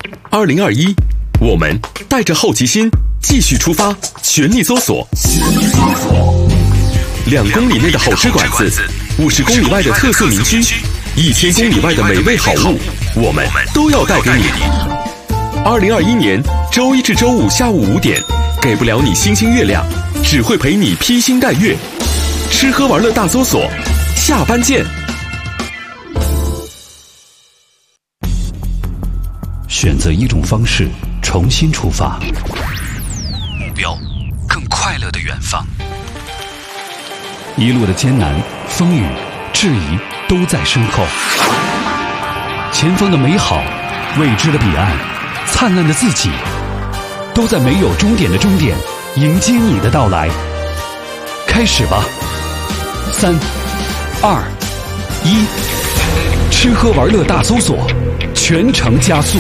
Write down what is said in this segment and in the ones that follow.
2021，我们带着好奇心继续出发，全力搜索。2公里内的好吃馆子，50公里外的特色名区，1000公里外的美味好物，我们都要带给你。2021年周一至周五下午5点，给不了你星星月亮，只会陪你披星戴月。吃喝玩乐大搜索，下班见。 选择一种方式，重新出发， 目标更快乐的远方。 一路的艰难、风雨、质疑都在身后，前方的美好、未知的彼岸、灿烂的自己，都在没有终点的终点迎接你的到来。开始吧，3、2、1，吃喝玩乐大搜索，全程加速。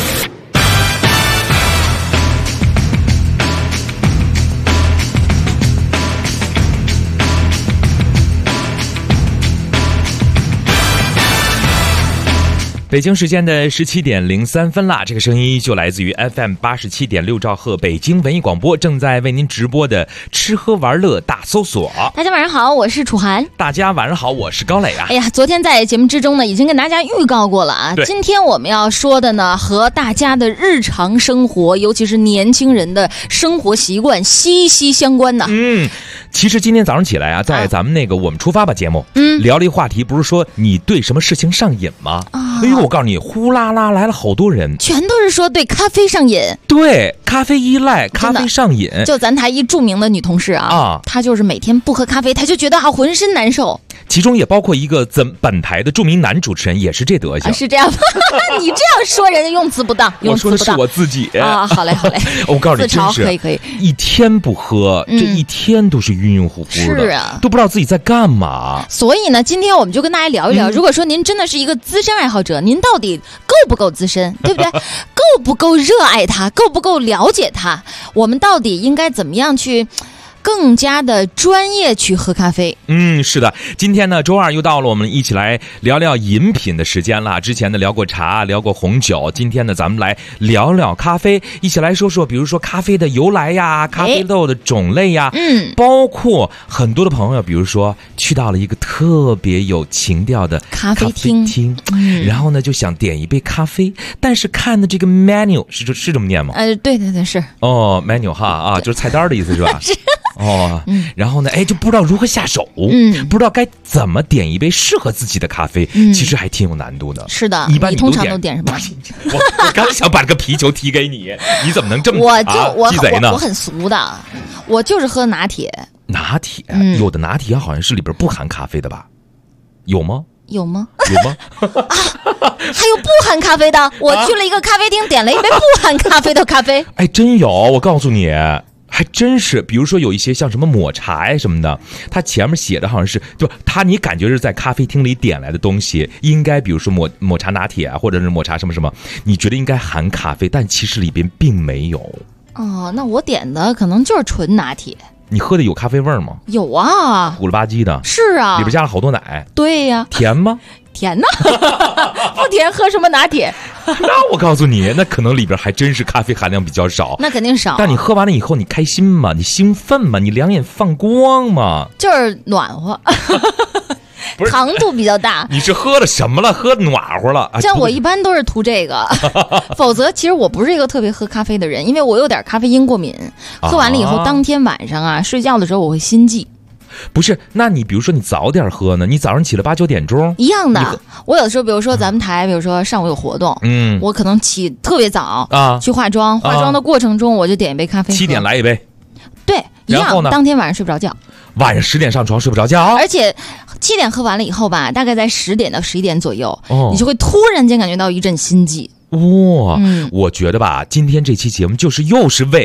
北京时间的17点03分啦，这个声音就来自于 FM 87.6兆赫北京文艺广播，正在为您直播的吃喝玩乐大搜索。 大家晚上好，我是楚涵。 大家晚上好，我是高磊啊。 哎呀，昨天在节目之中呢，已经跟大家预告过了啊。今天我们要说的呢，和大家的日常生活，尤其是年轻人的生活习惯息息相关呢。 其实今天早上起来啊，在咱们那个我们出发吧节目，聊了一个话题，不是说你对什么事情上瘾吗？哎呦，我告诉你，呼啦啦来了好多人， 全都是说对咖啡上瘾。 对，咖啡依赖，咖啡上瘾。 就咱台一著名的女同事啊，她就是每天不喝咖啡，她就觉得浑身难受。 其中也包括一个本台的著名男主持人，也是这德行。 是这样吗？你这样说人家用词不当， 我说的是我自己啊。好嘞，好嘞。 我告诉你，真是可以， 一天不喝，这一天都是晕晕乎乎的， 是啊， 都不知道自己在干嘛。 所以呢，今天我们就跟大家聊一聊，如果说您真的是一个资深爱好者，您到底够不够资深，对不对？够不够热爱它，够不够了解它？我们到底应该怎么样去更加的专业去喝咖啡？ 是的，今天呢，周二又到了我们一起来聊聊饮品的时间了。之前呢聊过茶，聊过红酒，今天呢咱们来聊聊咖啡，一起来说说，比如说咖啡的由来呀，咖啡豆的种类呀，包括很多的朋友，比如说去到了一个特别有情调的咖啡厅，然后呢就想点一杯咖啡，但是看的这个 menu 是这么念吗？ 对，是。 menu 哈啊，就是菜单的意思是吧？ 是。 然后呢，就不知道如何下手，不知道该怎么点一杯适合自己的咖啡，其实还挺有难度的。 是的， 一般你通常都点什么？ 我刚想把这个皮球踢给你，你怎么能这么我鸡贼呢？ 我很俗的，我就是喝拿铁。 拿铁，有的拿铁好像是里边不含咖啡的吧？有吗？ 有吗？ 还有不含咖啡的。我去了一个咖啡厅，点了一杯不含咖啡的咖啡。 真有，我告诉你。还真是，比如说有一些像什么抹茶呀什么的，它前面写的好像是，就它你感觉是在咖啡厅里点来的东西，应该比如说抹茶拿铁啊，或者是抹茶什么什么，你觉得应该含咖啡，但其实里边并没有。 那我点的可能就是纯拿铁。 你喝的有咖啡味吗？ 有啊， 糊了吧唧的。 是啊， 里边加了好多奶。 对呀。 甜吗？ 甜呢。不甜喝什么拿铁？ 那我告诉你，那可能里边还真是咖啡含量比较少。 那肯定少。 但你喝完了以后，你开心吗？你兴奋吗？你两眼放光吗？ 就是暖和。不是糖度比较大。 你是喝了什么了？喝暖和了？ 像我一般都是图这个，否则其实我不是一个特别喝咖啡的人，因为我有点咖啡因过敏。喝完了以后，当天晚上睡觉的时候我会心悸。 不是，那你比如说你早点喝呢？你早上起了8、9点钟一样的。我有的时候，比如说咱们台，比如说上午有活动，我可能起特别早去化妆，化妆的过程中我就点一杯咖啡喝。 7点来一杯。 对，一样。当天晚上睡不着觉。 晚上10点上床睡不着觉， 而且7点喝完了以后吧，大概在10点到11点左右，你就会突然间感觉到一阵心悸。 我觉得吧，今天这期节目又是为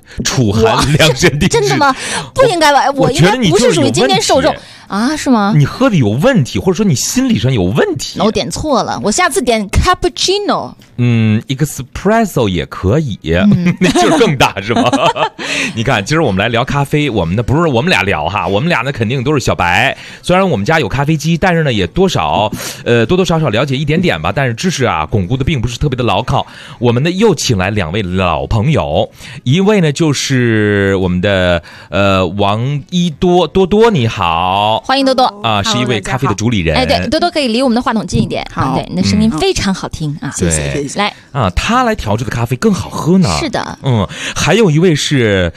楚寒量身定制。 真的吗？不应该吧？我应该不是属于今天受众啊？是吗？ 你喝的有问题，或者说你心理上有问题。 那我点错了，我下次点 cappuccino。 espresso 也可以，那劲儿更大是吗？你看，今儿我们来聊咖啡，我们呢不是我们俩聊哈，我们俩呢肯定都是小白。虽然我们家有咖啡机，但是呢也多多少少了解一点点吧，但是知识啊巩固的并不是特别的牢靠。我们呢又请来2位老朋友，一位呢就是我们的王一多多，你好， 欢迎多多啊，是一位咖啡的主理人。 哎，对，多多可以离我们的话筒近一点。 好， 对，你的声音非常好听啊， 谢谢。 来啊，他来调制的咖啡更好喝呢。 是的， 还有一位是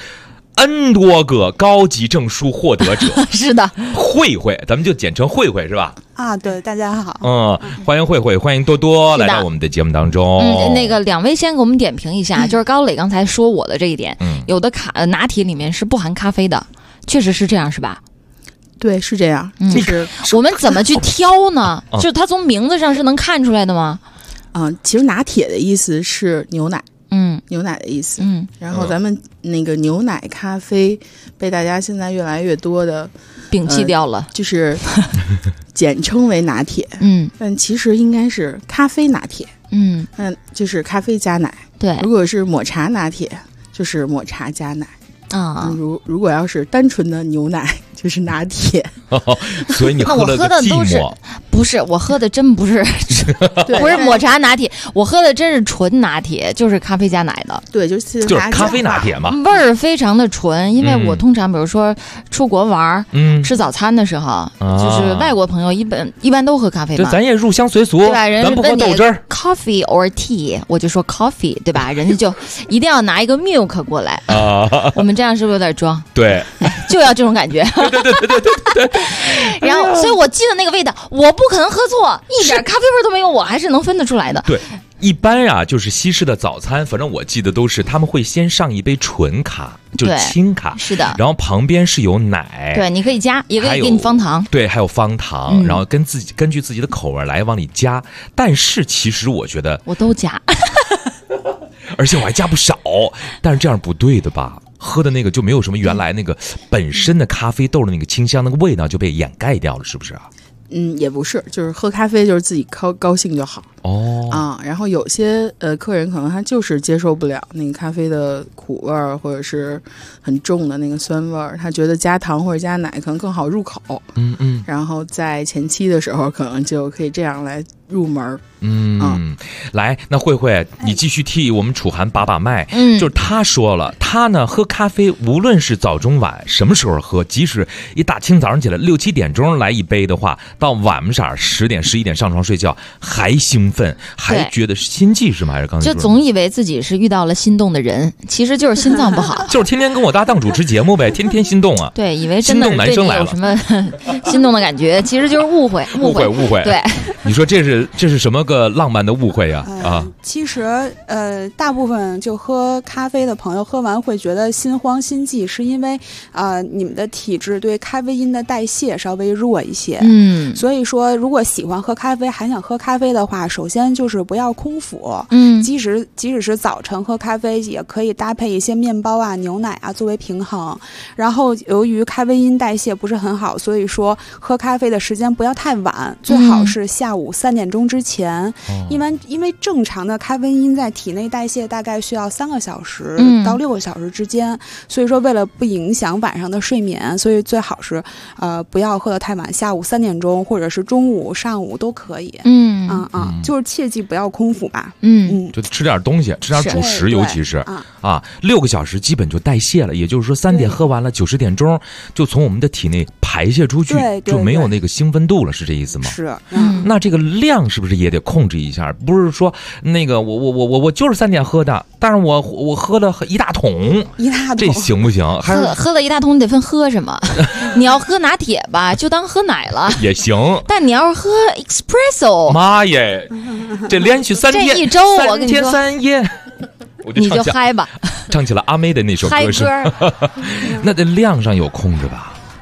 N 多个高级证书获得者， 是的， 慧慧，咱们就简称慧慧是吧？ 啊，对，大家好。 欢迎慧慧，欢迎多多来到我们的节目当中。 那个2位先给我们点评一下，就是高磊刚才说我的这一点，有的拿铁里面是不含咖啡的，确实是这样是吧？ 对，是这样。就是我们怎么去挑呢？就是它从名字上是能看出来的吗？ 其实拿铁的意思是牛奶，牛奶的意思，然后咱们那个牛奶咖啡被大家现在越来越多的摒弃掉了， 就是简称为拿铁，但其实应该是咖啡拿铁，就是咖啡加奶， 对， 如果是抹茶拿铁，就是抹茶加奶。如果要是单纯的牛奶，就是拿铁。 所以你喝了个寂寞。 不是，我喝的真不是不是抹茶拿铁，我喝的真是纯拿铁，就是咖啡加奶的。 对，就是咖啡拿铁嘛， 味儿非常的纯。因为我通常比如说出国玩，吃早餐的时候，就是外国朋友一般都喝咖啡嘛， 就咱也入乡随俗， 对吧？人咱不喝豆汁儿 ，coffee or tea， 我就说 coffee， 对吧？人家就一定要拿一个 milk 过来我们这样是不是有点装？ 对， 就要这种感觉。对。然后，所以我记得那个味道，我不可能喝错，一点咖啡味都没有，我还是能分得出来的。 对，一般啊，就是西式的早餐，反正我记得都是他们会先上一杯纯咖，就是清咖， 是的， 然后旁边是有奶， 对，你可以加，也可以给你方糖， 对，还有方糖，然后根据自己的口味来往里加。但是其实我觉得我都加， 而且我还加不少，但是这样不对的吧？喝的那个就没有什么原来那个本身的咖啡豆的那个清香，那个味道就被掩盖掉了，是不是啊？ 也不是，就是喝咖啡就是自己高兴就好然后有些客人可能他就是接受不了那个咖啡的苦味儿，或者是很重的那个酸味儿，他觉得加糖或者加奶可能更好入口。然后在前期的时候可能就可以这样来入门。 来，那慧慧，你继续替我们楚寒把脉。就是他说了，他呢喝咖啡，无论是早中晚什么时候喝，即使一大清早上起来6、7点钟来一杯的话，到晚上10点、11点上床睡觉还兴奋，还觉得心悸是吗？还是刚才就总以为自己是遇到了心动的人，其实就是心脏不好， 就是天天跟我搭档主持节目呗，天天心动啊。 对，以为真的是对你有什么心动的感觉，其实就是误会。对， 你说这是什么个浪漫的误会啊？ 其实大部分就喝咖啡的朋友喝完会觉得心慌心悸，是因为你们的体质对咖啡因的代谢稍微弱一些。所以说如果喜欢喝咖啡还想喝咖啡的话，首先就是不要空腹。即使是早晨喝咖啡，也可以搭配一些面包啊、牛奶啊作为平衡。然后由于咖啡因代谢不是很好，所以说喝咖啡的时间不要太晚，最好是下午3点钟之前。因为正常的咖啡因在体内代谢大概需要3个小时到6个小时之间，所以说为了不影响晚上的睡眠，所以最好是不要喝得太晚，下午3点钟或者是中午、上午都可以。就是切记不要空腹吧。 就吃点东西，吃点主食，尤其是6个小时基本就代谢了，也就是说3点喝完了，9、10点钟就从我们的体内排泄出去，就没有那个兴奋度了，是这意思吗？ 是。 那这个量是不是也得控制一下？不是说那个我就是3点喝的，但是我喝了一大桶，这行不行？ 喝了一大桶，你得分喝什么。你要喝拿铁吧，就当喝奶了也行。 但你要是喝 espresso， 妈耶，这连续3天， 这一周我跟你说 3天3夜。 你就嗨吧， 唱起了阿妹的那首歌是。那这量上有控制吧？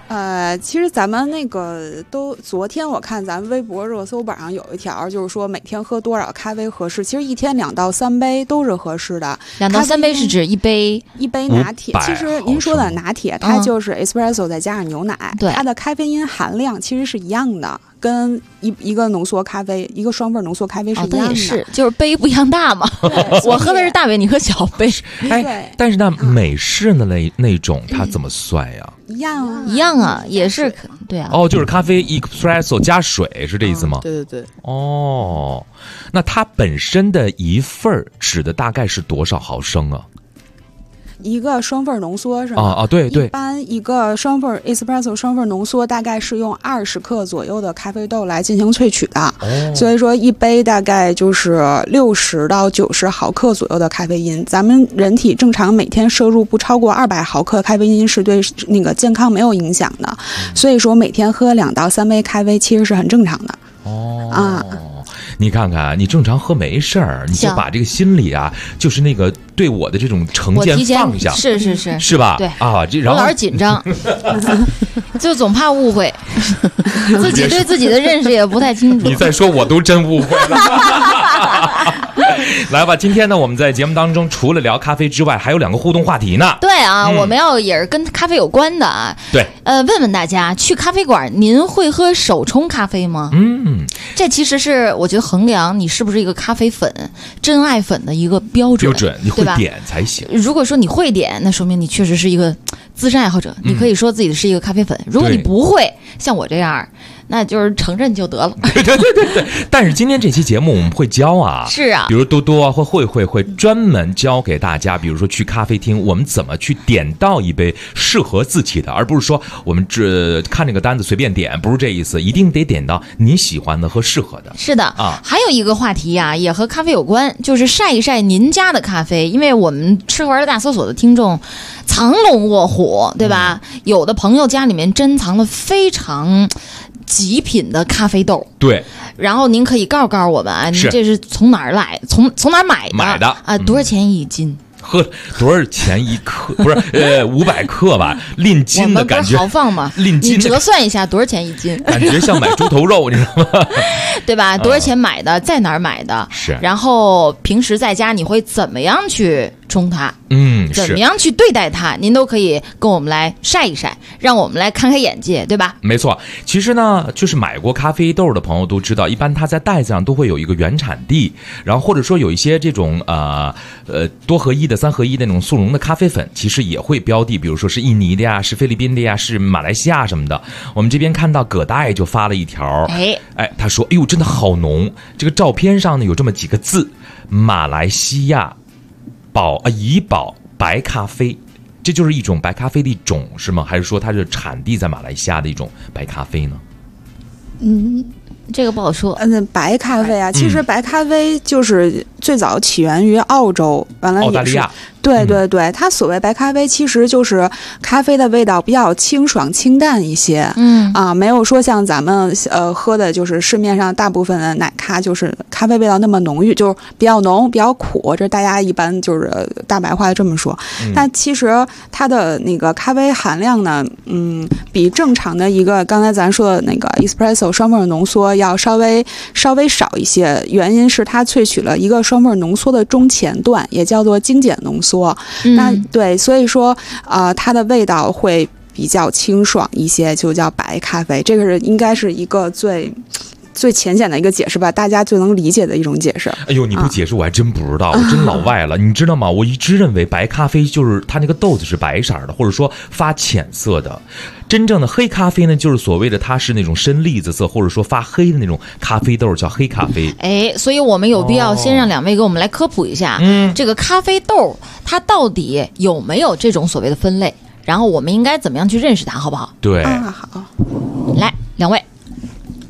其实咱们那个昨天我看咱们微博热搜榜上有一条，就是说每天喝多少咖啡合适。其实一天2到3杯都是合适的。 2到3杯是指一杯拿铁。其实您说的拿铁，它就是 espresso 再加上牛奶，它的咖啡因含量其实是一样的。跟一个浓缩咖啡，一个双份浓缩咖啡是一样的， 是就是杯不一样大嘛。我喝的是大杯，你喝小杯。 哎，但是那美式的那种，它怎么算呀？ 一样啊， 也是对啊。 就是咖啡 espresso 加水，是这意思吗？ 对对对。 那它本身的一份指的大概是多少毫升啊？ 一个双份浓缩是吗？ 对。 一般一个双份 espresso 双份浓缩大概是用20克左右的咖啡豆来进行萃取的，所以说一杯大概就是60到90毫克左右的咖啡因。咱们人体正常每天摄入不超过200毫克咖啡因是对那个健康没有影响的，所以说每天喝2到3杯咖啡其实是很正常的。 你看看，你正常喝没事儿，你就把这个心里啊，就是那个对我的这种成见放下，是吧？ 对啊，然后有点紧张，就总怕误会，自己对自己的认识也不太清楚。 你再说，我都真误会了。来吧，今天呢，我们在节目当中除了聊咖啡之外，还有2个互动话题呢。 对啊，我们也是跟咖啡有关的啊。 对， 问问大家，去咖啡馆您会喝手冲咖啡吗？这其实是我觉得衡量你是不是一个咖啡粉、真爱粉的一个标准， 你会点才行。 如果说你会点，那说明你确实是一个资深爱好者，你可以说自己是一个咖啡粉。如果你不会，像我这样，那就是承认就得了。 对。但是今天这期节目我们会教啊， 是啊， 比如多多啊或会专门教给大家，比如说去咖啡厅，我们怎么去点到一杯适合自己的，而不是说我们只看这个单子随便点，不是这意思，一定得点到你喜欢的和适合的。 是的啊，还有一个话题啊，也和咖啡有关，就是晒一晒您家的咖啡，因为我们吃喝玩乐大搜索的听众藏龙卧虎，对吧？有的朋友家里面珍藏了非常极品的咖啡豆， 对， 然后您可以告诉我们啊，您这是从哪儿来，从哪儿买的啊？多少钱一斤？ 喝多少钱一克？不是500克吧？论斤的感觉， 我们不是豪放吗？ 论斤， 你折算一下多少钱一斤？ 感觉像买猪头肉，你知道吗？ 对吧？多少钱买的？在哪儿买的？ 是。 然后平时在家你会怎么样去冲它？怎么样去对待它？您都可以跟我们来晒一晒，让我们来开开眼界，对吧？ 没错，其实呢，就是买过咖啡豆的朋友都知道，一般它在袋子上都会有一个原产地，然后或者说有一些这种多合一的、3合一的那种速溶的咖啡粉，其实也会标的，比如说是印尼的呀，是菲律宾的呀，是马来西亚什么的。我们这边看到葛大爷就发了一条，他说：“哎呦，真的好浓！这个照片上呢有这么几个字，马来西亚怡宝白咖啡。”这就是一种白咖啡的一种是吗？还是说它是产地在马来西亚的一种白咖啡呢？ 这个不好说。 白咖啡啊，其实白咖啡就是最早起源于澳洲，完了也是澳大利亚。 对，它所谓白咖啡其实就是咖啡的味道比较清爽清淡一些，没有说像咱们喝的就是市面上大部分的奶咖就是咖啡味道那么浓郁，就是比较浓比较苦，这大家一般就是大白话这么说。但其实它的那个咖啡含量呢，比正常的一个刚才咱说的那个 espresso 双份浓缩要稍微少一些，原因是它萃取了一个双份浓缩的中前段，也叫做精简浓缩。那对，所以说它的味道会比较清爽一些，就叫白咖啡。这个应该是一个最浅显的一个解释吧，大家最能理解的一种解释。 哎呦，你不解释我还真不知道，我真老外了。你知道吗？我一直认为白咖啡就是它那个豆子是白色的，或者说发浅色的。真正的黑咖啡呢，就是所谓的它是那种深栗子色，或者说发黑的那种咖啡豆，叫黑咖啡。 所以我们有必要先让2位给我们来科普一下，这个咖啡豆它到底有没有这种所谓的分类，然后我们应该怎么样去认识它，好不好？ 对， 好， 来2位。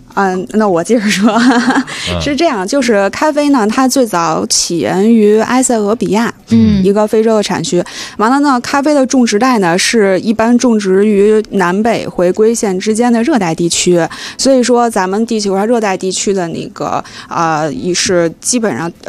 那我接着说，是这样，就是咖啡呢，它最早起源于埃塞俄比亚，一个非洲的产区。完了呢，咖啡的种植带呢是一般种植于南北回归线之间的热带地区，所以说咱们地球上热带地区的那个也是基本上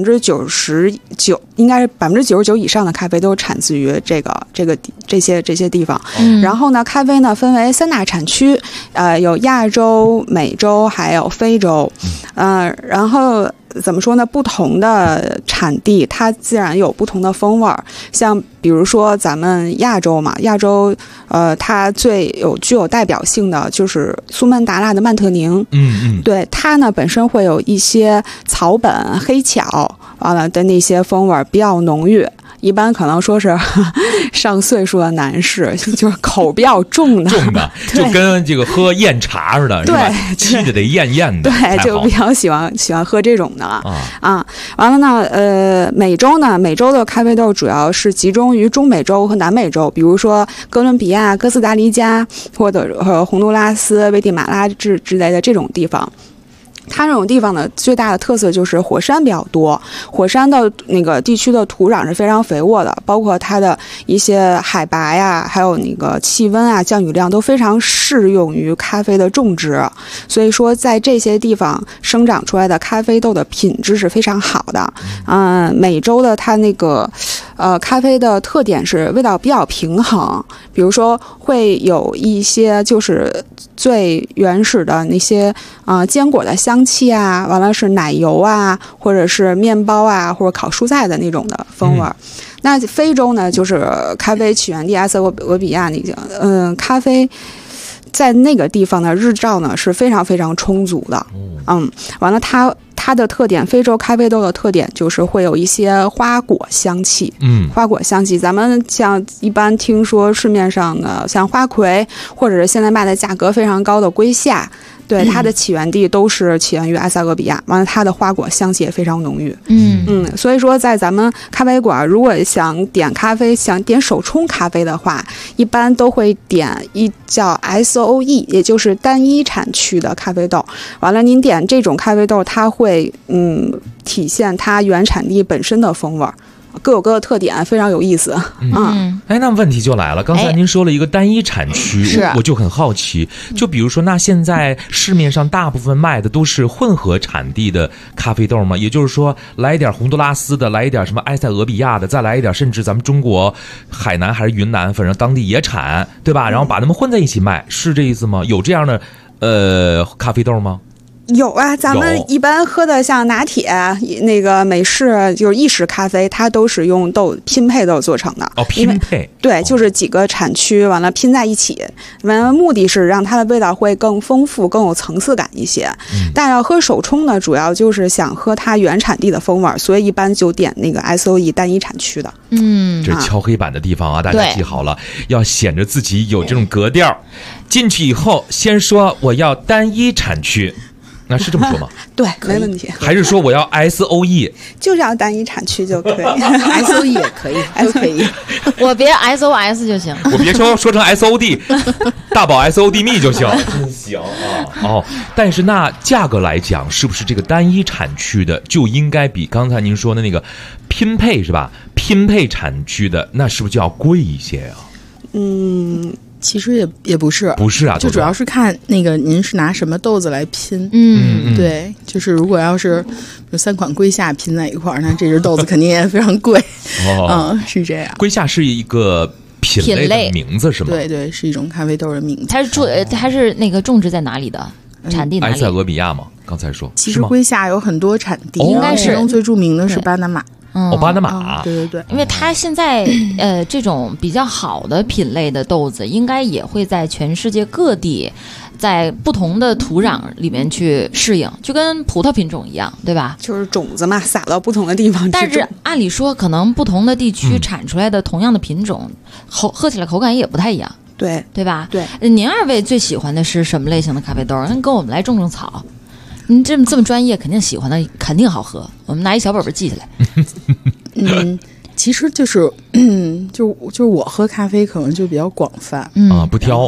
99%应该是99%以上的咖啡都产自于这些地方。然后呢，咖啡呢分为3大产区，有亚洲、美洲还有非洲。然后怎么说呢？不同的产地它自然有不同的风味儿。像比如说咱们亚洲嘛，亚洲它具有代表性的就是苏门答腊的曼特宁。对，它呢本身会有一些草本、黑巧完了的那些风味比较浓郁。一般可能说是上岁数的男士，就是口比较重的， 就跟这个喝艳茶似的，是吧？沏的得艳艳的， 对，就比较喜欢喝这种的完了呢，美洲的咖啡豆主要是集中于中美洲和南美洲，比如说哥伦比亚、哥斯达黎加或者洪都拉斯、危地马拉之类的这种地方。它这种地方呢，最大的特色就是火山比较多，火山的那个地区的土壤是非常肥沃的，包括它的一些海拔呀，还有那个气温啊、降雨量都非常适用于咖啡的种植。所以说，在这些地方生长出来的咖啡豆的品质是非常好的。美洲的它那个咖啡的特点是味道比较平衡，比如说会有一些就是最原始的那些坚果的香气啊，完了是奶油啊，或者是面包啊，或者烤蔬菜的那种的风味。那非洲呢，就是咖啡起源地埃塞俄比亚那个，咖啡在那个地方的日照呢是非常非常充足的。完了它的特点，非洲咖啡豆的特点就是会有一些花果香气。花果香气，咱们像一般听说市面上的像花魁，或者是现在卖的价格非常高的龟夏，对，它的起源地都是起源于埃塞俄比亚。完了，它的花果香气也非常浓郁。所以说在咱们咖啡馆，如果想点咖啡，想点手冲咖啡的话，一般都会点一叫 SOE， 也就是单一产区的咖啡豆。完了，您点这种咖啡豆，它会体现它原产地本身的风味，各有各的特点，非常有意思。 那问题就来了，刚才您说了一个单一产区，我就很好奇，就比如说，那现在市面上大部分卖的都是混合产地的咖啡豆吗？也就是说，来一点洪都拉斯的，来一点什么埃塞俄比亚的，再来一点甚至咱们中国海南还是云南，反正当地也产，对吧？然后把它们混在一起卖，是这意思吗？有这样的咖啡豆吗？ 有啊，咱们一般喝的像拿铁、那个美式就是意式咖啡，它都是用拼配豆做成的。 拼配， 对，就是几个产区完了拼在一起，完了目的是让它的味道会更丰富、更有层次感一些。但要喝手冲呢，主要就是想喝它原产地的风味，所以一般就点那个 SOE 单一产区的。 这是敲黑板的地方啊，大家记好了，要显着自己有这种格调。进去以后，先说我要单一产区。那是这么说吗？ 对，没问题。 还是说我要 SOE？ 就是要单一产区就可以 ，SOE 也可以，都可以。 我别 SOS 就行， 我别说成 SOD， 大宝 SOD 蜜就行，真行啊！但是那价格来讲，是不是这个单一产区的就应该比刚才您说的那个拼配是吧？拼配产区的那是不是就要贵一些呀？ 其实也不是啊， 就主要是看那个您是拿什么豆子来拼。对，就是如果要是有3款龟夏拼在一块儿，那这只豆子肯定也非常贵。是这样。 龟夏是一个品类的名字是吗？ 对，是一种咖啡豆的名字。 它是那个种植在哪里的？产地哪里？ 埃塞俄比亚吗？刚才说。 其实龟夏有很多产地， 应该是其中最著名的是巴拿马。 巴拿马， 对， 因为它现在这种比较好的品类的豆子，应该也会在全世界各地，在不同的土壤里面去适应，就跟葡萄品种一样，对吧？ 就是种子嘛，撒到不同的地方。 但是按理说，可能不同的地区产出来的同样的品种，喝起来口感也不太一样，对吧？ 对。 您二位最喜欢的是什么类型的咖啡豆？那跟我们来种草。您这么专业，肯定喜欢的，肯定好喝。我们拿一小本本记下来。 其实就是，就是我喝咖啡可能就比较广泛不挑。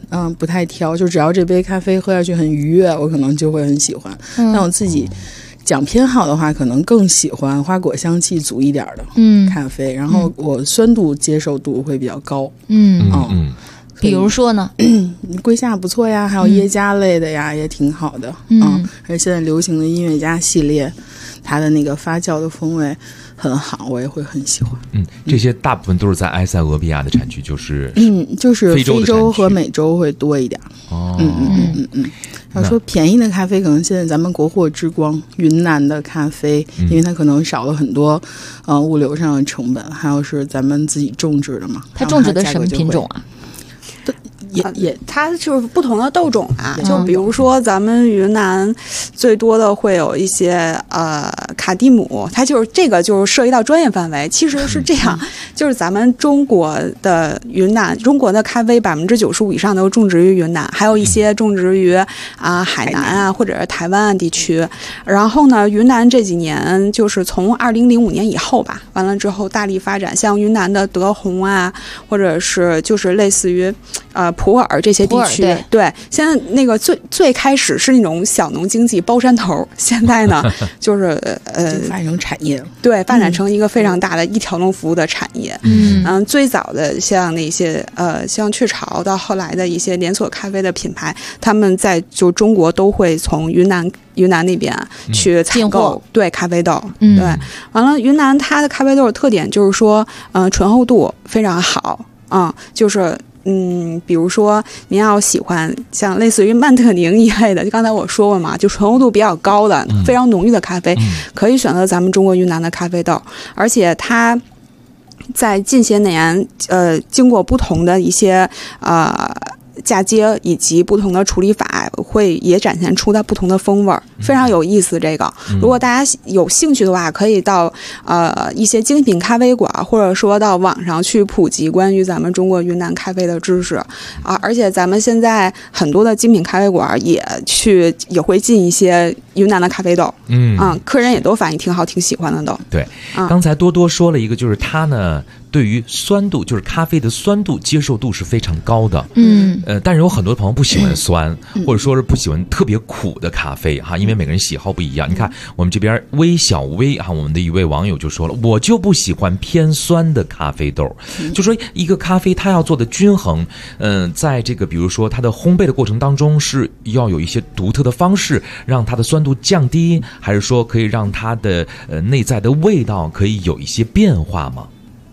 不太挑，就只要这杯咖啡喝下去很愉悦，我可能就会很喜欢。但我自己讲偏好的话，可能更喜欢花果香气足一点的咖啡，然后我酸度接受度会比较高。 比如说呢， 瑰夏不错呀，还有耶加类的呀，也挺好的。而且现在流行的音乐家系列，它的那个发酵的风味很好，我也会很喜欢。 这些大部分都是在埃塞俄比亚的产区，就是非洲和美洲会多一点。要说便宜的咖啡，可能现在咱们国货之光云南的咖啡，因为它可能少了很多物流上的成本，还有是咱们自己种植的嘛。 它种植的什么品种啊？ 它就是不同的豆种啊，就比如说咱们云南最多的会有一些卡蒂姆，它就是这个就是涉及到专业范围。其实是这样，就是咱们中国的云南，中国的咖啡95%以上都种植于云南，还有一些种植于海南啊或者是台湾地区。然后呢，云南这几年就是从2005年以后吧，完了之后大力发展，像云南的德宏啊，或者是就是类似于普洱这些地区，对，现在那个最开始是那种小农经济包山头，现在呢就是发展成产业， 对，发展成一个非常大的一条龙服务的产业。最早的像那些像雀巢到后来的一些连锁咖啡的品牌，他们在就中国都会从云南那边去采购对咖啡豆，对，完了云南它的咖啡豆的特点就是说醇厚度非常好就是比如说您要喜欢像类似于曼特宁一类的，就刚才我说过嘛，就醇厚度比较高的非常浓郁的咖啡，可以选择咱们中国云南的咖啡豆，而且它在近些年经过不同的一些嫁接以及不同的处理法，会也展现出它不同的风味，非常有意思。这个如果大家有兴趣的话，可以到一些精品咖啡馆，或者说到网上去普及关于咱们中国云南咖啡的知识而且咱们现在很多的精品咖啡馆也会进一些云南的咖啡豆，客人也都反映挺好，挺喜欢的都。 对，刚才多多说了一个，就是他呢对于酸度，就是咖啡的酸度接受度是非常高的。但是有很多朋友不喜欢酸，或者说是不喜欢特别苦的咖啡哈，因为每个人喜好不一样。你看我们这边微小微哈，我们的一位网友就说了，我就不喜欢偏酸的咖啡豆，就说一个咖啡它要做的均衡，在这个比如说它的烘焙的过程当中是要有一些独特的方式让它的酸度降低，还是说可以让它的内在的味道可以有一些变化吗？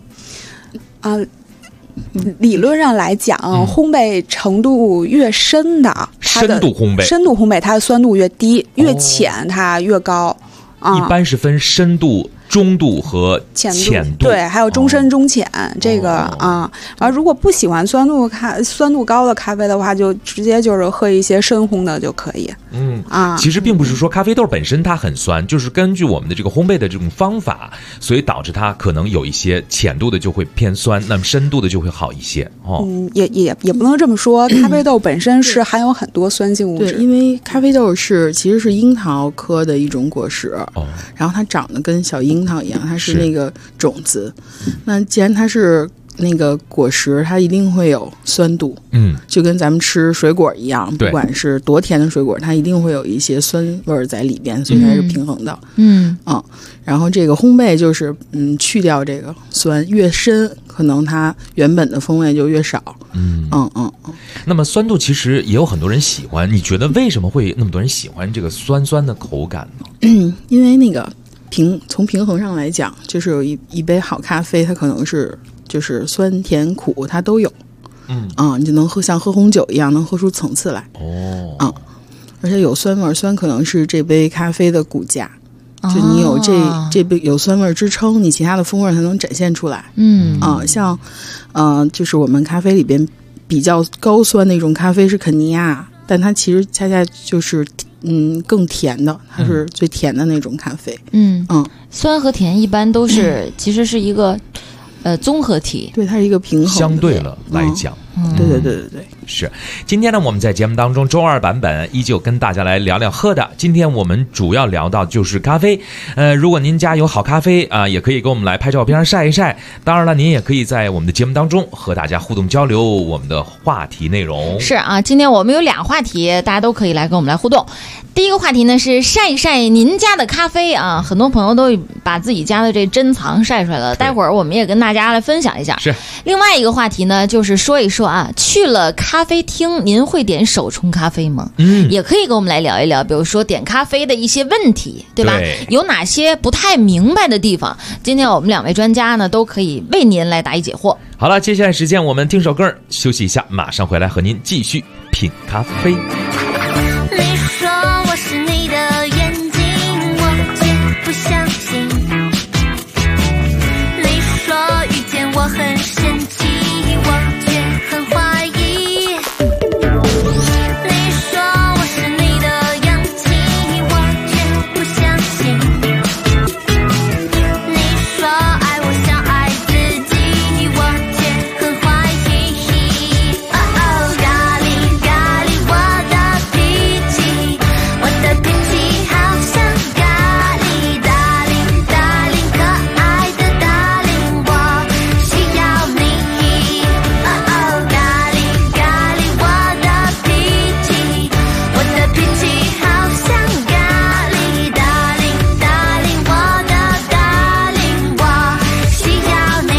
理论上来讲，烘焙程度越深的， 深度烘焙它的酸度越低，越浅它越高。 一般是分深度、中度和浅度， 对，还有中深、中浅这个而如果不喜欢酸度高的咖啡的话，就直接就是喝一些深烘的就可以。 其实并不是说咖啡豆本身它很酸，就是根据我们的这个烘焙的这种方法，所以导致它可能有一些浅度的就会偏酸，那么深度的就会好一些。 也不能这么说，咖啡豆本身是含有很多酸性物质。 对，因为咖啡豆其实是樱桃科的一种果实，然后它长得跟小樱桃一样，它是那个种子。那既然它是那个果实，它一定会有酸度，就跟咱们吃水果一样，不管是多甜的水果，它一定会有一些酸味在里边，所以它是平衡的。然后这个烘焙就是去掉这个酸，越深可能它原本的风味就越少。 那么酸度其实也有很多人喜欢，你觉得为什么会那么多人喜欢这个酸酸的口感呢？ 因为那个从平衡上来讲，就是有一杯好咖啡，它可能是就是酸甜苦它都有，你就能像喝红酒一样能喝出层次来。而且有酸味，酸可能是这杯咖啡的骨架，就你有这杯有酸味支撑，你其他的风味才能展现出来。像就是我们咖啡里边比较高酸的一种咖啡是肯尼亚，但它其实恰恰就是更甜的，它是最甜的那种咖啡。 酸和甜一般都是其实是一个综合体， 对，它是一个平衡的， 相对了来讲。 对。 是，今天呢，我们在节目当中周二版本依旧跟大家来聊聊喝的。今天我们主要聊到就是咖啡。如果您家有好咖啡啊，也可以给我们来拍照片晒一晒。当然了，您也可以在我们的节目当中和大家互动交流我们的话题内容。 是啊，今天我们有2话题，大家都可以来跟我们来互动。第一个话题呢是晒一晒您家的咖啡啊，很多朋友都把自己家的这珍藏晒出来了，待会儿我们也跟大家来分享一下。 是。 另外一个话题呢，就是说一说啊，去了咖啡厅，您会点手冲咖啡吗？也可以跟我们来聊一聊，比如说点咖啡的一些问题，对吧？有哪些不太明白的地方？今天我们2位专家呢，都可以为您来答疑解惑。 好了，接下来时间我们听首歌休息一下，马上回来和您继续品咖啡。 你说我是你的眼睛，我绝不相信。你说遇见我很神奇，我却很怀疑。你说我是你的氧气，我绝不相信。你说爱我像爱自己，我却很怀疑。哦哦，咖喱咖喱，我的脾气，我的脾气好像咖喱，达令达令，可爱的达令，我需要你。哦哦，咖喱咖喱，我的脾气，我的脾气好像咖喱，达令达令，我的达令，我需要你。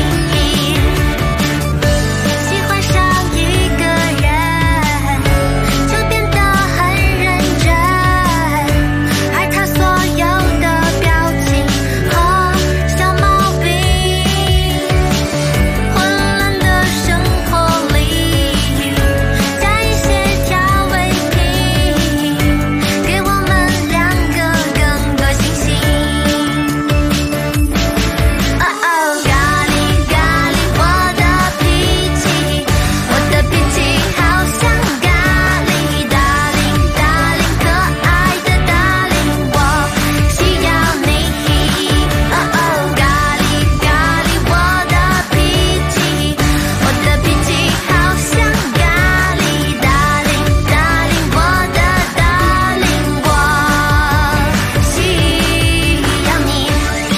喜欢上一个人，就变得很认真，爱他所有的表情和小毛病。混乱的生活里，加一些调味品，给我们2个更多信心。哦哦，咖喱咖喱，我的脾气，我的脾气好像咖喱，达令达令，可爱的达令，我需要你。哦哦，咖喱咖喱，我的脾气，我的脾气好像咖喱，达令达令，我的达令，我需要你。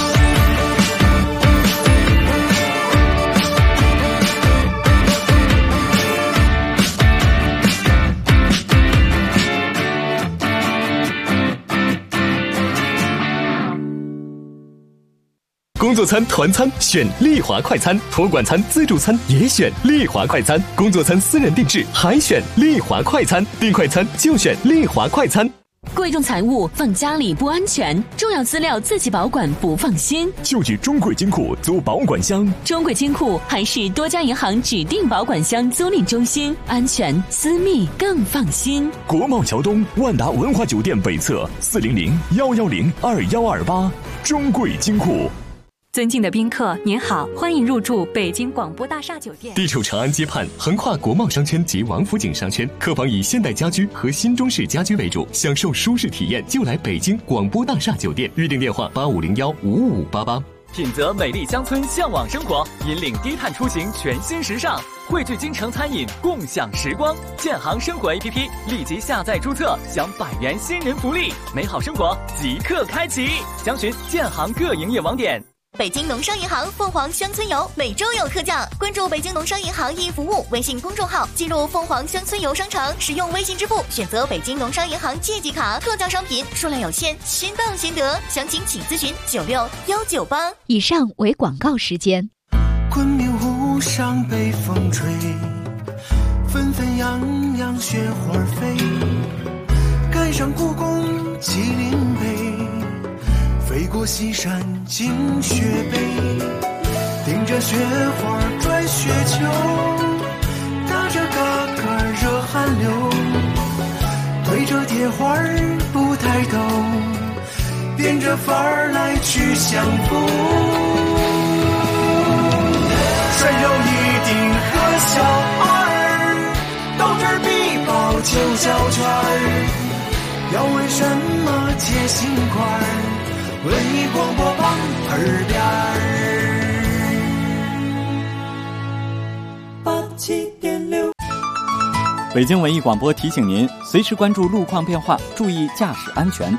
工作餐、团餐选丽华快餐，托管餐、自助餐也选丽华快餐，工作餐私人定制还选丽华快餐，订快餐就选丽华快餐。 贵重财物放家里不安全，重要资料自己保管不放心， 就去中贵金库租保管箱。 中贵金库还是多家银行指定保管箱租赁中心，安全私密更放心。 国贸桥东万达文华酒店北侧400-110-2128，中贵金库。 尊敬的宾客，您好，欢迎入住北京广播大厦酒店。 地处长安街畔，横跨国贸商圈及王府井商圈，客房以现代家居和新中式家居为主，享受舒适体验就来北京广播大厦酒店。预订电话8501-55588。 品择美丽乡村，向往生活，引领低碳出行，全新时尚。汇聚京城餐饮，共享时光。建行生活 APP 立即下载注册，享100元新人福利，美好生活即刻开启。详询建行各营业网点。 北京农商银行凤凰乡村游每周有特价，关注北京农商银行一服务微信公众号，进入凤凰乡村游商城，使用微信支付，选择北京农商银行借记卡，特价商品数量有限，先到先得，详情请咨询96198。 以上为广告时间。 昆明湖上北风吹，纷纷扬扬雪花飞，赶上故宫麒麟碑，飞过西山进雪北，顶着雪花拽雪球，打着嘎嘎热汗流，对着铁花不抬头，变着法儿来去相逢。山有一定和小二，到这儿必报9小圈儿，要为什么接心块儿？文艺广播榜耳边儿，87.6。 北京文艺广播提醒您，随时关注路况变化，注意驾驶安全。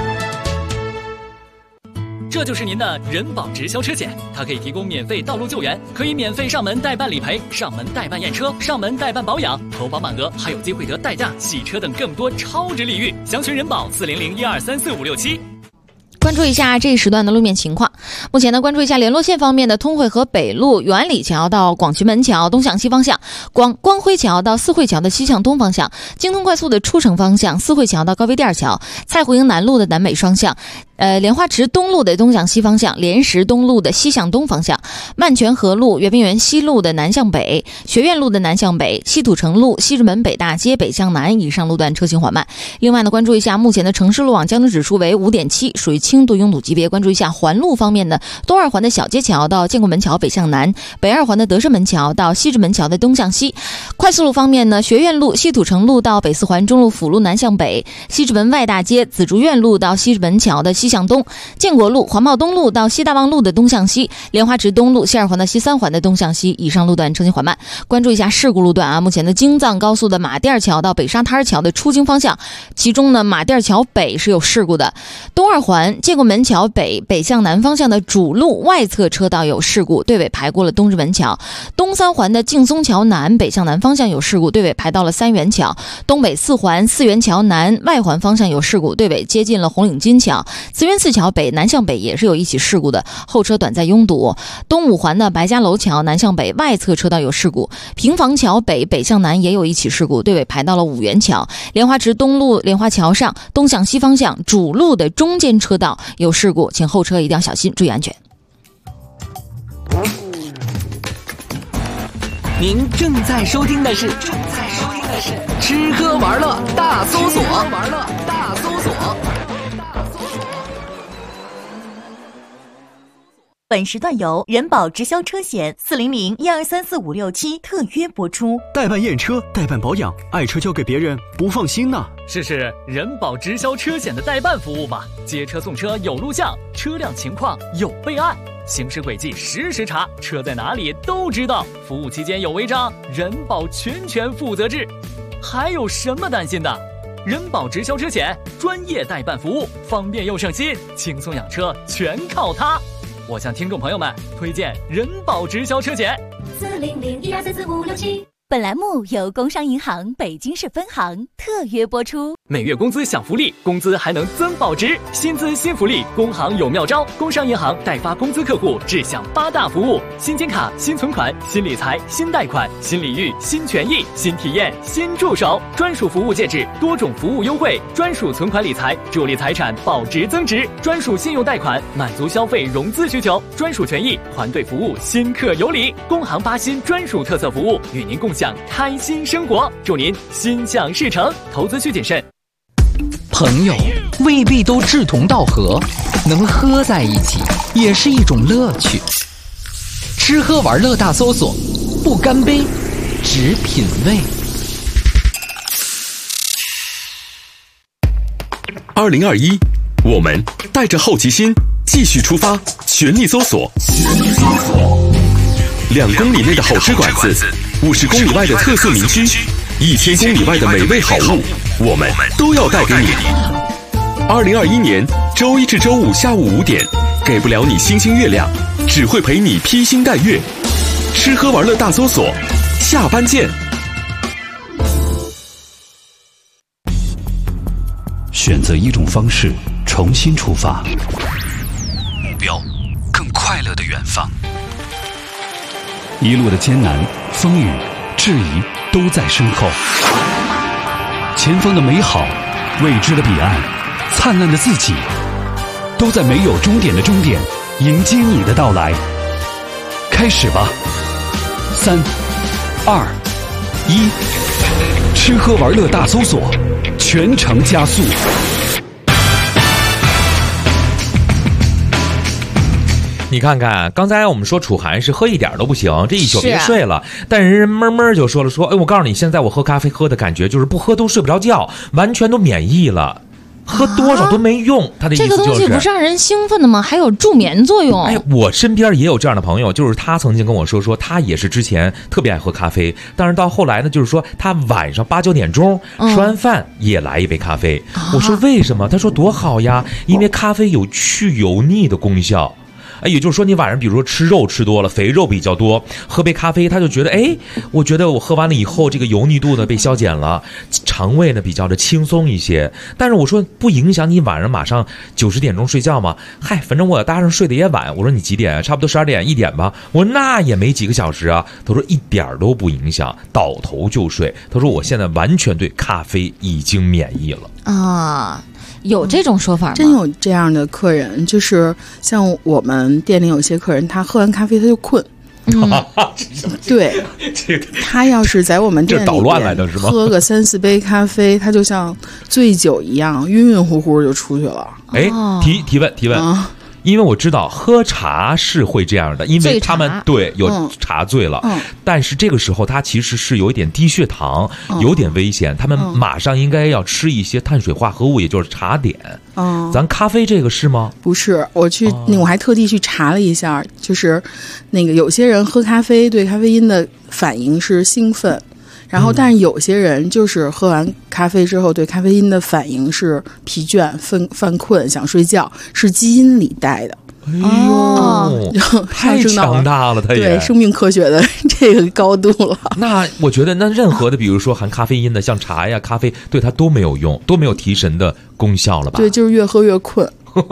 这就是您的人保直销车险，它可以提供免费道路救援，可以免费上门代办理赔、上门代办验车、上门代办保养，投保满额还有机会得代驾、洗车等更多超值礼遇。详询人保40012345667。 关注一下这一时段的路面情况。目前呢，关注一下联络线方面的通惠河北路原里桥到广渠门桥东向西方向，光辉桥到四惠桥的西向东方向，京通快速的出城方向，四惠桥到高碑店桥，蔡湖营南路的南北双向，莲花池东路的东向西方向，莲石东路的西向东方向，万泉河路阅兵园西路的南向北，学院路的南向北，西土城路西直门北大街北向南以上路段车行缓慢。另外呢，关注一下目前的城市路网交通指数为5.7，属于轻度拥堵级别。关注一下环路方面的东二环的小街桥到建国门桥北向南，北二环的德胜门桥到西直门桥的东向西。快速路方面呢，学院路西土城路到北四环中路辅路南向北，西直门外大街紫竹院路到西直门桥的西向东，建国路环贸东路到西大望路的东向西，莲花池东路西二环的西三环的东向西以上路段车行缓慢。关注一下事故路段啊，目前的京藏高速的马甸桥到北沙滩桥的出京方向，其中呢马甸桥北是有事故的，东二环建国门桥北向南方向的主路外侧车道有事故，队尾排过了东直门桥，东三环的劲松桥南北向南方向有事故，队尾排到了三元桥，东北四环四元桥南外环方向有事故，队尾接近了红岭金桥，慈云寺桥北南向北也是有一起事故的，后车短暂拥堵，东五环的白家楼桥南向北外侧车道有事故，平房桥北向南也有一起事故，队尾排到了五元桥，莲花池东路莲花桥上东向西方向主路的中间车道有事故，请后车一定要小心，注意安全。 您正在收听的是吃喝玩乐大搜索。 本时段由人保直销车险400123456特约播出。 代办验车、代办保养，爱车交给别人不放心呐。 试试人保直销车险的代办服务吧，接车送车有录像，车辆情况有备案，行驶轨迹实时查，车在哪里都知道。服务期间有违章，人保全权负责制。还有什么担心的？人保直销车险专业代办服务，方便又省心，轻松养车全靠它。我向听众朋友们推荐人保直销车险 40012345667。本栏目由工商银行北京市分行特约播出。 每月工资享福利，工资还能增保值，薪资新福利，工行有妙招。工商银行代发工资客户只享8大服务：新金卡、新存款、新理财、新贷款、新礼遇、新权益、新体验、新助手，专属服务戒指，多种服务优惠，专属存款理财，助力财产保值增值，专属信用贷款，满足消费融资需求，专属权益，团队服务，新客有礼。工行8新专属特色服务，与您共享开心生活，祝您心想事成，投资需谨慎。 朋友未必都志同道合，能喝在一起也是一种乐趣。吃喝玩乐大搜索，不干杯，只品味。 2021，我们带着好奇心继续出发，全力搜索。2公里内的好吃馆子，50公里外的特色名区，1000公里外的美味好物，我们都要带给你。2021年周一至周五下午5点，给不了你星星月亮，只会陪你披星戴月。吃喝玩乐大搜索，下班见。 选择一种方式，重新出发， 目标更快乐的远方。 一路的艰难、风雨、质疑都在身后，前方的美好、未知的彼岸、灿烂的自己，都在没有终点的终点迎接你的到来。开始吧，3、2、1，吃喝玩乐大搜索，全程加速。 你看看，刚才我们说楚涵是喝一点都不行，这一宿别睡了。但人闷闷就说了，哎，我告诉你，现在我喝咖啡喝的感觉就是不喝都睡不着觉，完全都免疫了。 喝多少都没用。他的意思就是这个东西不是让人兴奋的吗？还有助眠作用。 哎，我身边也有这样的朋友，就是他曾经跟我说他也是之前特别爱喝咖啡，但是到后来呢，就是说他晚上8、9点钟吃完饭也来一杯咖啡。我说为什么？他说多好呀，因为咖啡有去油腻的功效。也就是说，你晚上比如说吃肉吃多了，肥肉比较多，喝杯咖啡，他就觉得，我觉得我喝完了以后，这个油腻度呢被消减了，肠胃呢比较的轻松一些。但是我说不影响你晚上马上9、10点钟睡觉吗？嗨，反正我搭上睡得也晚。我说你几点？差不多12点、1点吧。我说那也没几个小时啊。他说一点都不影响，倒头就睡。他说我现在完全对咖啡已经免疫了啊。有这种说法吗？ 真有这样的客人，就是像我们店里有些客人，他喝完咖啡他就困。对，他要是在我们店里捣乱来的是吗？ 喝个3、4杯咖啡，他就像醉酒一样，晕晕乎乎就出去了。 提问。因为我知道喝茶是会这样的，因为他们有茶醉了，但是这个时候他其实是有一点低血糖，有点危险，他们马上应该要吃一些碳水化合物，也就是茶点。咱咖啡这个是吗？ 不是，我还特地去查了一下，就是那个有些人喝咖啡对咖啡因的反应是兴奋。然后，但是有些人就是喝完咖啡之后，对咖啡因的反应是疲倦、犯困、想睡觉，是基因里带的。 太强大了，他也对生命科学的这个高度了。 那我觉得，那任何的，比如说含咖啡因的，像茶呀、咖啡，对它都没有用，都没有提神的功效了吧？ 对，就是越喝越困。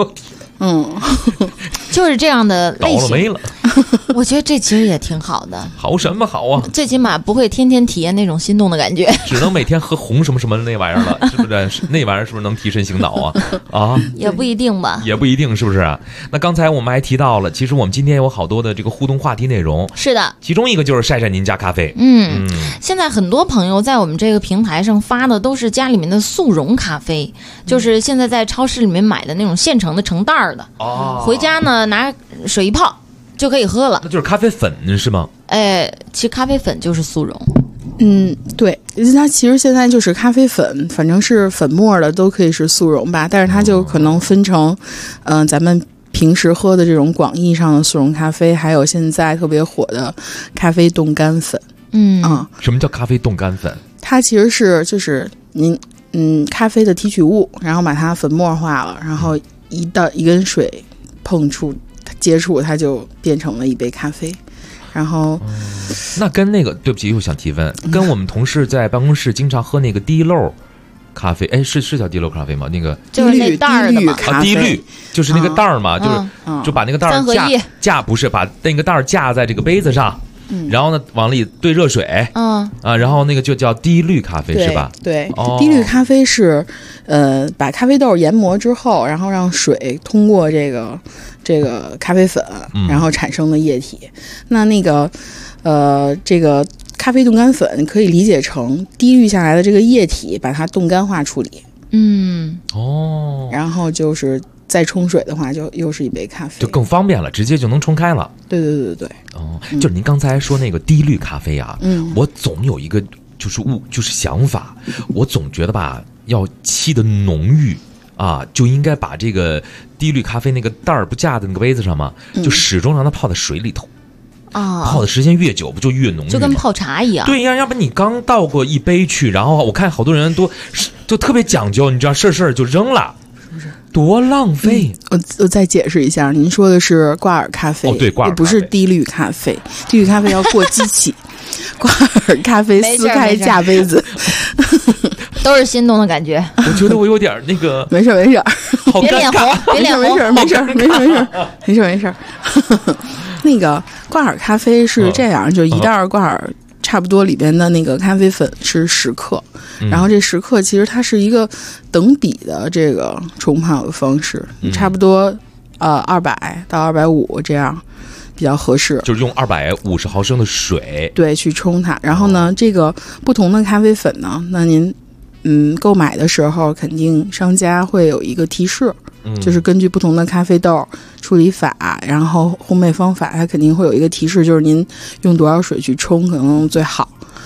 就是这样的类型。 倒了霉了。 我觉得这其实也挺好的。 好什么好啊？ 最起码不会天天体验那种心动的感觉。 只能每天喝红什么什么那玩意儿了，是不是？那玩意儿是不是能提神醒脑啊？ 也不一定吧。 也不一定，是不是？那刚才我们还提到了，其实我们今天有好多的这个互动话题内容。 是的， 其中一个就是晒晒您家咖啡。 现在很多朋友在我们这个平台上发的都是家里面的速溶咖啡，就是现在在超市里面买的那种现成的成袋儿的。回家呢拿水一泡就可以喝了。 那就是咖啡粉是吗？ 其实咖啡粉就是速溶。 对，它其实现在就是咖啡粉，反正是粉末的都可以是速溶吧，但是它就可能分成咱们平时喝的这种广义上的速溶咖啡，还有现在特别火的咖啡冻干粉。 什么叫咖啡冻干粉？ 它其实是就是您咖啡的提取物，然后把它粉末化了，然后一根水接触，它就变成了一杯咖啡。然后， 那跟那个对不起，又想提问，跟我们同事在办公室经常喝那个滴漏咖啡，是叫滴漏咖啡吗？那个就是那袋儿的嘛， 滴滤就是那个袋儿嘛，就把那个袋儿架不是把那个袋儿架在这个杯子上。然后呢，往里兑热水，然后那个就叫滴滤咖啡，是吧？ 对，滴滤咖啡是，把咖啡豆研磨之后，然后让水通过这个咖啡粉，然后产生的液体。那个，这个咖啡冻干粉可以理解成滴滤下来的这个液体，把它冻干化处理。然后就是再冲水的话，就又是一杯咖啡， 就更方便了，直接就能冲开了。 对。 就是您刚才说那个滴滤咖啡啊，我总有一个就是想法，我总觉得吧，要沏的浓郁啊，就应该把这个滴滤咖啡那个袋儿不架在那个杯子上吗？就始终让它泡在水里头。泡的时间越久，不就越浓郁吗？ 就跟泡茶一样。 对呀，要不你刚倒过一杯去，然后我看好多人都特别讲究，你知道事儿就扔了。多浪费！ 我再解释一下，您说的是挂耳咖啡， 对，挂耳咖啡不是滴滤咖啡。滴滤咖啡要过机器，挂耳咖啡撕开架杯子， 都是心动的感觉。 我觉得我有点那个， 没事， 别脸红，别脸红， 没事。那个挂耳咖啡是这样，就一袋挂耳。差不多里边的那个咖啡粉是10克，然后这10克其实它是一个等比的这个冲泡的方式，差不多200到250这样比较合适， 就是用250毫升的水对去冲它。然后呢，这个不同的咖啡粉呢，那您购买的时候肯定商家会有一个提示，就是根据不同的咖啡豆处理法，然后烘焙方法，它肯定会有一个提示，就是您用多少水去冲可能最好。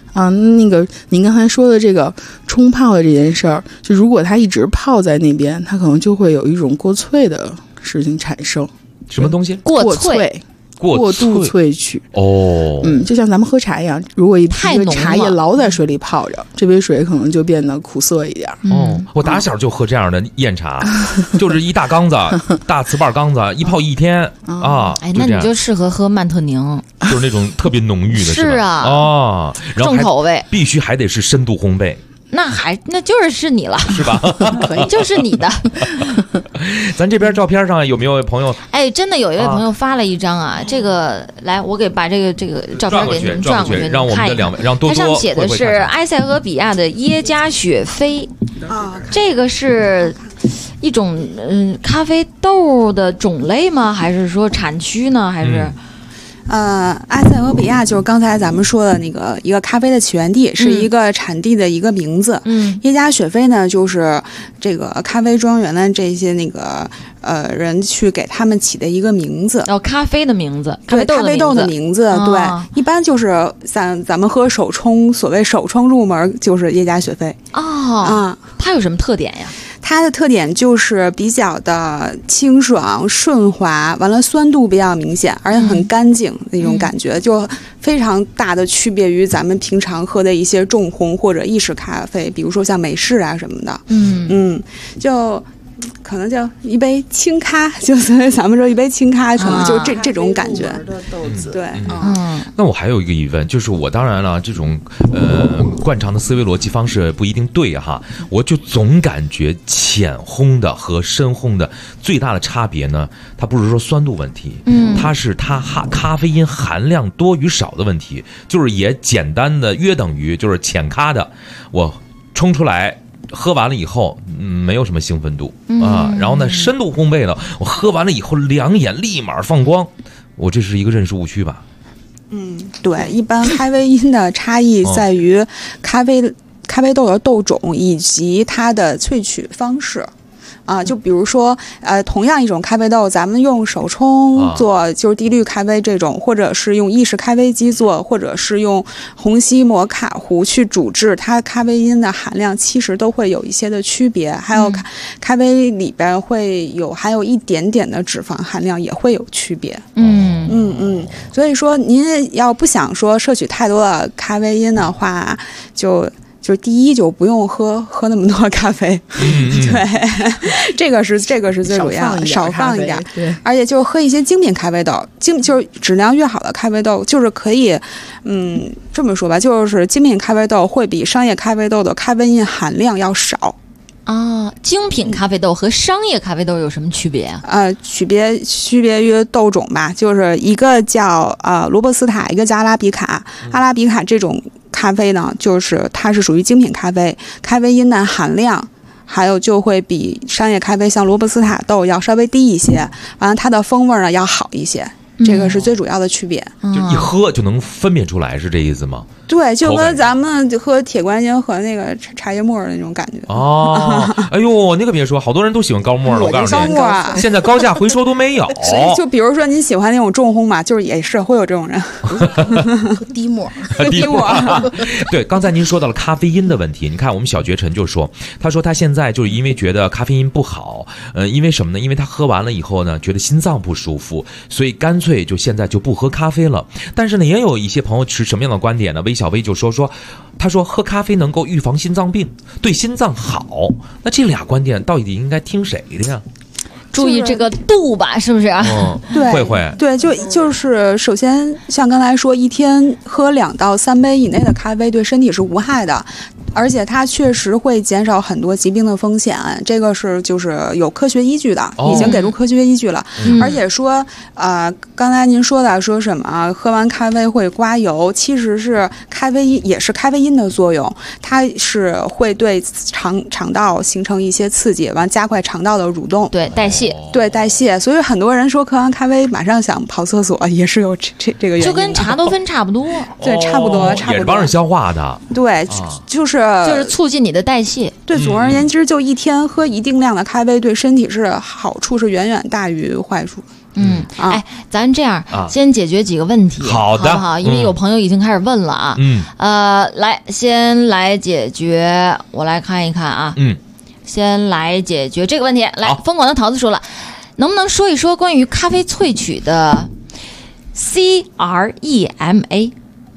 那个您刚才说的这个冲泡的这件事儿，就如果它一直泡在那边，它可能就会有一种过萃的事情产生。 什么东西？ 过萃。过度萃取就像咱们喝茶一样，如果一杯茶叶老在水里泡着，这杯水可能就变得苦涩一点。 我打小就喝这样的燕茶，就是一大缸子大瓷瓣缸子，一泡1天啊。 那你就适合喝曼特宁， 就是那种特别浓郁的， 是啊， 然后重口味， 必须还得是深度烘焙。 那就是你了， 是吧？ 可以，就是你的。 咱这边照片上有没有朋友？ 真的有一位朋友发了一张啊，这个来，我把这个照片给您转过去， 让我们的两位，让多多。 它上写的是埃塞俄比亚的耶加雪菲这个是一种咖啡豆的种类吗？还是说产区呢？还是？ 埃塞俄比亚就是刚才咱们说的那个一个咖啡的起源地，是一个产地的一个名字。耶加雪菲呢，就是这个咖啡庄园的这些那个人去给他们起的一个名字。 咖啡的名字， 咖啡豆的名字，对，一般就是像咱们喝手冲，所谓手冲入门就是耶加雪菲。 它有什么特点呀？ 它的特点就是比较的清爽顺滑，完了酸度比较明显，而且很干净那种感觉，就非常大的区别于咱们平常喝的一些重烘或者意式咖啡，比如说像美式啊什么的。就可能叫一杯清咖，就是咱们说一杯清咖，可能就这种感觉。对， 那我还有一个疑问，就是我当然了，这种惯常的思维逻辑方式不一定对哈，我就总感觉浅烘的和深烘的最大的差别呢，它不是说酸度问题，它是它咖啡因含量多与少的问题，就是也简单的约等于就是浅咖的，我冲出来。喝完了以后，没有什么兴奋度然后呢，深度烘焙呢，我喝完了以后两眼立马放光，我这是一个认识误区吧？ 对，一般咖啡因的差异在于咖啡豆的豆种以及它的萃取方式。就比如说，同样一种咖啡豆，咱们用手冲做，就是低滤咖啡这种，或者是用意式咖啡机做，或者是用虹吸摩卡壶去煮制，它咖啡因的含量其实都会有一些的区别。还有咖啡里边还有一点点的脂肪含量也会有区别。所以说，您要不想说摄取太多的咖啡因的话，就是第一就不用喝那么多咖啡，对，这个是最主要的，少放一点，对，而且就是喝一些精品咖啡豆，就是质量越好的咖啡豆，就是可以，这么说吧，就是精品咖啡豆会比商业咖啡豆的咖啡因含量要少。 精品咖啡豆和商业咖啡豆有什么区别啊？ 区别于豆种吧，就是一个叫罗伯斯塔，一个叫阿拉比卡。阿拉比卡这种咖啡呢，就是它是属于精品咖啡，咖啡因的含量还有就会比商业咖啡像罗伯斯塔豆要稍微低一些，完了它的风味呢要好一些。这个是最主要的区别， 就一喝就能分辨出来，是这意思吗？ 对，就跟咱们喝铁观音和那个茶叶沫的那种感觉。 哎呦，那个别说，好多人都喜欢高沫了。我告诉你，现在高价回收都没有。 所以就比如说你喜欢那种重烘嘛，就是也是会有这种人。 低沫。 对，刚才您说到了咖啡因的问题，你看我们小绝尘就说，他说他现在就是因为觉得咖啡因不好，因为什么呢？因为他喝完了以后呢，觉得心脏不舒服，所以干脆就现在就不喝咖啡了。但是呢，也有一些朋友持什么样的观点呢？小薇就说，他说喝咖啡能够预防心脏病，对心脏好。那这俩观点到底应该听谁的呀？ 注意这个度吧，是不是？ 对， 会， 对，就是首先像刚才说，一天喝2到3杯以内的咖啡对身体是无害的。而且它确实会减少很多疾病的风险，这个是就是有科学依据的，已经给出科学依据了。而且说刚才您说的说什么喝完咖啡会刮油，其实是咖啡因也是咖啡因的作用，它是会对肠道形成一些刺激，完加快肠道的蠕动， 对代谢。所以很多人说喝完咖啡马上想跑厕所，也是有这个原因。 就跟茶多酚差不多， 对，差不多， 也是帮人消化的。 对，就是促进你的代谢。 对，总而言之，就一天喝一定量的咖啡对身体是好处是远远大于坏处。 哎，咱这样先解决几个问题， 好的， 好不好？因为有朋友已经开始问了啊。先来解决，我来看一看啊。先来解决这个问题。来，疯狂的桃子说了，能不能说一说关于咖啡萃取的 CREMA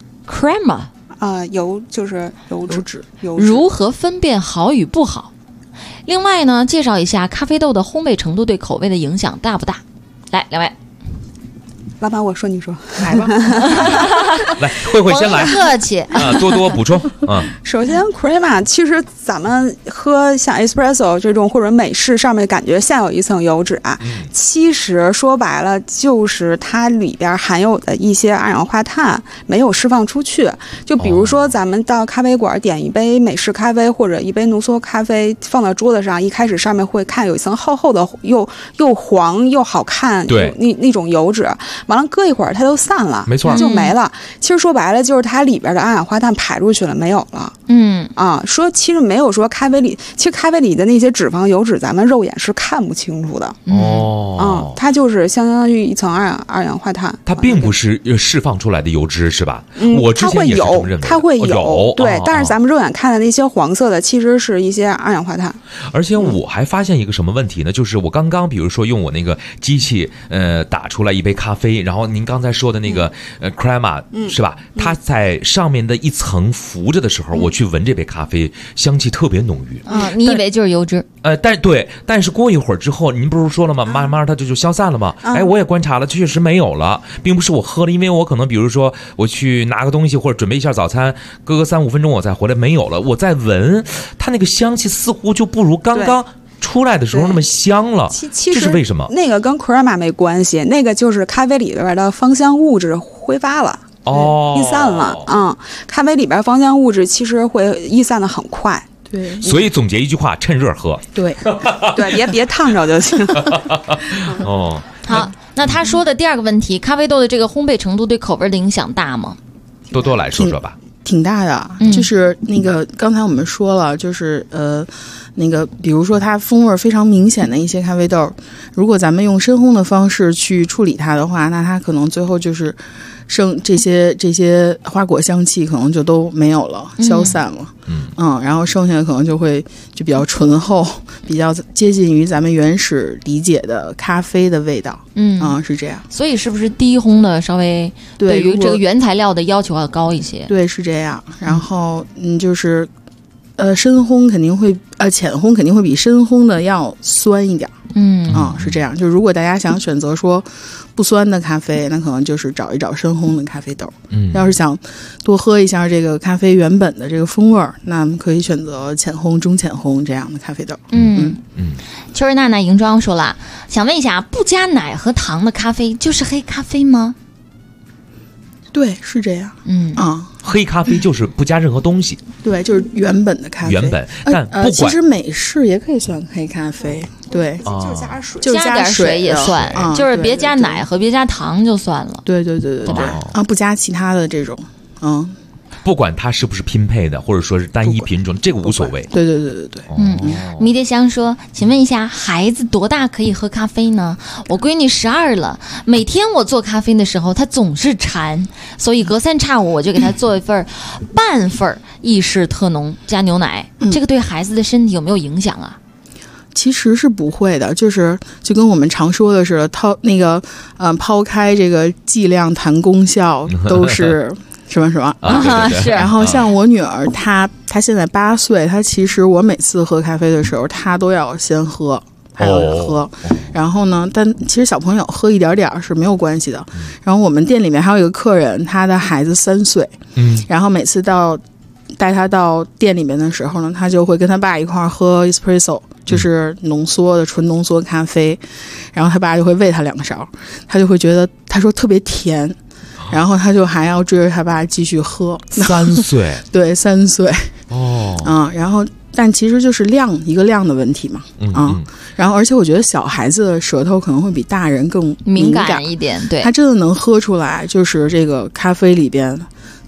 crema 油就是油脂， 如何分辨好与不好？另外呢，介绍一下咖啡豆的烘焙程度对口味的影响大不大？来，两位。 老板，我说你说， 来吧。 来，慧慧先来， 客气多多补充。 首先 crema 其实咱们喝像 espresso 这种或者美式上面感觉像有一层油脂啊，其实说白了就是它里边含有的一些二氧化碳没有释放出去。就比如说咱们到咖啡馆点一杯美式咖啡或者一杯浓缩咖啡放到桌子上，一开始上面会看有一层厚厚的又黄又好看， 对， 那种油脂。完了搁一会儿它就散了， 没错， 就没了。其实说白了就是它里边的二氧化碳排出去了，没有了。说其实没有说咖啡里，其实咖啡里的那些脂肪油脂，咱们肉眼是看不清楚的。它就是相当于一层二氧化碳， 它并不是释放出来的油脂，是吧？我之前也是这么认为的， 它会有，对，但是咱们肉眼看的那些黄色的，其实是一些二氧化碳。 而且我还发现一个什么问题呢？就是我刚刚比如说用我那个机器打出来一杯咖啡，然后您刚才说的那个crema 是吧？它在上面的一层浮着的时候，我去闻这杯咖啡，香气特别浓郁。 你以为就是油脂？ 但是过一会儿之后，您不是说了吗？慢慢它就消散了吗？我也观察了，确实没有了，并不是我喝了，因为我可能比如说我去拿个东西或者准备一下早餐，隔个3-5分钟我再回来，没有了，我再闻它那个香气似乎就不如刚刚出来的时候那么香了。 其实这是为什么？ 那个跟 crema 没关系，那个就是咖啡里边的芳香物质挥发了。逸散了。咖啡里边芳香物质其实会逸散的很快。 对， 所以总结一句话，趁热喝。 对，别烫着就行。 好，那他说的第二个问题，咖啡豆的这个烘焙程度对口味的影响大吗？ 多多来说说吧。 挺大的，就是那个刚才我们说了，就是那个比如说它风味非常明显的一些咖啡豆，如果咱们用深烘的方式去处理它的话，那它可能最后就是剩这些花果香气可能就都没有了，消散了。然后剩下的可能就比较醇厚，比较接近于咱们原始理解的咖啡的味道。是这样。 所以是不是低烘的稍微对于这个原材料的要求要高一些？ 对，是这样。然后就是深烘肯定会浅烘肯定会比深烘的要酸一点。是这样。就如果大家想选择说不酸的咖啡，那可能就是找一找深烘的咖啡豆。要是想多喝一下这个咖啡原本的这个风味，那可以选择浅烘、中浅烘这样的咖啡豆。 秋儿娜娜银装说了，想问一下，不加奶和糖的咖啡就是黑咖啡吗？ 对，是这样。 黑咖啡就是不加任何东西。 对，就是原本的咖啡。 但不管其实美式也可以算黑咖啡。对， 就加水， 加点水也算，就是别加奶和别加糖就算了。 对，不加其他的这种。 不管它是不是拼配的，或者说是单一品种，这个无所谓。 对。 迷迭香说，请问一下，孩子多大可以喝咖啡呢？我闺女12了，每天我做咖啡的时候，她总是馋，所以隔三差五我就给她做一份半份意式特浓加牛奶。这个对孩子的身体有没有影响啊？ 其实是不会的，就跟我们常说的似的，抛开这个剂量谈功效，都是什么是。 然后像我女儿，她现在8岁，她其实我每次喝咖啡的时候，她都要先喝，还有人喝。然后呢，但其实小朋友喝一点点是没有关系的。然后我们店里面还有一个客人，他的孩子3岁，然后每次带他到店里面的时候呢，他就会跟他爸一块儿喝 espresso， 就是浓缩的纯浓缩咖啡，然后他爸就会喂他2勺，他就会觉得他说特别甜，然后他就还要追着他爸继续喝。 3岁？ 对，3岁。然后但其实就是一个量的问题嘛。然后而且我觉得小孩子的舌头可能会比大人更敏感一点，对， 他真的能喝出来，就是这个咖啡里边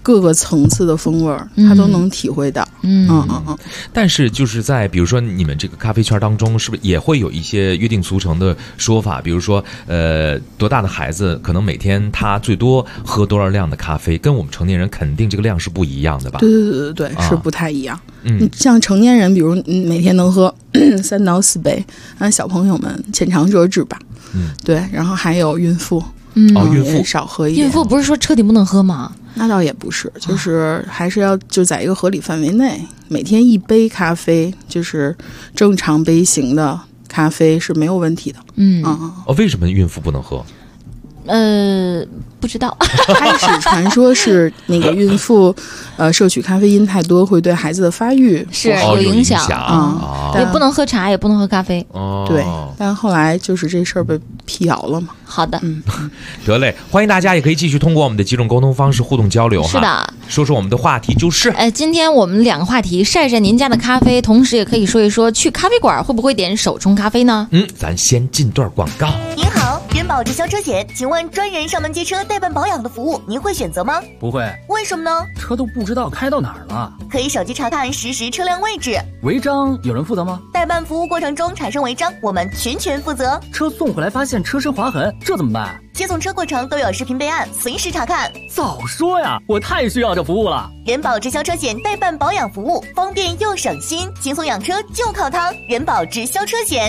各个层次的风味儿，他都能体会到。 但是就是在比如说你们这个咖啡圈当中，是不是也会有一些约定俗成的说法？比如说，多大的孩子可能每天他最多喝多少量的咖啡，跟我们成年人肯定这个量是不一样的吧？ 对，是不太一样。像成年人，比如每天能喝3到4杯，小朋友们浅尝辄止吧。对，然后还有孕妇， 孕妇少喝一点。 孕妇不是说彻底不能喝吗？ 那倒也不是，就是还是要就在一个合理范围内，每天1杯咖啡，就是正常杯型的咖啡是没有问题的。 为什么孕妇不能喝？ 不知道。 开始传说是那个孕妇，摄取咖啡因太多会对孩子的发育是有影响也不能喝茶，也不能喝咖啡。 对，但后来就是这事儿被辟谣了嘛。 好的， 得嘞，欢迎大家也可以继续通过我们的几种沟通方式互动交流哈。 是的， 说说我们的话题就是， 今天我们2个话题，晒晒您家的咖啡，同时也可以说一说去咖啡馆会不会点手冲咖啡呢？ 咱先进段广告。 您好，人保直销车险，请问专人上门接车代办保养的服务，您会选择吗？ 不会。 为什么呢？ 车都不知道开到哪儿了。 可以手机查看实时车辆位置。 违章有人负责吗？ 代办服务过程中产生违章，我们全权负责。 车送回来发现车身划痕，这怎么办？ 接送车过程都有视频备案，随时查看。 早说呀，我太需要这服务了。 人保直销车险代办保养服务，方便又省心，轻松养车就靠它。人保直销车险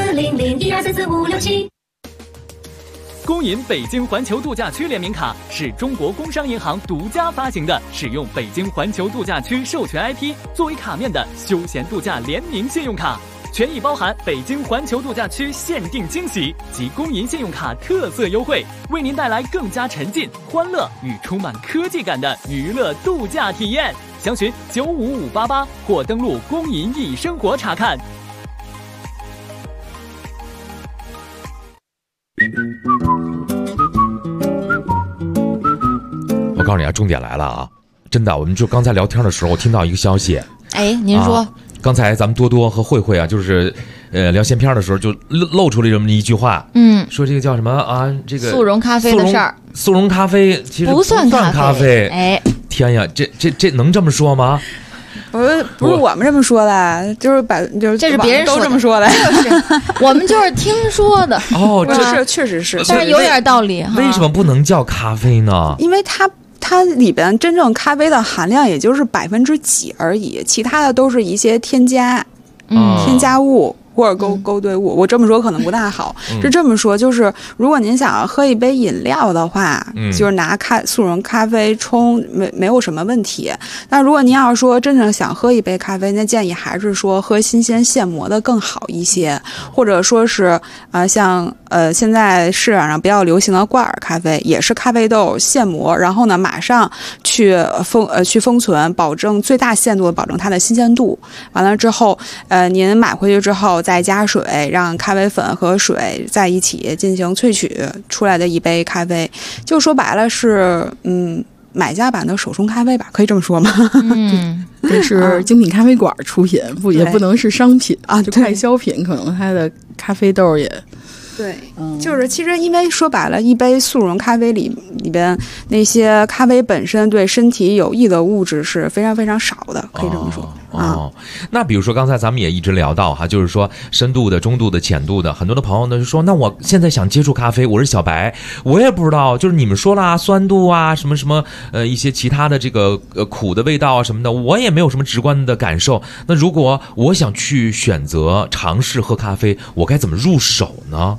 40012344567。 工银北京环球度假区联名卡是中国工商银行独家发行的，使用北京环球度假区授权 IP 作为卡面的休闲度假联名信用卡，权益包含北京环球度假区限定惊喜及工银信用卡特色优惠，为您带来更加沉浸、欢乐与充满科技感的娱乐度假体验。详询95588或登录工银易生活查看。 我告诉你啊，重点来了啊！真的，我们就刚才聊天的时候，我听到一个消息。 您说。 刚才咱们多多和慧慧啊，就是聊闲篇的时候，就露出了这么一句话，说这个叫什么啊？这个速溶咖啡的事儿， 速溶咖啡其实不算咖啡。天呀，这能这么说吗？ 不是我们这么说的，就是这是别人都这么说的， 我们就是听说的。 这是确实是， 但是有点道理。 为什么不能叫咖啡呢？ 因为它里边真正咖啡的含量也就是几%而已，其他的都是一些添加物或者勾兑物。我这么说可能不大好，是这么说，就是如果您想要喝一杯饮料的话，就是拿速溶咖啡冲没有什么问题。那如果您要说真正想喝一杯咖啡，那建议还是说喝新鲜现磨的更好一些，或者说是像现在市场上比较流行的挂耳咖啡，也是咖啡豆现磨，然后呢马上去封存，保证最大限度的保证它的新鲜度。完了之后，您买回去之后再加水，让咖啡粉和水在一起进行萃取出来的一杯咖啡，就说白了是买家版的手冲咖啡吧，可以这么说吗？ 这是精品咖啡馆出品，也不能是商品啊，就快消品，可能它的咖啡豆也。 对，就是其实因为说白了，一杯速溶咖啡里边那些咖啡本身对身体有益的物质是非常非常少的，可以这么说。 那比如说刚才咱们也一直聊到哈，就是说深度的、中度的、浅度的，很多的朋友呢就说，那我现在想接触咖啡，我是小白，我也不知道，就是你们说啦，酸度啊，什么什么一些其他的这个苦的味道啊什么的，我也没有什么直观的感受。那如果我想去选择尝试喝咖啡，我该怎么入手呢？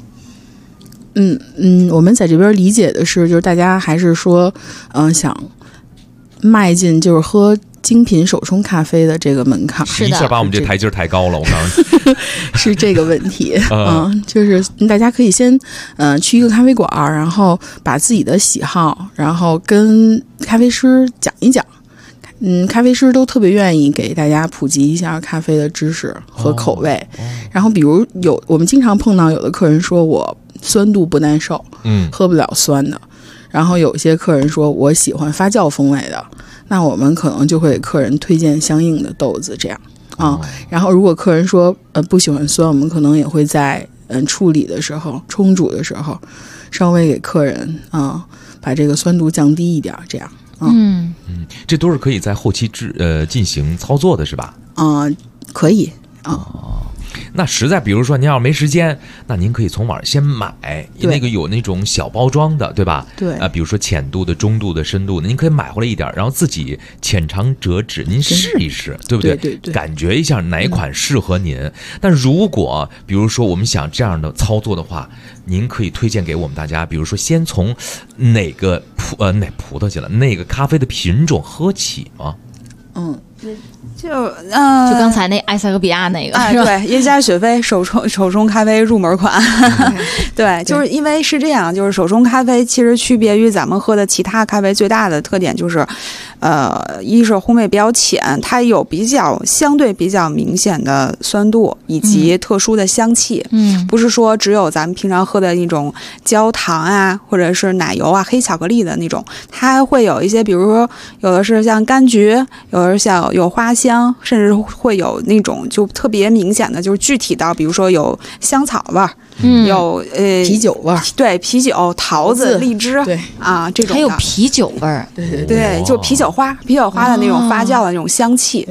我们在这边理解的是，就是大家还是说，想迈进就是喝精品手冲咖啡的这个门槛， 一下把我们这台阶抬高了。我告诉你， 是这个问题。就是大家可以先去一个咖啡馆，然后把自己的喜好，然后跟咖啡师讲一讲。咖啡师都特别愿意给大家普及一下咖啡的知识和口味。然后比如我们经常碰到有的客人说我酸度不耐受，喝不了酸的。然后有些客人说我喜欢发酵风味的，那我们可能就会给客人推荐相应的豆子这样然后如果客人说不喜欢酸，我们可能也会在处理的时候、冲煮的时候稍微给客人把这个酸度降低一点这样。 这都是可以在后期进行操作的，是吧？ 可以那实在比如说您要没时间，那您可以从网上先买，那个有那种小包装的，对吧？ 对比如说浅度的、中度的、深度的，您可以买回来一点，然后自己浅尝辄止，您试一试，对不对？ 对， 感觉一下哪款适合您。但如果比如说我们想这样的操作的话，您可以推荐给我们大家，比如说先从哪个葡萄去了，那个咖啡的品种喝起吗？ 就刚才那埃塞俄比亚那个， 对，耶加雪菲手冲咖啡入门款。对，就是因为是这样，就是手冲咖啡其实区别于咱们喝的其他咖啡最大的特点就是，一是烘焙比较浅，它有相对比较明显的酸度以及特殊的香气。不是说只有咱们平常喝的那种焦糖啊，或者是奶油啊、黑巧克力的那种，它还会有一些，比如说有的是像柑橘，有的是像有花香，甚至会有那种就特别明显的，就是具体到比如说有香草味儿，有啤酒味儿， 对，啤酒、桃子、荔枝，对啊，这种还有啤酒味儿， 对，就啤酒花的那种发酵的那种香气，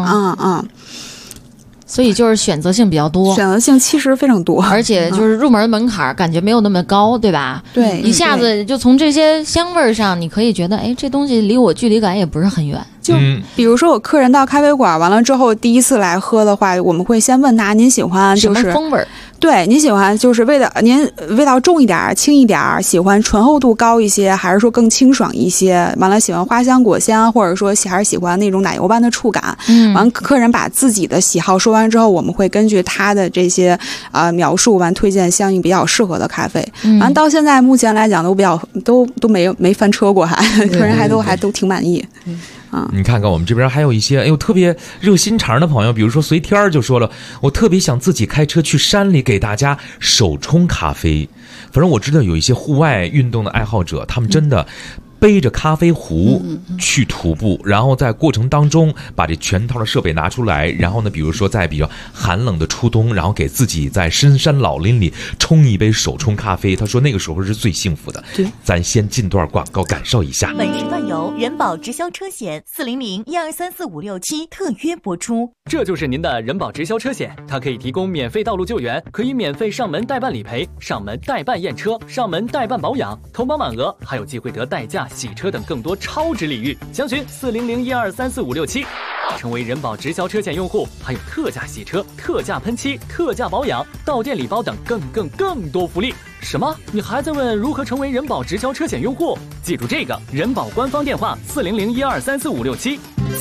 所以就是选择性比较多， 选择性其实非常多， 而且就是入门门槛感觉没有那么高，对吧？ 对， 一下子就从这些香味上，你可以觉得，哎，这东西离我距离感也不是很远。 就比如说我客人到咖啡馆完了之后，第一次来喝的话，我们会先问他您喜欢就是什么风味？ 对，您喜欢就是您味道重一点、轻一点，喜欢醇厚度高一些，还是说更清爽一些？完了喜欢花香果香，或者说还是喜欢那种奶油般的触感。完客人把自己的喜好说完之后，我们会根据他的这些描述完推荐相应比较适合的咖啡。完到现在目前来讲都没翻车过，客人还都挺满意。 你看看我们这边还有一些特别热心肠的朋友，比如说随天就说了，我特别想自己开车去山里给大家手冲咖啡。反正我知道有一些户外运动的爱好者，他们真的背着咖啡壶去徒步，然后在过程当中把这全套的设备拿出来，然后呢，比如说在比较寒冷的初冬，然后给自己在深山老林里冲一杯手冲咖啡。他说那个时候是最幸福的。 对， 咱先进段广告感受一下。 本时段由人保直销车险400-1234567特约播出。 这就是您的人保直销车险，它可以提供免费道路救援，可以免费上门代办理赔、上门代办验车、上门代办保养，投保满额还有机会得代驾、洗车等更多超值礼遇。详询400-1234567，成为人保直销车险用户，还有特价洗车、特价喷漆、特价保养、到店礼包等更多福利。什么？你还在问如何成为人保直销车险用户？记住这个人保官方电话400-1234567。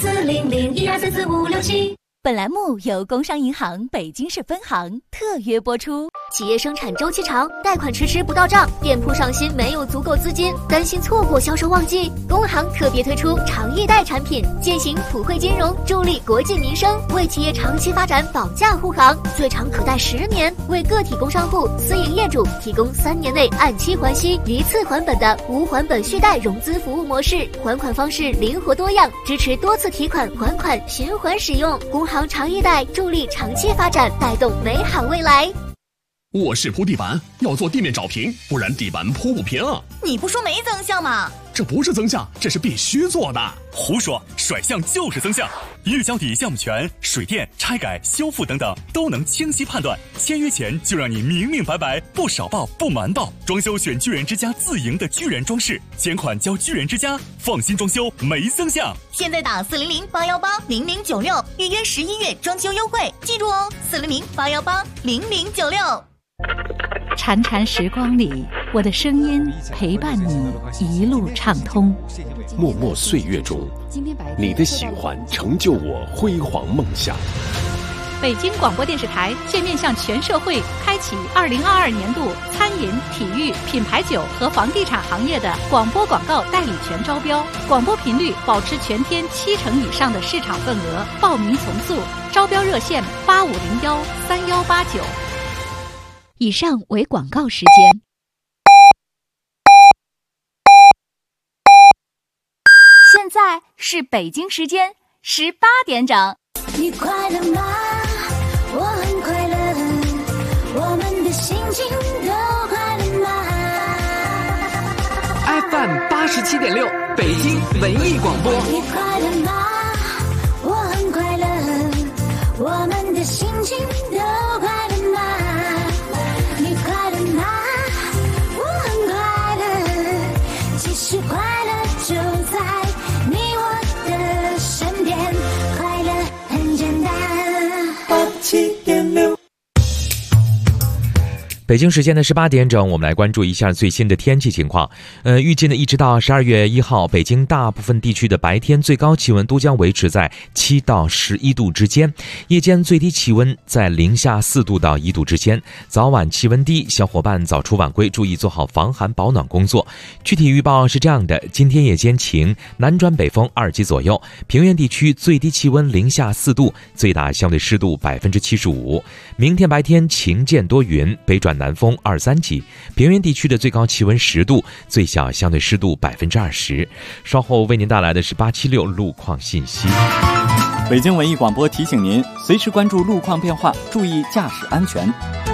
400-1234567。本栏目由工商银行北京市分行特约播出。企业生产周期长，贷款迟迟不到账，店铺上新没有足够资金，担心错过销售旺季，工行特别推出长易贷产品，践行普惠金融，助力国计民生，为企业长期发展保驾护航，最长可贷10年，为个体工商户、私营业主提供3年内按期还息、一次还本的无还本续贷融资服务模式，还款方式灵活多样，支持多次提款还款循环使用。工行长易贷助力长期发展，带动美好未来。 我是铺地板，要做地面找平，不然地板铺不平。 你不说没增项吗？ 这不是增项，这是必须做的。 胡说，甩项就是增项。一日交底项目权、水电、拆改、修复等等都能清晰判断，签约前就让你明明白白，不少报不瞒报。装修选巨人之家自营的巨人装饰，钱款交巨人之家，放心装修没增项。 现在打400-818-0096预约11月装修优惠，记住哦，400-818-0096。 潺潺时光里，我的声音陪伴你一路畅通。 默默岁月中，你的喜欢成就我辉煌梦想。 北京广播电视台现面向全社会开启2022年度餐饮、体育、品牌酒和房地产行业的广播广告代理权招标，广播频率保持全天70%以上的市场份额，报名从速，招标热线8501-3189。 以上为广告时间。 现在是北京时间18点整。 你快乐吗？我很快乐，我们的心情都快乐吗？ FM 97.6，北京文艺广播。 你快乐吗？我很快乐，我们的心情都快乐吗？你快乐吗？我很快乐，其实快乐就在你我的身边，快乐很简单。87.6。 北京时间的18点整，我们来关注一下最新的天气情况。预计呢，一直到12月1号，北京大部分地区的白天最高气温都将维持在7到11度之间，夜间最低气温在零下4度到1度之间。早晚气温低，小伙伴早出晚归，注意做好防寒保暖工作。具体预报是这样的：今天夜间晴，南转北风2级左右，平原地区最低气温零下4度，最大相对湿度75%。明天白天晴间多云，北转南风2、3级，平原地区的最高气温10度，最小相对湿度20%。稍后为您带来的是876路况信息。 北京文艺广播提醒您，随时关注路况变化，注意驾驶安全。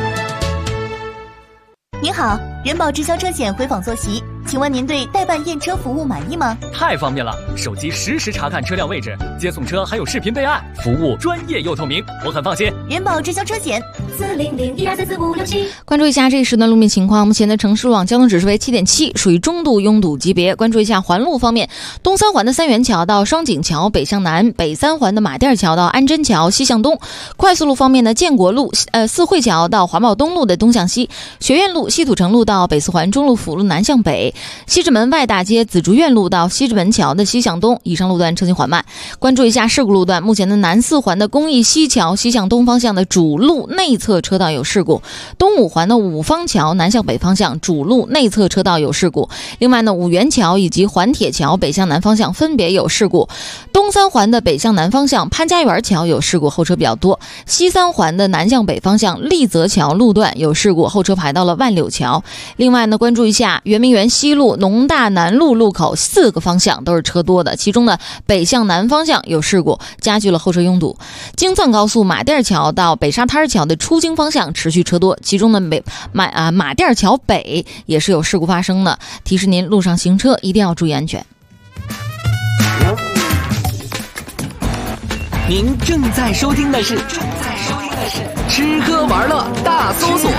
您好，人保直销车险回访坐席，请问您对代办验车服务满意吗？ 太方便了，手机实时查看车辆位置，接送车还有视频备案，服务专业又透明，我很放心。 人保直销车险40012344567。 关注一下这一时段路面情况，目前的城市路网交通指数为7.7，属于中度拥堵级别。关注一下环路方面，东三环的三元桥到双井桥北向南，北三环的马甸桥到安贞桥西向东。快速路方面呢，建国路四惠桥到环保东路的东向西，学院路西土城路到北四环中路辅路南向北，西直门外大街紫竹院路到西直门桥的西向东。以上路段车行缓慢。关注一下事故路段，目前的南四环的公益西桥西向东方向的主路内侧车道有事故，东五环的五方桥南向北方向主路内侧车道有事故。另外呢，五元桥以及环铁桥北向南方向分别有事故，东三环的北向南方向潘家园桥有事故，后车比较多。西三环的南向北方向立泽桥路段有事故，后车排到了万柳桥。另外呢，关注一下圆明园西路农大南路路口4个方向都是车多的，其中呢北向南方向有事故，加剧了后车拥堵。京藏高速马甸桥到北沙滩桥的出京方向持续车多，其中呢马甸桥北也是有事故发生的，提示您路上行车一定要注意安全。 您正在收听的是吃喝玩乐大搜索。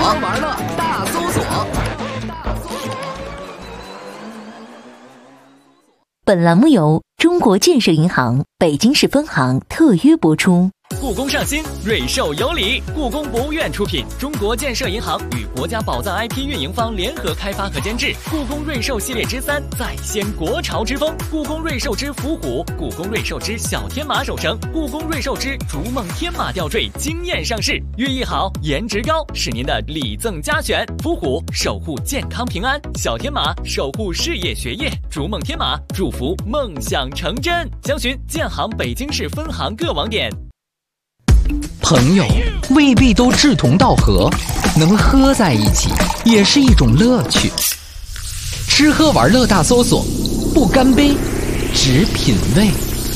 本栏目由中国建设银行北京市分行特约播出。 故宫上新，瑞兽有礼。故宫博物院出品，中国建设银行与国家宝藏 IP 运营方联合开发和监制。故宫瑞兽系列之3再掀国潮之风，故宫瑞兽之伏虎，故宫瑞兽之小天马手绳，故宫瑞兽之逐梦天马吊坠惊艳上市。寓意好，颜值高，是您的礼赠佳选。伏虎守护健康平安，小天马守护事业学业，逐梦天马祝福梦想成真。详询建行北京市分行各网点。 朋友未必都志同道合，能喝在一起也是一种乐趣。吃喝玩乐大搜索，不干杯，只品味。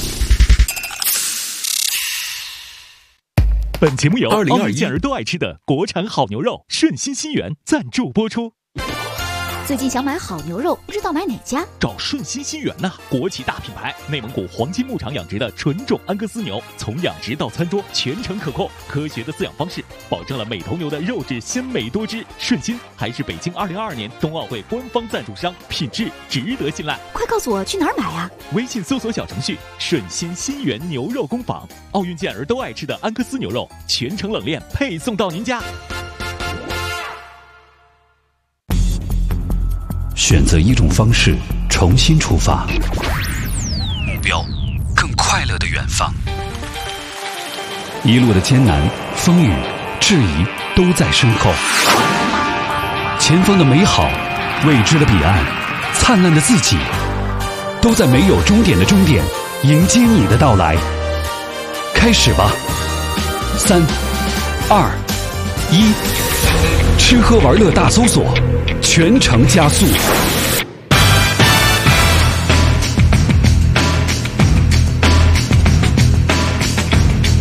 本节目由2021健儿都爱吃的国产好牛肉顺心心源赞助播出。 最近想买好牛肉，不知道买哪家？ 找顺心心源呐，国际大品牌，内蒙古黄金牧场养殖的纯种安格斯牛，从养殖到餐桌全程可控，科学的饲养方式保证了每头牛的肉质鲜美多汁。顺心还是北京2022年冬奥会官方赞助商，品质值得信赖。 快告诉我去哪儿买啊？ 微信搜索小程序顺心心源牛肉工坊，奥运健儿都爱吃的安格斯牛肉，全程冷链配送到您家。 选择一种方式，重新出发，目标更快乐的远方。一路的艰难、风雨、质疑都在身后，前方的美好、未知的彼岸、灿烂的自己，都在没有终点的终点迎接你的到来。开始吧，3、2、1，吃喝玩乐大搜索，全程加速。 北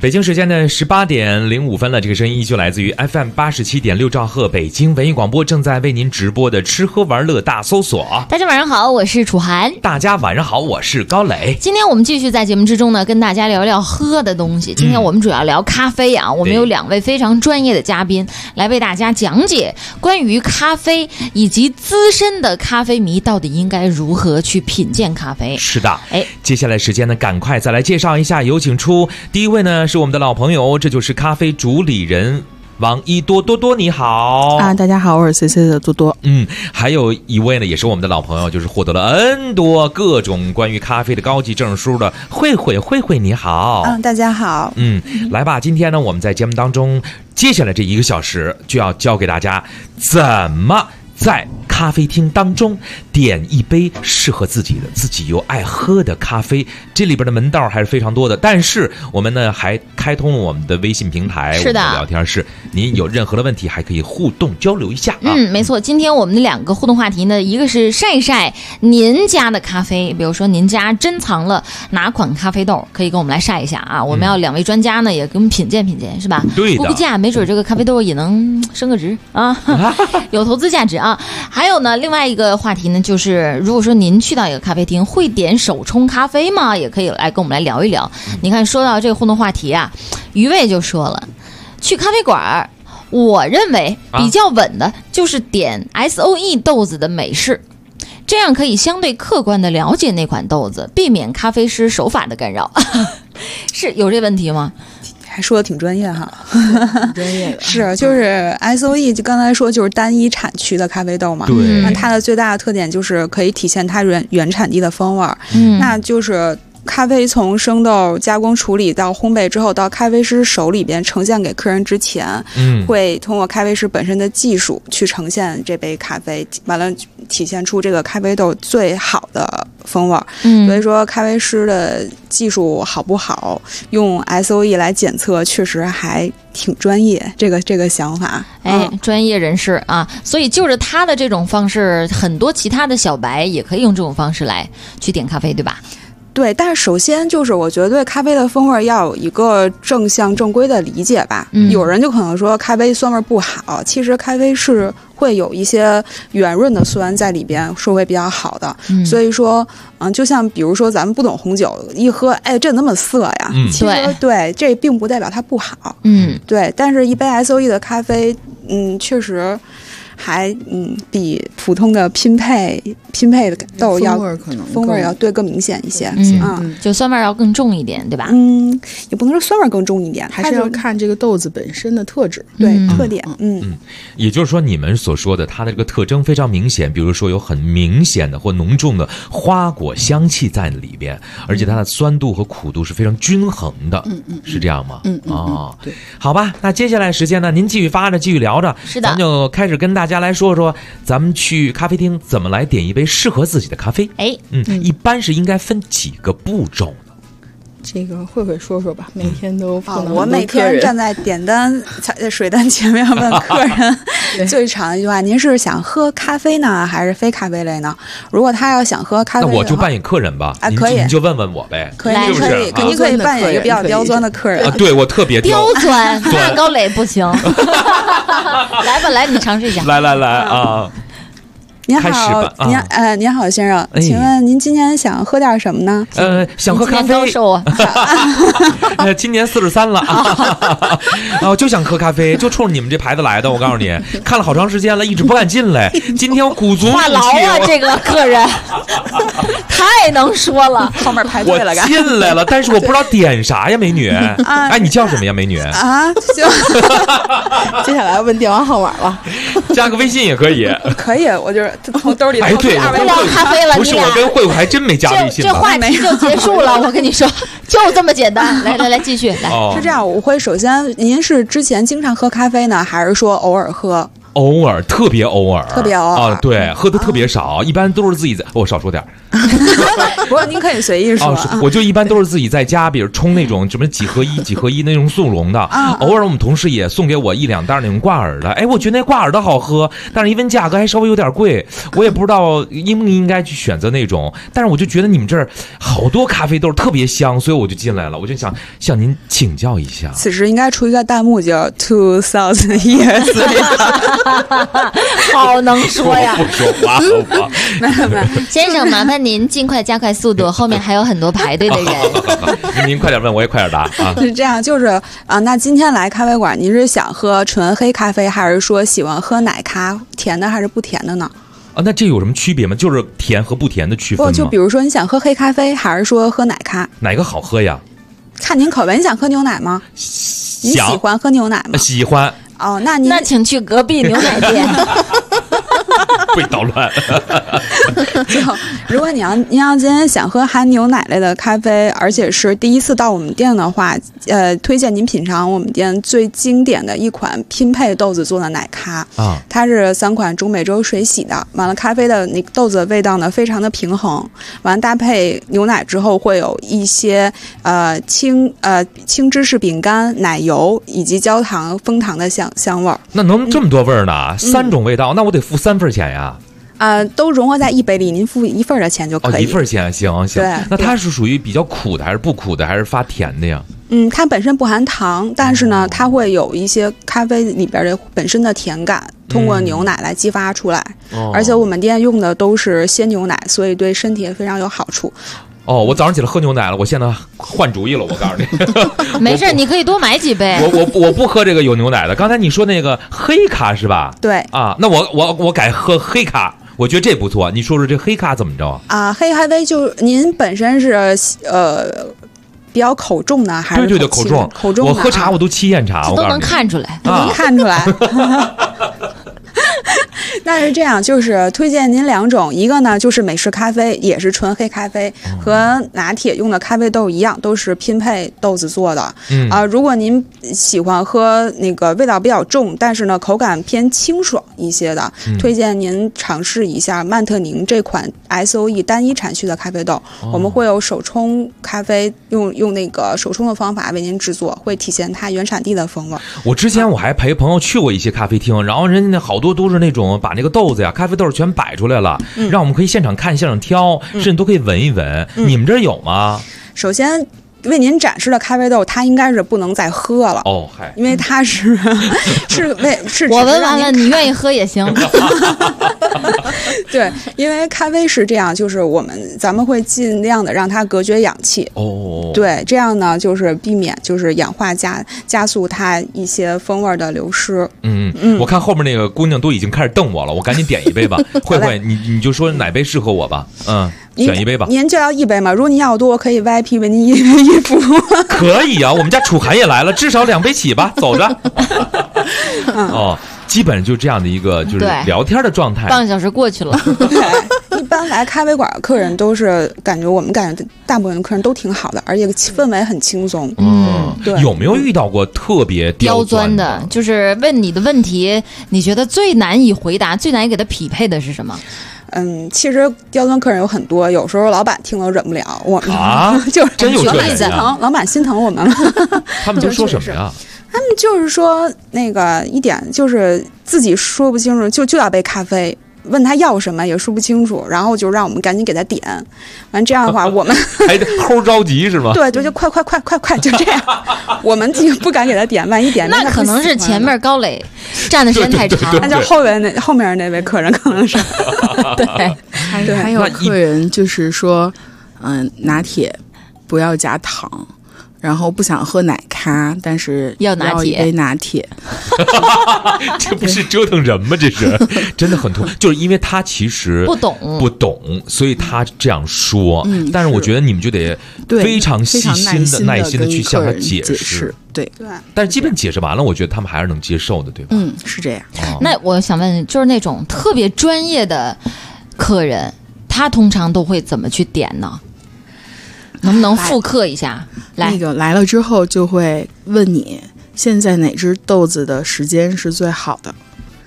北京时间的18:05了，这个声音依旧来自于 FM 87.6兆赫北京文艺广播，正在为您直播的吃喝玩乐大搜索。 大家晚上好，我是楚涵。 大家晚上好，我是高磊。 今天我们继续在节目之中呢，跟大家聊聊喝的东西。今天我们主要聊咖啡啊，我们有2位非常专业的嘉宾来为大家讲解关于咖啡以及资深的咖啡迷到底应该如何去品鉴咖啡。 是的，接下来时间呢，赶快再来介绍一下，有请出第一位呢，是我们的老朋友，这就是咖啡主理人王一多。多多你好啊，大家好，我是 CC 的多多。 还有一位呢，也是我们的老朋友，就是获得了 N 多各种关于咖啡的高级证书的慧慧你好。 大家好。 来吧，今天呢，我们在节目当中，接下来这1个小时就要教给大家怎么在咖啡厅当中点一杯适合自己的、自己又爱喝的咖啡。这里边的门道还是非常多的，但是我们呢还开通了我们的微信平台， 是的， 我们的聊天室，您有任何的问题还可以互动交流一下啊。 没错，今天我们的2个互动话题呢，一个是晒一晒您家的咖啡，比如说您家珍藏了哪款咖啡豆，可以跟我们来晒一下啊。我们要2位专家呢，也给我们品鉴品鉴，是吧？ 对的， 估价没准这个咖啡豆也能升个值啊，有投资价值啊。还有呢，另外一个话题呢，就是如果说您去到一个咖啡厅，会点手冲咖啡吗？也可以来跟我们来聊一聊。你看，说到这个互动话题啊，于卫就说了，去咖啡馆，我认为比较稳的就是点 SOE 豆子的美式，这样可以相对客观的了解那款豆子，避免咖啡师手法的干扰。是有这问题吗？ 还说的挺专业哈， 专业的是就是 SOE， 就刚才说就是单一产区的咖啡豆嘛， 对， 那它的最大的特点就是可以体现它原产地的风味，那就是咖啡从生豆加工处理到烘焙之后，到咖啡师手里边呈现给客人之前，会通过咖啡师本身的技术去呈现这杯咖啡，完了体现出这个咖啡豆最好的风味。所以说咖啡师的技术好不好，用 SOE 来检测，确实还挺专业。这个想法， 专业人士啊，所以就是他的这种方式，很多其他的小白也可以用这种方式来去点咖啡，对吧？ 对，但是首先就是我觉得对咖啡的风味要有一个正向正规的理解吧。有人就可能说咖啡酸味不好，其实咖啡是会有一些圆润的酸在里边，是会比较好的。所以说就像比如说咱们不懂红酒，一喝这那么涩呀，其实对这并不代表它不好。对，但是一杯 SOE 的咖啡确实还比普通的拼配的豆要风味要对更明显一些， 就酸味要更重一点，对吧？ 也不能说酸味更重一点， 还是要看这个豆子本身的特质， 对特点。 也就是说，你们所说的它的这个特征非常明显，比如说有很明显的或浓重的花果香气在里边，而且它的酸度和苦度是非常均衡的，是这样吗？ 对， 好吧，那接下来时间呢，您继续发着，继续聊着， 是的， 咱就开始跟大家来说说，咱们去咖啡厅怎么来点一杯适合自己的咖啡。一般是应该分几个步骤呢？ 这个慧慧说说吧，每天都我每天站在点单水单前面问客人最长的一句话：您是想喝咖啡呢，还是非咖啡类呢？如果他要想喝咖啡， 那我就扮演客人吧。 可以， 您就问问我呗。 可以，肯定可以扮演一个比较刁钻的客人。 对，我特别刁钻，那高磊不行。来吧，来，你尝试一下。 来啊！ 您好，您好，先生，请问您今年想喝点什么呢？ 想喝咖啡。 高寿啊！ 今年43了啊，就想喝咖啡，就冲着你们这牌子来的。我告诉你，看了好长时间了，一直不敢进来。今天我鼓足勇气， 话痨啊，这个客人太能说了， 后面排队了， 我进来了，但是我不知道点啥呀，美女。你叫什么呀，美女？ 就接下来问电话号码了， 加个微信也可以。 可以，我就是从兜里掏出不聊咖啡了， 不是我跟慧慧还真没加微信。 这话题就结束了，我跟你说，就这么简单。来，继续来。 是这样，我会首先，您是之前经常喝咖啡呢，还是说偶尔喝？ 偶尔，特别偶尔啊， 对，喝的特别少，一般都是自己在。我少说点。 不过您可以随意说。 我就一般都是自己在家，比如冲那种什么几合一那种速溶的，偶尔我们同事也送给我1、2袋那种挂耳的，哎，我觉得那挂耳的好喝，但是一问价格还稍微有点贵，我也不知道应不应该去选择那种，但是我就觉得你们这儿好多咖啡豆特别香，所以我就进来了，我就想向您请教一下。 此时应该出一个弹幕叫 2000 years， 好能说呀！ 不说话好吧？ 没有， 先生，麻烦您尽快加快速度，后面还有很多排队的人。 您快点问，我也快点答啊！ 是这样，就是那今天来咖啡馆，您是想喝纯黑咖啡，还是说喜欢喝奶咖，甜的还是不甜的呢？ 那这有什么区别吗？就是甜和不甜的区分吗？ 不，就比如说你想喝黑咖啡，还是说喝奶咖？ 哪个好喝呀？ 看您口味，你想喝牛奶吗？你喜欢喝牛奶吗？ 喜欢。 哦，那请去隔壁牛奶店。 会捣乱。 就如果您要今天想喝含牛奶类的咖啡，而且是第一次到我们店的话，推荐您品尝我们店最经典的一款拼配豆子做的奶咖啊，它是3款中美洲水洗的，完了咖啡的那豆子的味道呢非常的平衡，完了搭配牛奶之后会有一些轻芝士饼干、奶油以及焦糖、枫糖的香味儿。 那能这么多味儿呢？3种味道，那我得付3份钱呀。 都融合在一杯里，您付1份的钱就可以。 1份钱，行。 对， 那它是属于比较苦的，还是不苦的，还是发甜的呀？ 它本身不含糖，但是呢，它会有一些咖啡里边的本身的甜感，通过牛奶来激发出来。而且我们店用的都是鲜牛奶，所以对身体也非常有好处。 我早上起来喝牛奶了，我现在换主意了，我告诉你。 没事，你可以多买几杯。 我不喝这个有牛奶的。刚才你说那个黑咖是吧？ 对啊，那我改喝黑咖，我觉得这不错。你说说这黑咖怎么着啊？黑咖啡就您本身是比较口重呢，还是对口重？我喝茶我都沏验茶， 这都能看出来， 能看出来。那是这样，就是推荐您2种，一个呢就是美式咖啡，也是纯黑咖啡，和拿铁用的咖啡豆一样，都是拼配豆子做的。如果您喜欢喝那个味道比较重，但是呢口感偏清爽一些的，推荐您尝试一下曼特宁这款 SOE 单一产区的咖啡豆。我们会有手冲咖啡，用那个手冲的方法为您制作，会体现它原产地的风味。 我之前我还陪朋友去过一些咖啡厅，然后人家那好多都是那种把那个豆子呀、咖啡豆全摆出来了，让我们可以现场看、现场挑，甚至都可以闻一闻。你们这有吗？ 首先为您展示的咖啡豆，它应该是不能再喝了因为它是我闻完了，你愿意喝也行。 对，因为咖啡是这样，就是咱们会尽量的让它隔绝氧气对，这样呢就是避免就是氧化加速它一些风味的流失。 我看后面那个姑娘都已经开始瞪我了，我赶紧点一杯吧。慧你就说哪杯适合我吧。选一杯吧。 您就要1杯嘛？如果您要多，我可以 VIP 为您1杯1服。 可以啊，我们家楚涵也来了，至少2杯起吧，走着。基本上就这样的一个就是聊天的状态。 半个小时过去了。 对，一般来咖啡馆的客人都是我们感觉大部分的客人都挺好的，而且氛围很轻松。对。 有没有遇到过特别刁钻的？就是问你的问题，你觉得最难以回答、最难以给他匹配的是什么？ 其实刁钻客人有很多，有时候老板听了忍不了，我们就是真有这老板心疼，老板心疼我们了。 他们都说什么呀？ 他们就是说那个一点就是自己说不清楚，就要杯咖啡，问他要什么也说不清楚，然后就让我们赶紧给他点，完这样的话我们还得齁着急是吗？ 对，就快，就这样，我们就不敢给他点，万一点那可能是前面高磊站的时间太长， 那叫后面那位客人可能是对， 还有客人就是说，拿铁不要加糖。然后不想喝奶咖，但是要一杯拿铁。 这不是折腾人吗？这是真的很痛，就是因为他其实不懂，所以他这样说。但是我觉得你们就得非常细心的、耐心的去向他解释。 对。 但是基本解释完了，我觉得他们还是能接受的，对吧？ 是这样。 那我想问，就是那种特别专业的客人，他通常都会怎么去点呢？能不能复刻一下？ 那个来了之后就会问你，现在哪只豆子的时间是最好的？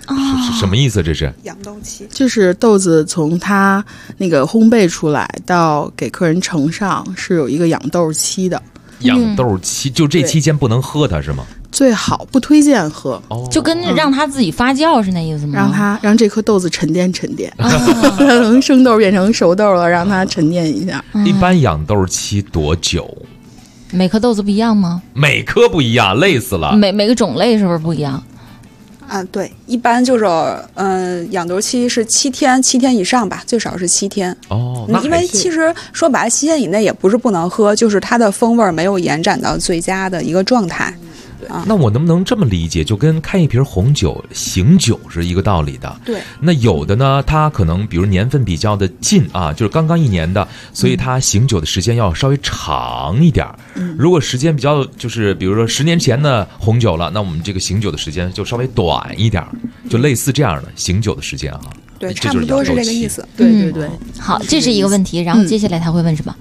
是什么意思？这是养豆期， 就是豆子从它那个烘焙出来到给客人盛上是有一个养豆期的。 养豆期就这期间不能喝它是吗？ 最好不推荐喝， 就跟让它自己发酵是那意思吗？ 让这颗豆子沉淀沉淀，从生豆变成熟豆了，让它沉淀一下。 一般养豆期多久？ 每颗豆子不一样吗？ 每颗不一样，累死了。 每个种类是不是不一样？ 啊，对，一般就是养豆期是7天，7天以上吧，最少是7天。 哦， 因为其实说白了，7天以内也不是不能喝，就是它的风味没有延展到最佳的一个状态。 那我能不能这么理解，就跟开一瓶红酒醒酒是一个道理的？ 对。 那有的呢，它可能比如年份比较的近啊，就是刚刚1年的，所以它醒酒的时间要稍微长一点。如果时间比较就是比如说10年前的红酒了，那我们这个醒酒的时间就稍微短一点，就类似这样的醒酒的时间啊。 对，差不多是这个意思。 对。 好，这是一个问题，然后接下来他会问什么？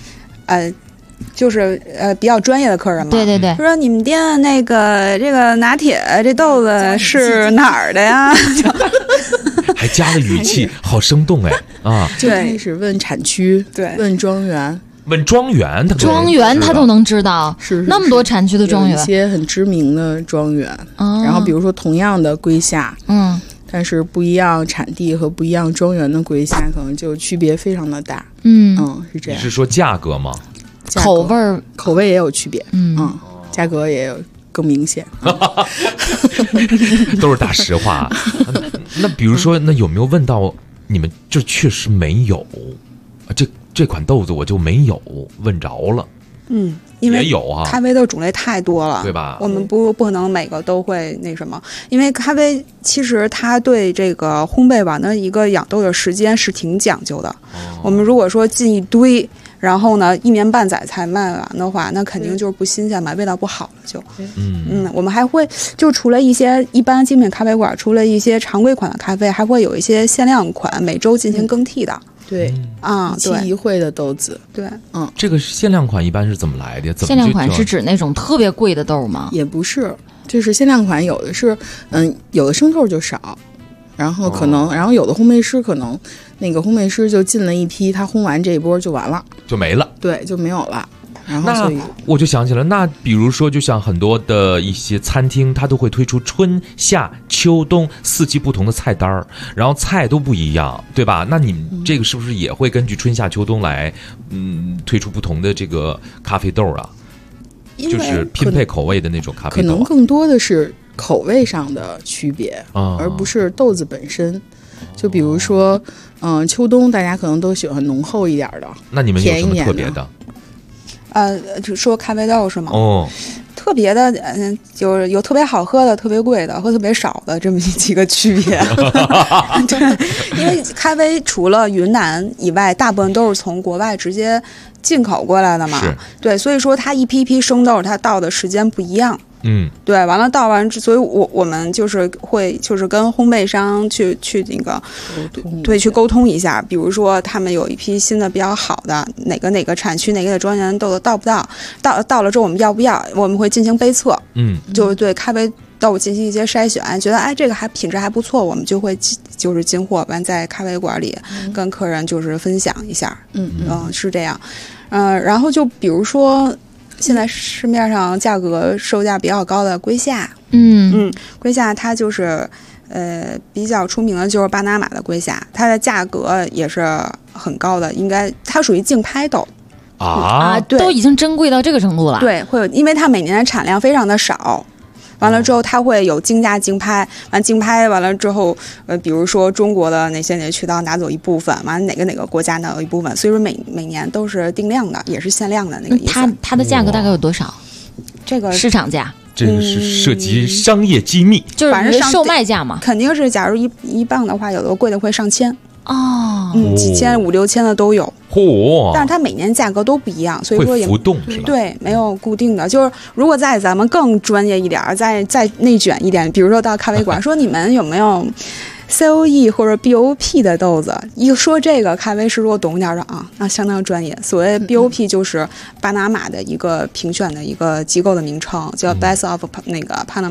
就是比较专业的客人嘛， 对， 就说你们店这个拿铁这豆子是哪儿的呀？ 还加了语气，好生动哎啊！ 就开始问产区， 对， 问庄园， 问庄园， 他都能知道， 是那么多产区的庄园， 有一些很知名的庄园，然后比如说同样的归夏，但是不一样产地和不一样庄园的归夏可能就区别非常的大，是这样。 你是说价格吗？ 口味也有区别，价格也有更明显， 都是大实话。那比如说，那有没有问到你们就确实没有这款豆子我就没有问着了？ 因为也有啊， 咖啡豆种类太多了， 对吧？ 我们不可能每个都会那什么，因为咖啡其实它对这个烘焙完的一个养豆的时间是挺讲究的。我们如果说进一堆，然后呢1年半载才卖完的话，那肯定就是不新鲜嘛，味道不好了就。我们还会就除了一些一般精品咖啡馆，除了一些常规款的咖啡，还会有一些限量款，每周进行更替的。 对对， 一会的豆子， 对， 这个限量款一般是怎么来的？ 限量款是指那种特别贵的豆吗？ 也不是，就是限量款有的是，有的生豆就少，然后可能，然后有的烘焙师可能那个烘焙师就进了一批，他烘完这一波就完了， 就没了， 对，就没有了。然后那我就想起来，那比如说，就像很多的一些餐厅，它都会推出春夏秋冬4季不同的菜单儿，然后菜都不一样，对吧？那你们这个是不是也会根据春夏秋冬来，推出不同的这个咖啡豆啊？就是拼配口味的那种咖啡豆， 可能更多的是口味上的区别，而不是豆子本身。就比如说，秋冬大家可能都喜欢浓厚一点的， 那你们有什么特别的？ 就说咖啡豆是吗？特别的，就是有特别好喝的、特别贵的和特别少的这么几个区别。对，因为咖啡除了云南以外，大部分都是从国外直接进口过来的嘛。对，所以说它一批批生豆，它到的时间不一样。对，完了倒完，所以我们就是会就是跟烘焙商去那个对去沟通一下，比如说他们有一批新的比较好的哪个产区哪个庄园豆子到不到了之后我们要不要，我们会进行杯测，就是对咖啡豆进行一些筛选，觉得这个品质还不错，我们就会就是进货完在咖啡馆里跟客人就是分享一下，是这样，然后就比如说。现在市面上售价比较高的龟夏，龟夏它就是比较出名的就是巴拿马的龟夏，它的价格也是很高的，应该它属于竞拍豆对，都已经珍贵到这个程度了。 对，会有，因为它每年的产量非常的少。完了之后，它会有竞价竞拍，竞拍完了之后，比如说中国的哪些渠道拿走一部分，完哪个国家拿走一部分，所以说每年都是定量的，也是限量的那个意思。 它的价格大概有多少？ 这个市场价， 这个是涉及商业机密， 就是售卖价嘛。 肯定是，假如一磅的话，有的贵的会上千。几千5、6千的都有，但是它每年价格都不一样，所以说也浮动是吧？ 对，没有固定的。就是如果在咱们更专业一点，再内卷一点，比如说到咖啡馆说你们有没有 COE 或者 BOP 的豆子？一说这个，咖啡师如果懂点的那相当专业。所谓 BOP 就是巴拿马的一个评选的一个机构的名称，叫 Best of 那个 Panama。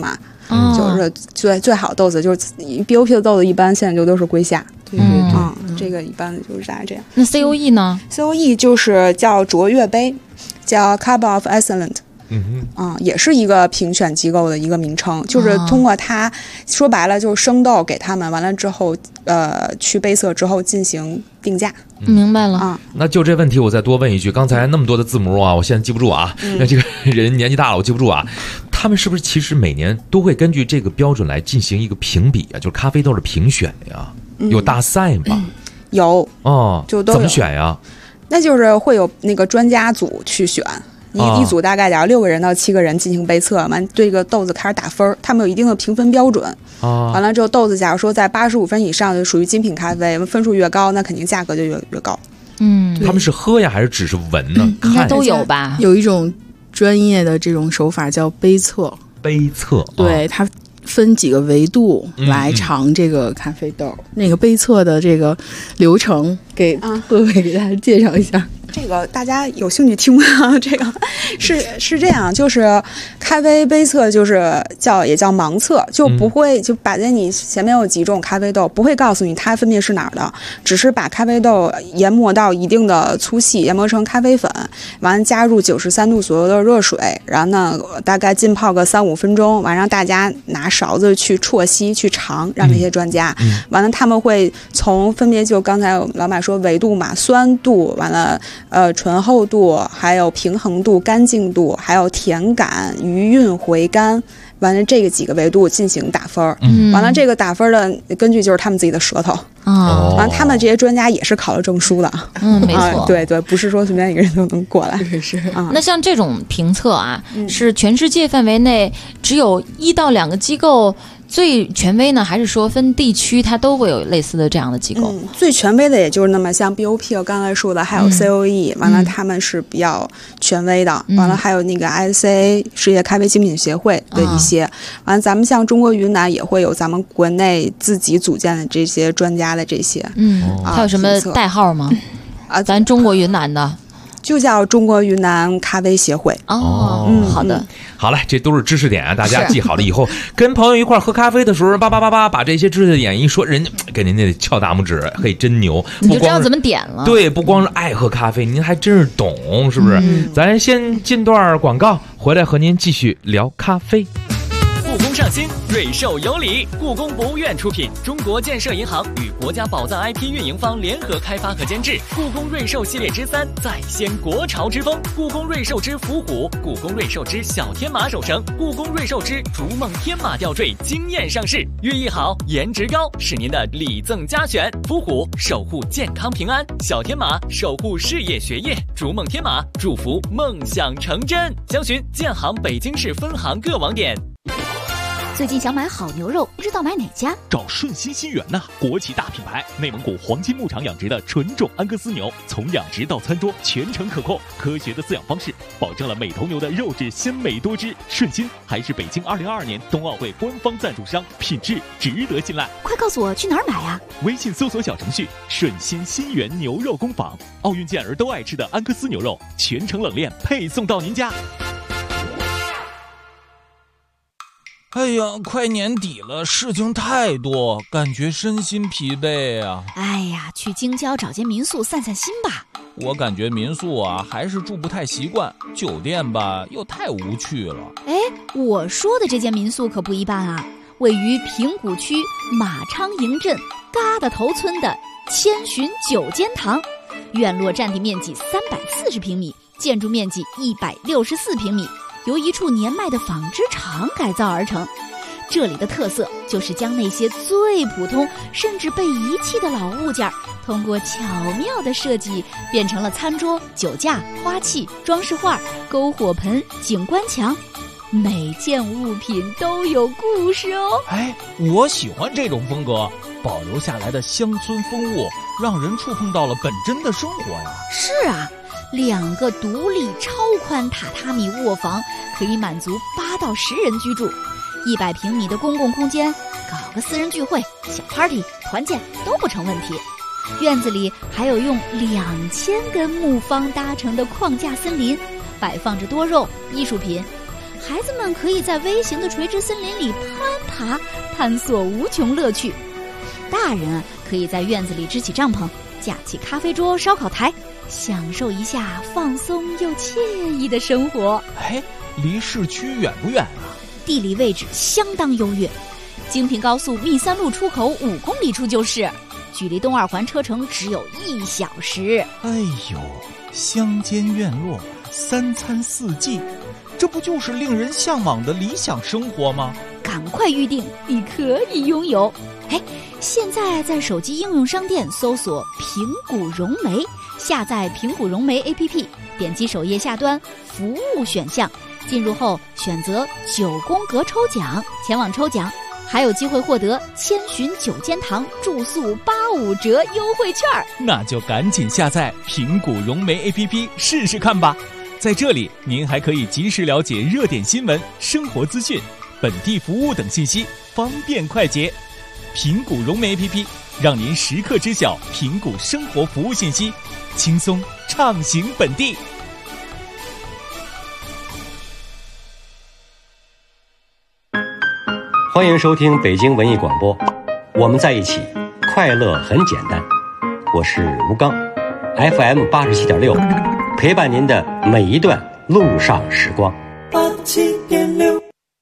就是最好豆子，就是 BOP 的豆子一般现在就都是龟下。 对， 这个一般就是大概这样。 那 COE 呢 ？COE 就是叫卓越杯，叫 Cup of Excellence。也是一个评选机构的一个名称，就是通过它，说白了就是生豆给他们，完了之后，去杯测之后进行定价。 明白了那就这问题，我再多问一句，刚才那么多的字母啊，我现在记不住啊。那这个人年纪大了，我记不住啊。他们是不是其实每年都会根据这个标准来进行一个评比啊？就是咖啡豆的评选呀，有大赛吗？ 有就都怎么选呀？ 那就是会有那个专家组去选。一组大概6个人到7个人进行杯测，完这个豆子开始打分，他们有一定的评分标准。完了之后，豆子假如说在85分以上，就属于精品咖啡，分数越高，那肯定价格就越高。 他们是喝呀，还是只是闻呢？ 应该都有吧。 有一种专业的这种手法叫杯测。 杯测， 对，它分几个维度来尝这个咖啡豆。那个杯测的这个流程，给各位给大家介绍一下。 这个大家有兴趣听吗？这个是这样，就是咖啡杯测就是也叫盲测，就不会就摆在你前面有几种咖啡豆，不会告诉你它分别是哪儿的，只是把咖啡豆研磨到一定的粗细，研磨成咖啡粉，完了加入93度左右的热水，然后呢大概浸泡个3-5分钟，完让大家拿勺子去啜吸去尝，让那些专家，完了他们会从分别就刚才老马说维度嘛，酸度，完了醇厚度，还有平衡度、干净度，还有甜感、余韵、回甘，完了这个几个维度进行打分。完了这个打分的根据就是他们自己的舌头。完了他们这些专家也是考了证书的。 没错。 对，不是说随便一个人都能过来。 是那像这种评测啊，是全世界范围内只有1到2个机构最权威呢，还是说分地区它都会有类似的这样的机构？ 最权威的也就是那么像 BOP 我刚才说的，还有 COE，完了他们是比较权威的，完了还有那个 ISA 世界咖啡精品协会的一些，完了咱们像中国云南也会有咱们国内自己组建的这些专家的这些， 它有什么代号吗？咱中国云南的。 就叫中国云南咖啡协会。 好的， 好嘞，这都是知识点啊，大家记好了以后跟朋友一块喝咖啡的时候，把这些知识点一说，人家给您得翘大拇指，嘿，真牛！ 你就知道怎么点了。 对，不光是爱喝咖啡，您还真是懂，是不是？咱先进段广告，回来和您继续聊咖啡。 故宫上新，瑞兽有礼。故宫博物院出品，中国建设银行与国家宝藏 IP 运营方联合开发和监制。故宫瑞兽系列之3再掀国潮之风，故宫瑞兽之伏虎，故宫瑞兽之小天马手绳，故宫瑞兽之逐梦天马吊坠惊艳上市。寓意好，颜值高，是您的礼赠佳选。伏虎守护健康平安，小天马守护事业学业，逐梦天马祝福梦想成真。详询建行北京市分行各网点。 最近想买好牛肉，不知道买哪家？ 找顺心新源呐，国企大品牌，内蒙古黄金牧场养殖的纯种安格斯牛，从养殖到餐桌全程可控，科学的饲养方式保证了每头牛的肉质鲜美多汁。顺心还是北京2022年冬奥会官方赞助商，品质值得信赖。 快告诉我去哪儿买呀？ 微信搜索小程序顺心新源牛肉工坊，奥运健儿都爱吃的安格斯牛肉，全程冷链配送到您家。 哎呀，快年底了，事情太多，感觉身心疲惫啊。 哎呀，去京郊找间民宿散散心吧。 我感觉民宿啊还是住不太习惯，酒店吧又太无趣了。 哎，我说的这间民宿可不一般啊，位于平谷区马昌营镇疙瘩头村的千寻9间堂，院落占地面积340平米，建筑面积164平米，由一处年迈的纺织厂改造而成。这里的特色就是将那些最普通甚至被遗弃的老物件通过巧妙的设计变成了餐桌、酒架、花器、装饰画、篝火盆、景观墙，每件物品都有故事哦。 哎，我喜欢这种风格，保留下来的乡村风物让人触碰到了本真的生活呀。 是啊，2个独立超宽榻榻米卧房可以满足8到10人居住，100平米的公共空间，搞个私人聚会、小 party、团建都不成问题。院子里还有用2000根木方搭成的框架森林，摆放着多肉、艺术品。 孩子们可以在微型的垂直森林里攀爬，探索无穷乐趣。大人可以在院子里支起帐篷，架起咖啡桌、烧烤台，享受一下放松又惬意的生活。 离市区远不远啊？ 地理位置相当优越，京平高速密三路出口5公里处就是，距离东二环车程只有1小时。 哎呦，乡间院落，3餐4季，这不就是令人向往的理想生活吗？ 赶快预定，你可以拥有。现在在手机应用商店搜索平谷融媒，下载平谷融媒 APP， 点击首页下端服务选项，进入后选择9宫格抽奖，前往抽奖，还有机会获得千寻9间堂住宿85折优惠券。 那就赶紧下载平谷融媒 APP 试试看吧。在这里，您还可以及时了解热点新闻、生活资讯、本地服务等信息，方便快捷。平谷融媒 APP 让您时刻知晓平谷生活服务信息，轻松畅行本地。 欢迎收听北京文艺广播，我们在一起，快乐很简单。我是吴刚 ，FM 87.6，陪伴您的每一段路上时光。 87.6。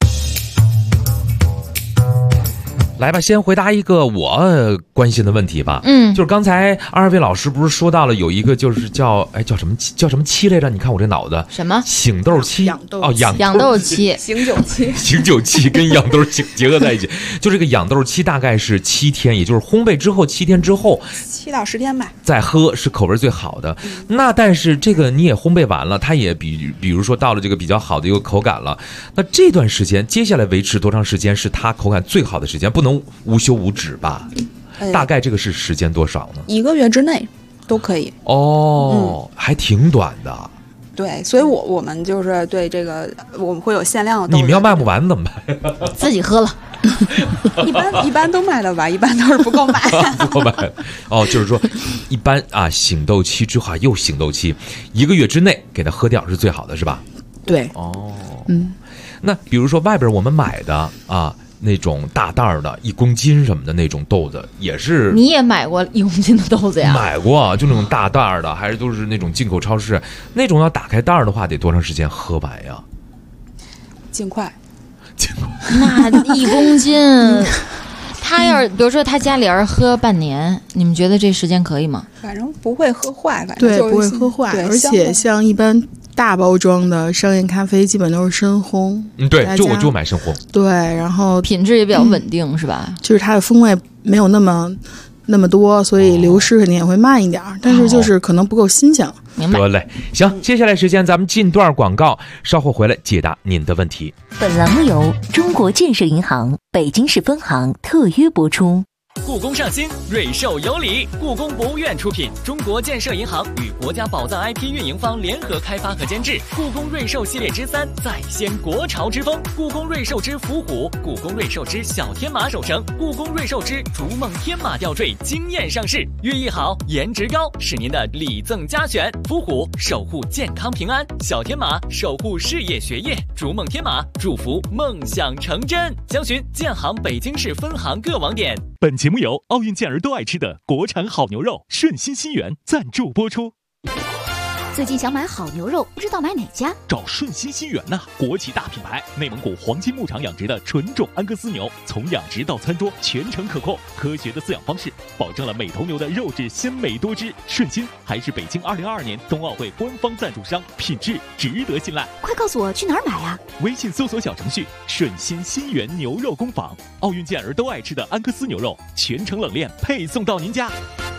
来吧，先回答一个我关心的问题吧。就是刚才2位老师不是说到了有一个就是叫什么期来着？你看我这脑子什么醒豆期？ 养豆期， 醒酒期， 醒酒期跟养豆结合在一起，就这个养豆期大概是7天，也就是烘焙之后7天之后 ，7到10天吧， 再喝是口味最好的。那但是这个你也烘焙完了，它也比如说到了这个比较好的一个口感了，那这段时间接下来维持多长时间是它口感最好的时间？不能无休无止吧？大概这个是时间多少呢 ？1个月之内都可以。 还挺短的。 对，所以我们就是对这个我们会有限量的豆子。 你们要卖不完怎么办？ 自己喝了。 一般都卖了吧，一般都是不够卖。 不够卖。就是说，一般啊，醒豆期之后又醒豆期，1个月之内给它喝掉是最好的，是吧？ 对。 那比如说外边我们买的啊。那种大袋的1公斤什么的那种豆子也是， 你也买过1公斤的豆子呀？ 买过，就那种大袋的，还是都是那种进口超市那种。要打开袋的话，得多长时间喝完呀？ 尽快。 那1公斤，他要是比如说他家里人喝半年，你们觉得这时间可以吗？ 反正不会喝坏，反正对，不会喝坏，而且像一般大包装的商业咖啡基本都是深烘。 对，我就买深烘。 对，然后品质也比较稳定，是吧？ 就是它的风味没有那么多，所以流失肯定也会慢一点，但是就是可能不够新鲜了。 明白。 得嘞，行，接下来时间咱们进段广告，稍后回来解答您的问题。 本栏目由中国建设银行北京市分行特约播出。 故宫上新，瑞兽有礼。故宫博物院出品，中国建设银行与国家宝藏 IP 运营方联合开发和监制。故宫瑞兽系列之3再掀国潮之风。故宫瑞兽之伏虎，故宫瑞兽之小天马首成，故宫瑞兽之逐梦天马吊坠惊艳上市。寓意好，颜值高，是您的礼赠佳选。伏虎守护健康平安，小天马守护事业学业，逐梦天马祝福梦想成真。详询建行北京市分行各网点。 本节目由奥运健儿都爱吃的国产好牛肉顺心新源赞助播出。 最近想买好牛肉，不知道买哪家？ 找顺心新源呐，国企大品牌，内蒙古黄金牧场养殖的纯种安格斯牛，从养殖到餐桌全程可控，科学的饲养方式保证了每头牛的肉质鲜美多汁。顺心还是北京2022年冬奥会官方赞助商，品质值得信赖。 快告诉我去哪儿买呀？ 微信搜索小程序顺心新源牛肉工坊，奥运健儿都爱吃的安格斯牛肉，全程冷链配送到您家。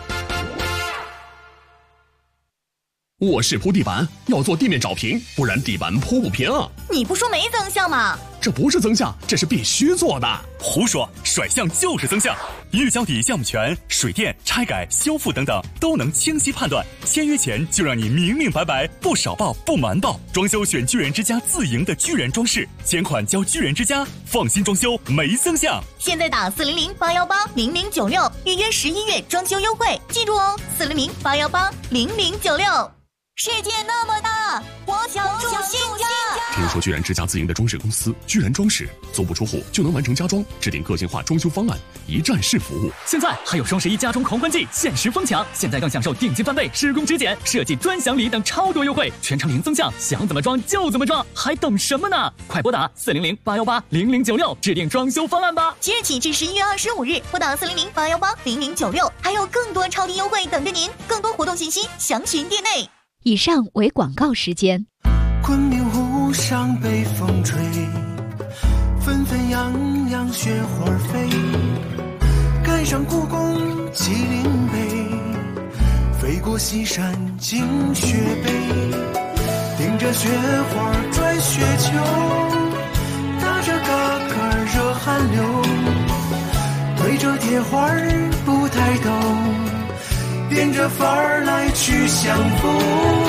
卧室铺地板要做地面找平，不然地板铺不平。 你不说没增项吗？ 这不是增项，这是必须做的。 胡说，甩项就是增项，预交底项目权、水电、拆改、修复等等都能清晰判断。签约前就让你明明白白，不少报不瞒报。装修选巨人之家自营的巨人装饰，钱款交巨人之家，放心装修没增项。 现在打400-818-0096，预约11月装修优惠，记住哦，400-818-0096。世界那么大，我想住新家。 人说居然之家自营的装饰公司，居然装饰足不出户就能完成家装，制定个性化装修方案，一站式服务。 现在还有双11家装狂欢季限时疯抢，现在更享受定金翻倍、施工质检、设计专享礼等超多优惠，全程零增项，想怎么装就怎么装，还等什么呢？快拨打400-818-0096制定装修方案吧！ 即日起至11月25日，拨打400-818-0096，还有更多超低优惠等着您。更多活动信息详询店内。 以上为广告时间。 昆明湖上北风吹，纷纷扬扬雪花飞，赶上故宫麒麟碑，飞过西山惊雪碑，顶着雪花转雪球，打着嘎嘎热汗流，对着铁花不抬头，变着法儿来去相逢。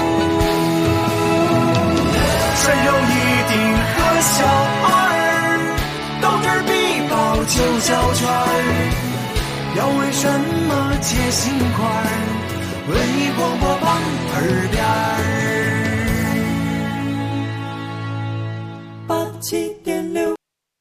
山有一定和小二，斗智必报九角圈儿。要为什么解心块儿？文艺广播榜耳边儿87.6。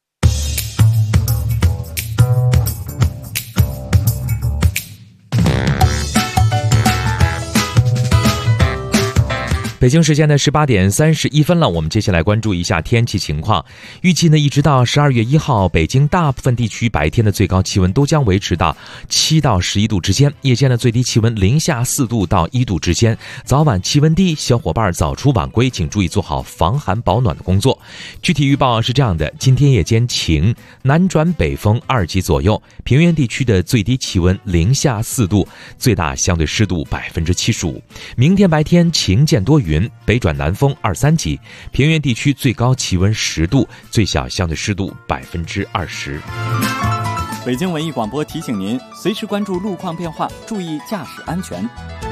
北京时间的18点31分了，我们接下来关注一下天气情况。预计呢，一直到12月1号，北京大部分地区白天的最高气温都将维持到7到11度之间，夜间的最低气温零下4度到1度之间。早晚气温低，小伙伴早出晚归，请注意做好防寒保暖的工作。具体预报是这样的：今天夜间晴，南转北风2级左右，平原地区的最低气温零下4度，最大相对湿度75%。明天白天晴见多云，北转南风2、3级，平原地区最高气温10度，最小相对湿度20%。 北京文艺广播提醒您，随时关注路况变化，注意驾驶安全。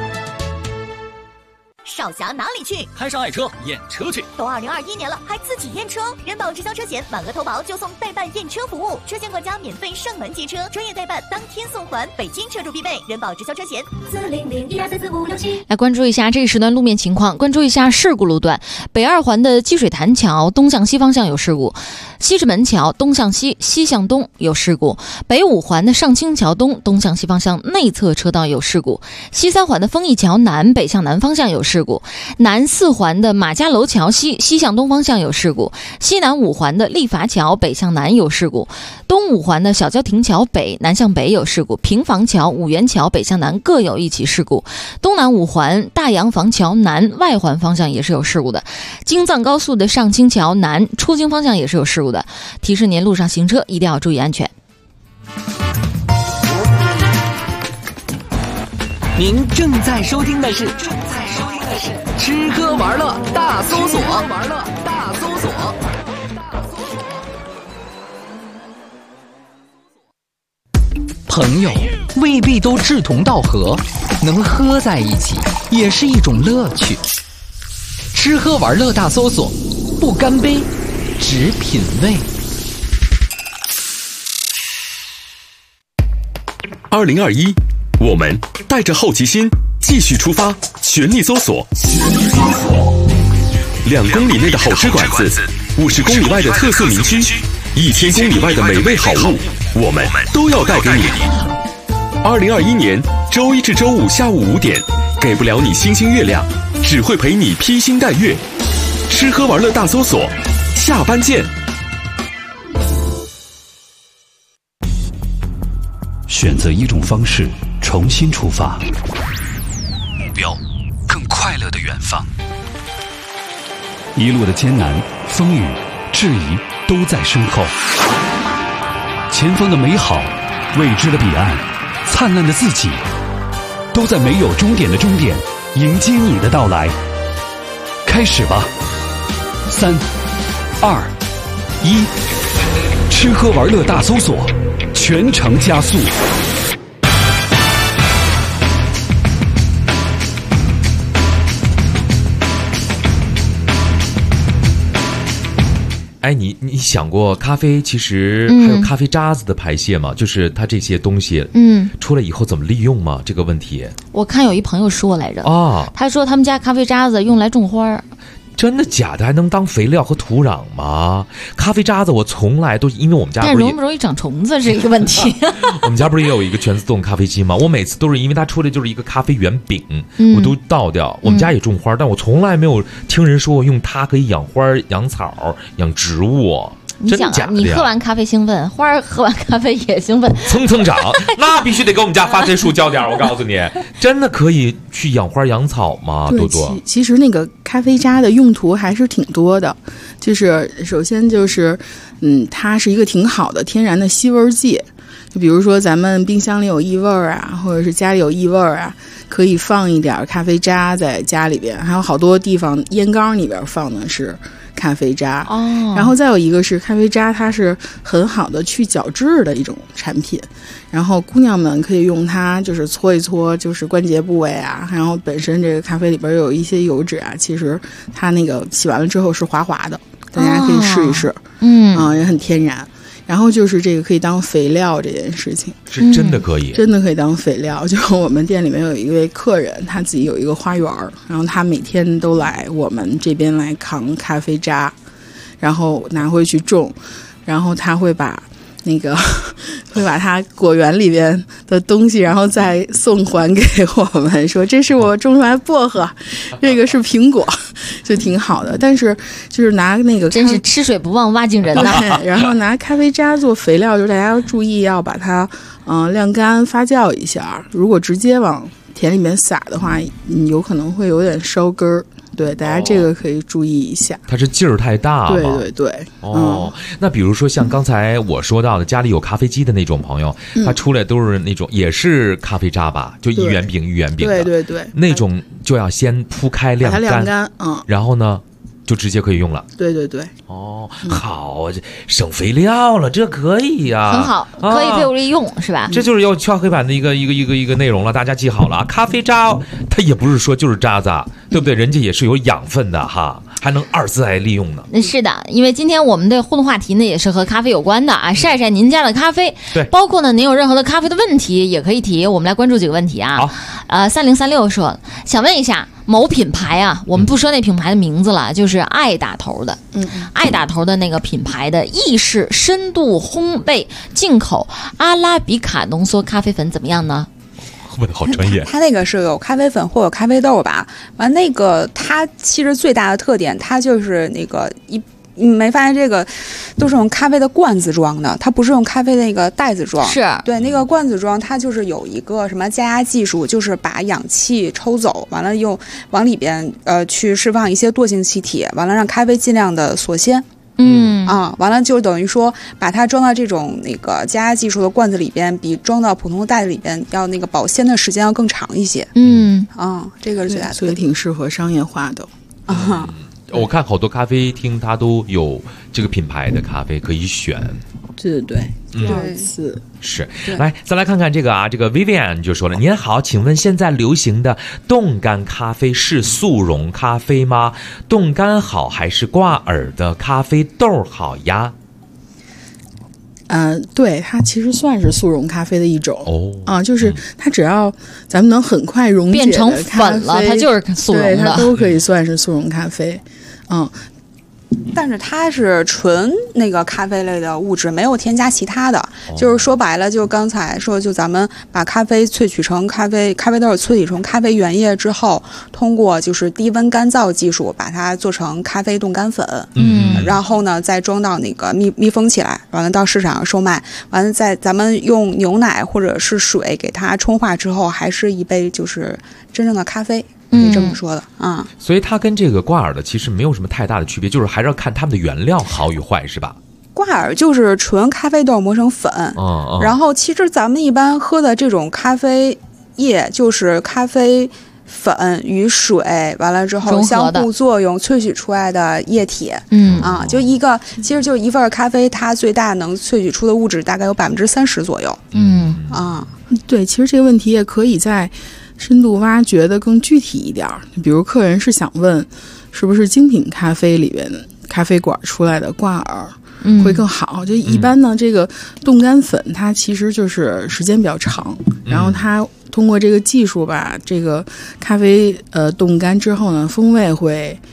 少侠哪里去？ 开上爱车验车去。 都2021年了，还自己验车？人保直销车险满额投保就送代办验车服务，车险管家免费上门接车，专业代办当天送还，北京车主必备。人保直销车险40012344567。 来关注一下这一时段路面情况，关注一下事故路段。北2环的积水潭桥东向西方向有事故，西直门桥东向西西向东有事故，北5环的上清桥东向西方向内侧车道有事故，西3环的丰益桥南北向南方向有事故，南4环的马家楼桥西向东方向有事故，西南5环的立法桥北向南有事故，东5环的小郊亭桥北南向北有事故，平房桥五元桥北向南各有一起事故，东南5环大洋房桥南外环方向也是有事故的，京藏高速的上清桥南出京方向也是有事故的，提示您路上行车一定要注意安全。 您正在收听的是吃喝玩乐大搜索。朋友未必都志同道合，能喝在一起也是一种乐趣。吃喝玩乐大搜索，不干杯，只品味。 2021，我们带着好奇心继续出发，全力搜索。2公里内的好吃馆子，50公里外的特色民居，1000公里外的美味好物，我们都要带给你。2021年周一至周五下午5点，给不了你星星月亮，只会陪你披星戴月。吃喝玩乐大搜索，下班见。 选择一种方式，重新出发，目标更快乐的远方。一路的艰难、风雨、质疑都在身后，前方的美好、未知的彼岸、灿烂的自己，都在没有终点的终点迎接你的到来。开始吧，3、2、1，吃喝玩乐大搜索，全程加速。 哎，你想过咖啡其实还有咖啡渣子的排泄吗？就是它这些东西，出来以后怎么利用吗？这个问题， 我看有一朋友说来着， 他说他们家咖啡渣子用来种花， 真的假的？还能当肥料和土壤吗？咖啡渣子我从来都因为我们家不是但容不容易长虫子是一个问题。 我们家不是也有一个全自动咖啡机吗？我每次都是因为它出来就是一个咖啡圆饼，我都倒掉。我们家也种花，但我从来没有听人说用它可以养花、养草、养植物。 你想啊，你喝完咖啡兴奋，花儿喝完咖啡也兴奋， 蹭蹭长，那必须得给我们家发财树浇点。我告诉你，真的可以去养花养草吗？多多， 其实那个咖啡渣的用途还是挺多的，就是首先就是，它是一个挺好的天然的吸味剂。就比如说咱们冰箱里有异味啊，或者是家里有异味啊，可以放一点咖啡渣在家里边，还有好多地方烟缸里边放的是咖啡渣哦。然后再有一个是咖啡渣，它是很好的去角质的一种产品，然后姑娘们可以用它就是搓一搓就是关节部位啊，然后本身这个咖啡里边有一些油脂啊，其实它那个洗完了之后是滑滑的，大家可以试一试，也很天然。然后就是这个可以当肥料这件事情， 是真的可以， 真的可以当肥料。就我们店里面有一位客人，他自己有一个花园，然后他每天都来我们这边来扛咖啡渣，然后拿回去种，然后他会把他果园里边的东西，然后再送还给我们，说这是我种出来薄荷，这个是苹果，就挺好的。但是就是拿那个真是吃水不忘挖井人呐。 然后拿咖啡渣做肥料，就是大家要注意要把它晾干发酵一下。如果直接往田里面撒的话，有可能会有点烧根儿。对，大家这个可以注意一下。 它是劲儿太大吗？ 对对对。 那比如说像刚才我说到的，家里有咖啡机的那种朋友，他出来都是那种也是咖啡渣吧，就一元饼一元饼的。 对对对。 那种就要先铺开晾干， 把它晾干， 然后呢，就直接可以用了。 对对对。 好，省肥料了，这可以呀， 很好，可以废物利用，是吧？ 这就是要敲黑板的一个内容了，大家记好了啊！咖啡渣它也不是说就是渣子，对不对？人家也是有养分的哈，还能二次来利用呢。 是的，因为今天我们的互动话题呢也是和咖啡有关的啊，晒晒您家的咖啡， 对， 包括呢您有任何的咖啡的问题也可以提，我们来关注几个问题啊。3036说，想问一下某品牌啊，我们不说那品牌的名字了，就是爱打头的，爱打头的那个品牌的意式深度烘焙进口阿拉比卡浓缩咖啡粉怎么样呢？ 问的好专业。 它那个是有咖啡粉或有咖啡豆吧？完那个它其实最大的特点，它就是那个你没发现这个都是用咖啡的罐子装的，它不是用咖啡那个袋子装。 是对那个罐子装，它就是有一个什么加压技术，就是把氧气抽走，完了又往里边去释放一些惰性气体，完了让咖啡尽量的锁鲜。完了就等于说把它装到这种那个加压技术的罐子里边，比装到普通袋子里边要那个保鲜的时间要更长一些。这个是最大的， 所以挺适合商业化的。 我看好多咖啡厅它都有这个品牌的咖啡可以选。 对对对， 是。来，再来看看这个啊，这个 Vivian 就说了：“您好，请问现在流行的冻干咖啡是速溶咖啡吗？冻干好还是挂耳的咖啡豆好呀？” 对，它其实算是速溶咖啡的一种就是它只要咱们能很快溶解变成粉了，它就是速溶的， 对，它都可以算是速溶咖啡。 但是它是纯那个咖啡类的物质，没有添加其他的。就是说白了，就刚才说，就咱们把咖啡萃取成咖啡豆萃取成咖啡原液之后，通过就是低温干燥技术把它做成咖啡冻干粉，然后呢再装到那个密封起来，完了到市场上售卖，完了再咱们用牛奶或者是水给它冲化之后，还是一杯就是真正的咖啡。可以这么说的所以它跟这个挂耳的其实没有什么太大的区别，就是还是要看它们的原料好与坏，是吧？ 挂耳就是纯咖啡豆磨成粉，然后其实咱们一般喝的这种咖啡液就是咖啡粉与水完了之后相互作用萃取出来的液体，就其实就一份咖啡，它最大能萃取出的物质大概有30%左右。 对，其实这个问题也可以在深度挖掘的更具体一点，比如客人是想问是不是精品咖啡里边咖啡馆出来的挂耳会更好。就一般呢，这个冻干粉它其实就是时间比较长，然后它通过这个技术把这个咖啡冻干之后呢，风味会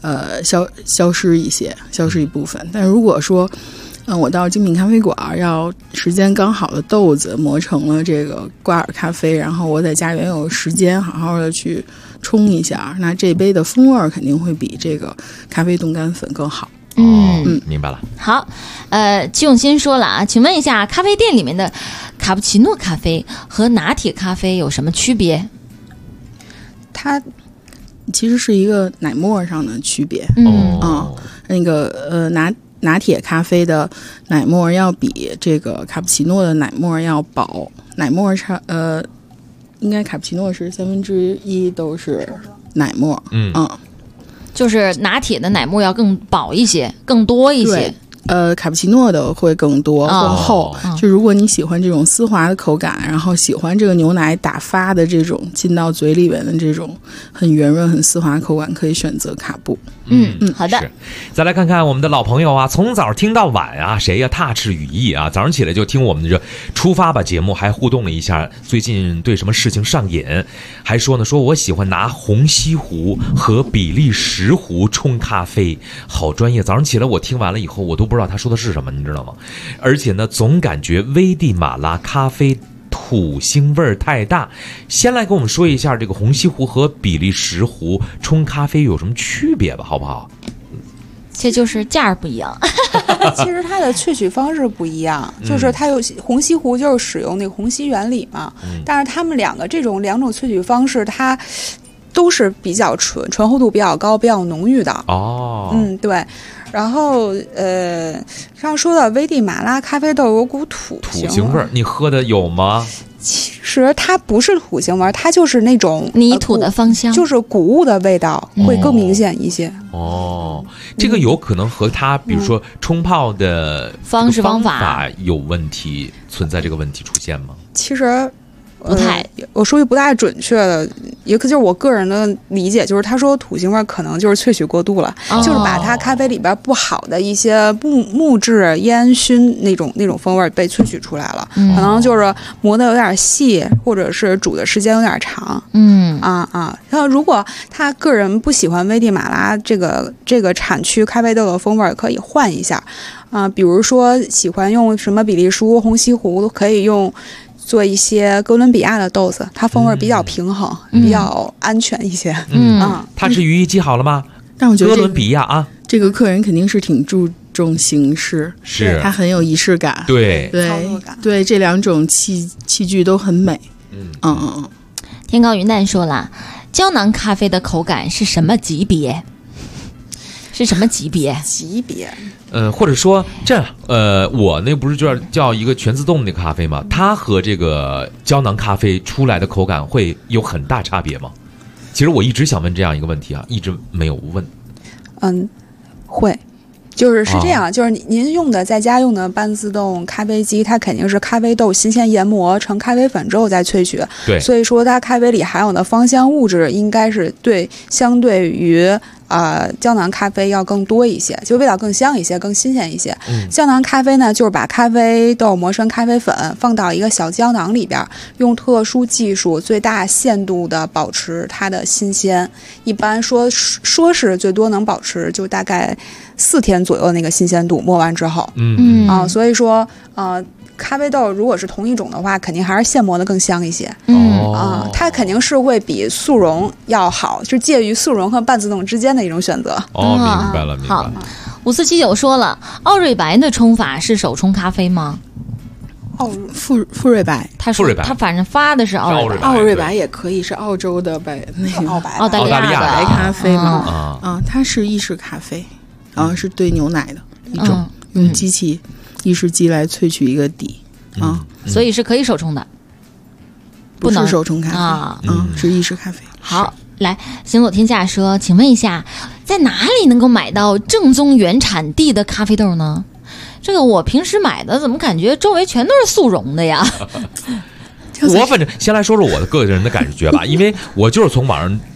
消失一部分。但如果说我到精品咖啡馆，要时间刚好的豆子磨成了这个挂耳咖啡，然后我在家里面有时间好好的去冲一下，那这杯的风味肯定会比这个咖啡冻干粉更好。 明白了。 好，齐永新说了啊，请问一下，咖啡店里面的卡布奇诺咖啡和拿铁咖啡有什么区别？ 它其实是一个奶沫上的区别。那个拿铁咖啡的奶沫要比这个卡布奇诺的奶沫要薄，奶沫应该卡布奇诺是1/3都是奶沫。 就是拿铁的奶沫要更薄一些，更多一些。 卡布奇诺的会更多更厚。就如果你喜欢这种丝滑的口感，然后喜欢这个牛奶打发的这种进到嘴里边的这种很圆润很丝滑的口感，可以选择卡布。 好的。 再来看看我们的老朋友啊，从早听到晚啊，谁呀？Touch 语义啊，早上起来就听我们的这出发吧节目，还互动了一下，最近对什么事情上瘾，还说呢，说我喜欢拿虹吸壶和比利时壶冲咖啡，好专业。早上起来我听完了以后，我都不知道他说的是什么，你知道吗？而且呢，总感觉危地马拉咖啡土腥味儿太大。先来跟我们说一下这个虹吸壶和比利时壶冲咖啡有什么区别吧，好不好？ 这就是价儿不一样。 其实它的萃取方式不一样，就是它有虹吸壶就是使用那个虹吸原理嘛，但是他们两种萃取方式，它都是比较醇厚度比较高、比较浓郁的。对。然后上说到危地马拉咖啡豆有股土腥味儿， 你喝的有吗？ 其实它不是土腥味儿，它就是那种泥土的芳香， 就是谷物的味道会更明显一些。 这个有可能和它比如说冲泡的方式方法有问题，存在这个问题出现吗？ 其实不太， 我说句不太准确的，也可就是我个人的理解，就是他说土腥味可能就是萃取过度了，就是把它咖啡里边不好的一些木质烟熏那种风味被萃取出来了，可能就是磨得有点细，或者是煮的时间有点长。然后如果他个人不喜欢危地马拉这个产区咖啡豆的风味，可以换一下比如说喜欢用什么比利时虹吸壶，可以用做一些哥伦比亚的豆子，它风味比较平衡，比较安全一些。 它是语义记好了吗？ 但我觉得哥伦比亚啊， 这个客人肯定是挺注重形式， 是他很有仪式感。 对， 这两种器具都很美。 天高云淡说了，胶囊咖啡的口感是什么级别？是什么级别？ 或者说这样，我那不是叫一个全自动的咖啡吗？它和这个胶囊咖啡出来的口感会有很大差别吗？其实我一直想问这样一个问题啊，一直没有问。 会。就是这样，就是您用的在家用的半自动咖啡机，它肯定是咖啡豆新鲜研磨成咖啡粉之后再萃取， 对， 所以说它咖啡里含有的芳香物质应该是相对于胶囊咖啡要更多一些，就味道更香一些，更新鲜一些。胶囊咖啡呢，就是把咖啡豆磨成咖啡粉，放到一个小胶囊里边，用特殊技术最大限度的保持它的新鲜。一般说是最多能保持就大概4天左右那个新鲜度，磨完之后。所以说咖啡豆如果是同一种的话，肯定还是现磨的更香一些。它肯定是会比速溶要好，就介于速溶和半自动之间的一种选择。 明白了。 好，5479说了，奥瑞白的冲法是手冲咖啡吗？ 富瑞白， 他反正发的是奥瑞白也可以是澳洲的澳大利亚的白咖啡嘛。它是意式咖啡，是兑牛奶的一种，用意式机来萃取一个底所以是可以手冲的， 不是手冲咖啡是意式咖啡。 好，来行走天下说，请问一下，在哪里能够买到正宗原产地的咖啡豆呢？这个我平时买的怎么感觉周围全都是速溶的呀？ 我反正先来说说我的个人的感觉吧，因为我就是从网上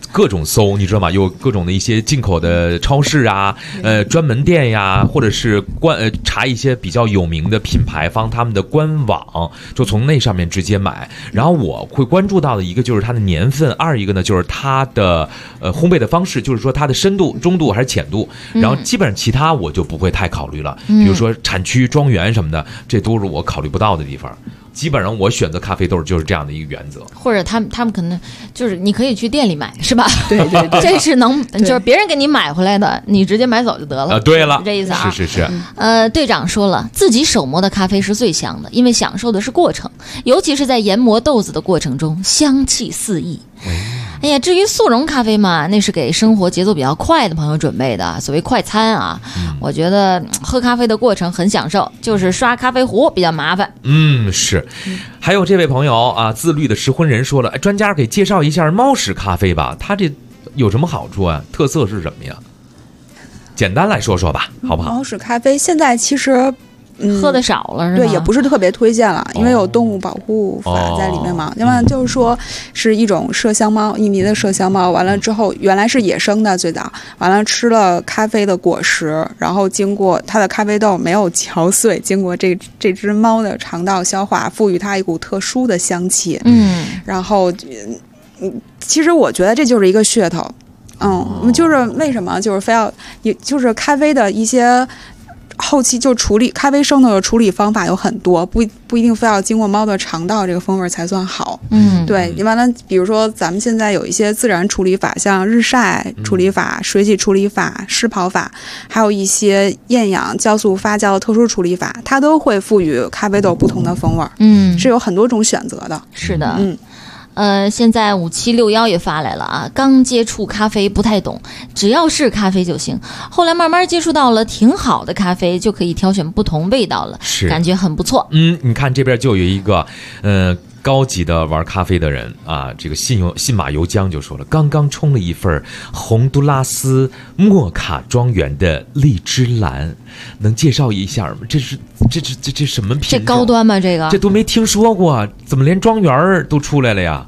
各种搜，你知道吗？有各种的一些进口的超市啊，专门店呀，或者是查一些比较有名的品牌方他们的官网，就从那上面直接买。然后我会关注到的一个就是它的年份，二一个呢就是它的烘焙的方式，就是说它的深度、中度还是浅度。然后基本上其他我就不会太考虑了，比如说产区、庄园什么的，这都是我考虑不到的地方。基本上我选择咖啡豆就是这样的一个原则， 或者他们可能就是你可以去店里买，是吧？ 对对对， 这是就是别人给你买回来的，你直接买走就得了。 对了， 这意思啊。 是。 队长说了，自己手磨的咖啡是最香的，因为享受的是过程，尤其是在研磨豆子的过程中，香气四溢。哎呀，至于速溶咖啡嘛，那是给生活节奏比较快的朋友准备的，所谓快餐啊。我觉得喝咖啡的过程很享受，就是刷咖啡壶比较麻烦。 是。还有这位朋友啊，自律的失婚人说了，专家给介绍一下猫屎咖啡吧，它这有什么好处啊？特色是什么呀？简单来说说吧，好不好？ 猫屎咖啡现在其实喝的少了，是吧？ 对，也不是特别推荐了，因为有动物保护法在里面嘛。另外就是说是一种麝香猫，印尼的麝香猫，完了之后原来是野生的，最早完了吃了咖啡的果实，然后经过它的咖啡豆没有嚼碎，经过这只猫的肠道消化，赋予它一股特殊的香气。然后其实我觉得这就是一个噱头。就是为什么就是非要也就是咖啡的一些后期就处理咖啡生的处理方法有很多，不一定非要经过猫的肠道这个风味才算好。对，完了，比如说咱们现在有一些自然处理法，像日晒处理法、水洗处理法、湿泡法，还有一些厌氧酵素发酵的特殊处理法，它都会赋予咖啡豆不同的风味。是有很多种选择的。 是的。现在5761也发来了啊，刚接触咖啡不太懂，只要是咖啡就行。后来慢慢接触到了挺好的咖啡，就可以挑选不同味道了，感觉很不错。 你看这边就有一个高级的玩咖啡的人啊，这个信马由缰就说了，刚刚冲了一份洪都拉斯莫卡庄园的荔枝蓝，能介绍一下吗？这什么品种？ 这高端吗？这都没听说过，怎么连庄园都出来了呀？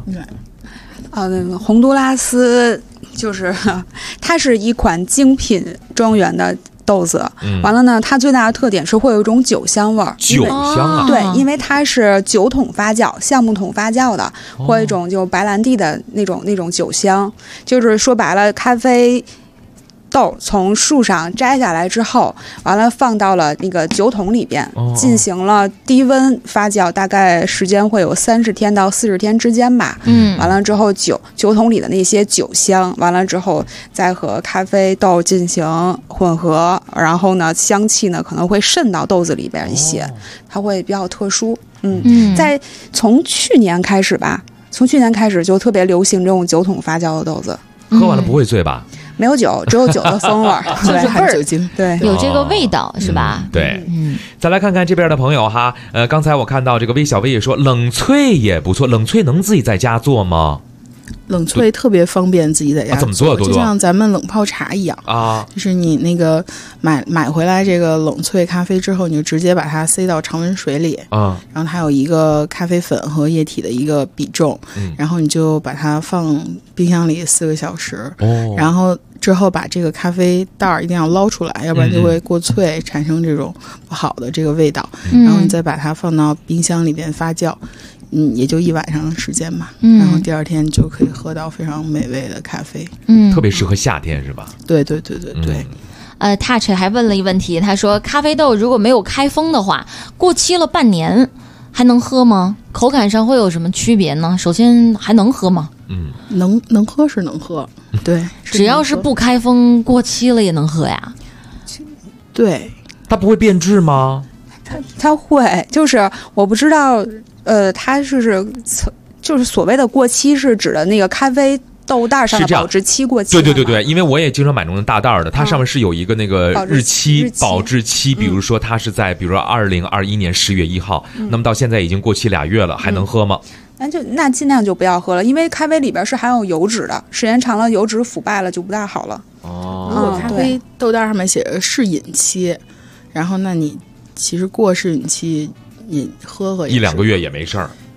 洪都拉斯就是它是一款精品庄园的豆子，完了呢，它最大的特点是会有一种酒香味儿。 酒香啊？ 对，因为它是酒桶发酵、橡木桶发酵的，或一种就白兰地的那种酒香。就是说白了，咖啡豆从树上摘下来之后，完了放到了那个酒桶里边，进行了低温发酵，大概时间会有30天到40天之间吧。完了之后酒桶里的那些酒香，完了之后再和咖啡豆进行混合，然后呢，香气呢可能会渗到豆子里边一些，它会比较特殊。从去年开始吧，就特别流行这种酒桶发酵的豆子。 喝完了不会醉吧？ 没有酒，只有酒的风味儿， 就是含酒精， 对， 有这个味道是吧？ 对，再来看看这边的朋友哈，刚才我看到这个微小薇也说冷萃也不错，冷萃能自己在家做吗？ 冷萃特别方便，自己在家怎么做？ 就像咱们冷泡茶一样啊， 就是你那个买回来这个冷萃咖啡之后，你就直接把它塞到常温水里啊， 然后它有一个咖啡粉和液体的一个比重，然后你就把它放冰箱里4个小时，然后之后把这个咖啡袋儿一定要捞出来，要不然就会过脆，产生这种不好的这个味道，然后你再把它放到冰箱里边发酵。也就1晚上的时间吧，然后第二天就可以喝到非常美味的咖啡， 特别适合夏天是吧？ 对。 Touch 还问了一问题，他说咖啡豆如果没有开封的话，过期了半年还能喝吗？口感上会有什么区别呢？首先还能喝吗？ 能喝是能喝，对， 只要是不开封过期了也能喝呀。 对， 它不会变质吗？ 它会，就是我不知道。它就是所谓的过期，是指的那个咖啡豆袋上的保质期过期。 对，因为我也经常买那种大袋的，它上面是有一个那个日期保质期，比如说它是在比如说2021年10月1号，那么到现在已经过期2月了，还能喝吗？ 那尽量就不要喝了，因为咖啡里边是含有油脂的，时间长了油脂腐败了就不大好了。 如果咖啡豆袋上面写着适饮期，然后那你其实过适饮期。你喝1-2 个月也没事儿，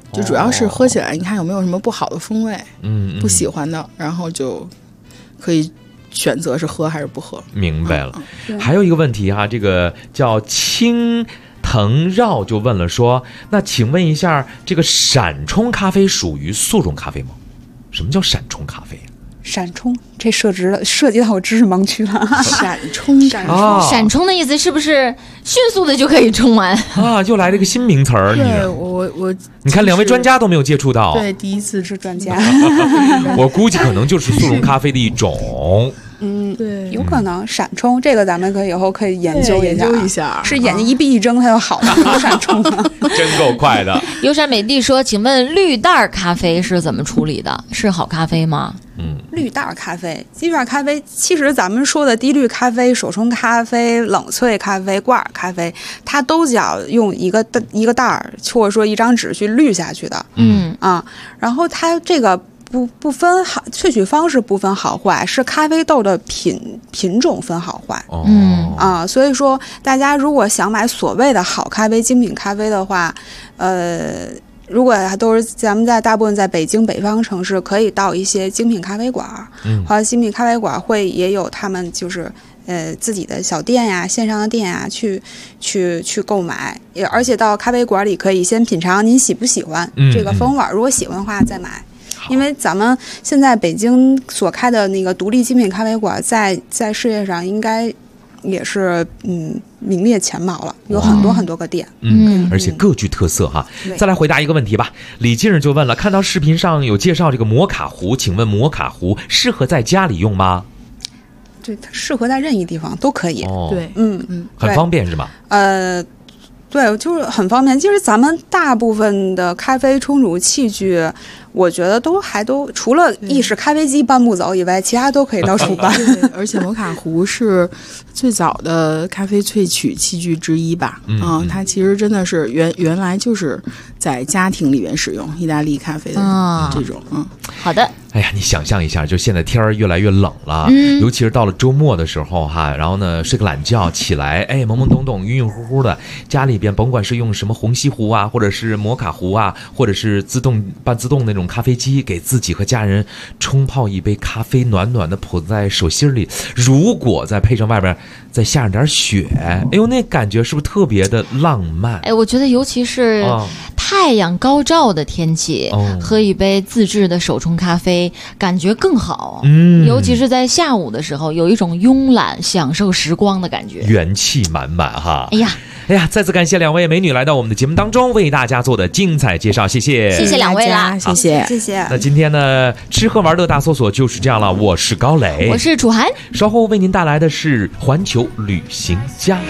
就主要是喝起来，你看有没有什么不好的风味，不喜欢的，然后就可以选择是喝还是不喝。 明白了。还有一个问题哈，这个叫青藤绕就问了说，那请问一下，这个闪冲咖啡属于速溶咖啡吗？什么叫闪冲咖啡？ 闪冲，这涉及到我知识盲区了。 闪冲闪冲的意思是不是迅速的就可以冲完啊？又来了一个新名词儿。 对，我你看两位专家都没有接触到。 对，第一次是专家。 我估计可能就是速溶咖啡的一种。 对，有可能闪冲这个咱们以后可以研究一下， 是眼睛一闭一睁它就好了，闪冲真够快的。 优山美地说，请问绿袋咖啡是怎么处理的？是好咖啡吗？ 绿袋咖啡、绿袋咖啡，其实咱们说的低滤咖啡、手冲咖啡、冷萃咖啡、挂耳咖啡，它都叫用一个袋儿或者说一张纸去滤下去的。然后它这个不分好萃取方式不分好坏，是咖啡豆的品种分好坏。所以说大家如果想买所谓的好咖啡、精品咖啡的话，如果都是咱们大部分在北京北方城市，可以到一些精品咖啡馆，或者精品咖啡馆也有他们就是自己的小店呀、线上的店呀去购买，而且到咖啡馆里可以先品尝您喜不喜欢这个风味，如果喜欢的话再买。因为咱们现在北京所开的那个独立精品咖啡馆，在世界上应该也是名列前茅了，有很多很多个店， 而且各具特色哈。再来回答一个问题吧，李静就问了，看到视频上有介绍这个摩卡壶，请问摩卡壶适合在家里用吗？ 对，它适合在任意地方都可以。 对， 很方便是吗？ 对，就是很方便。就是咱们大部分的咖啡冲煮器具，我觉得都除了意式咖啡机搬不走以外，其他都可以到处搬。 而且摩卡壶是最早的咖啡萃取器具之一吧？它其实真的是原来就是在家庭里面使用意大利咖啡的这种。 好的。 哎呀，你想象一下，就现在天儿越来越冷了，尤其是到了周末的时候哈，然后呢睡个懒觉起来，懵懵懂懂、晕晕乎乎的，家里边甭管是用什么虹吸壶啊，或者是摩卡壶啊，或者是半自动那种咖啡机，给自己和家人冲泡一杯咖啡，暖暖的捧在手心里，如果再配上外边再下上点雪，哎呦，那感觉是不是特别的浪漫？ 我觉得尤其是太阳高照的天气，喝一杯自制的手冲咖啡感觉更好。尤其是在下午的时候，有一种慵懒享受时光的感觉， 元气满满哈。 哎呀， 再次感谢两位美女来到我们的节目当中，为大家做的精彩介绍，谢谢两位啦， 谢谢。 那今天呢，吃喝玩乐大搜索就是这样了，我是高磊， 我是楚涵， 稍后为您带来的是环球旅行家。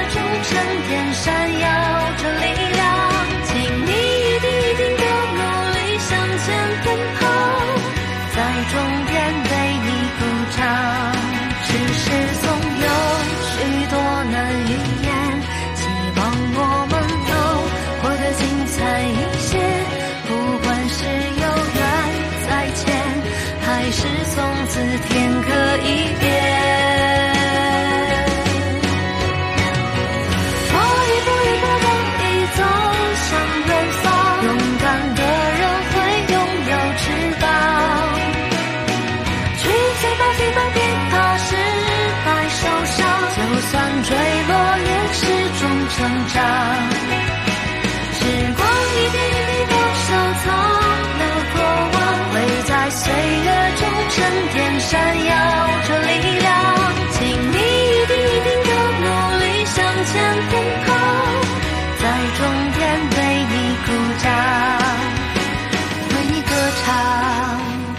成长，时光一点一滴地收藏了过往，会在岁月中沉淀闪耀着力量，请你一定一定的努力向前奔跑，在终点为你鼓掌，为你歌唱。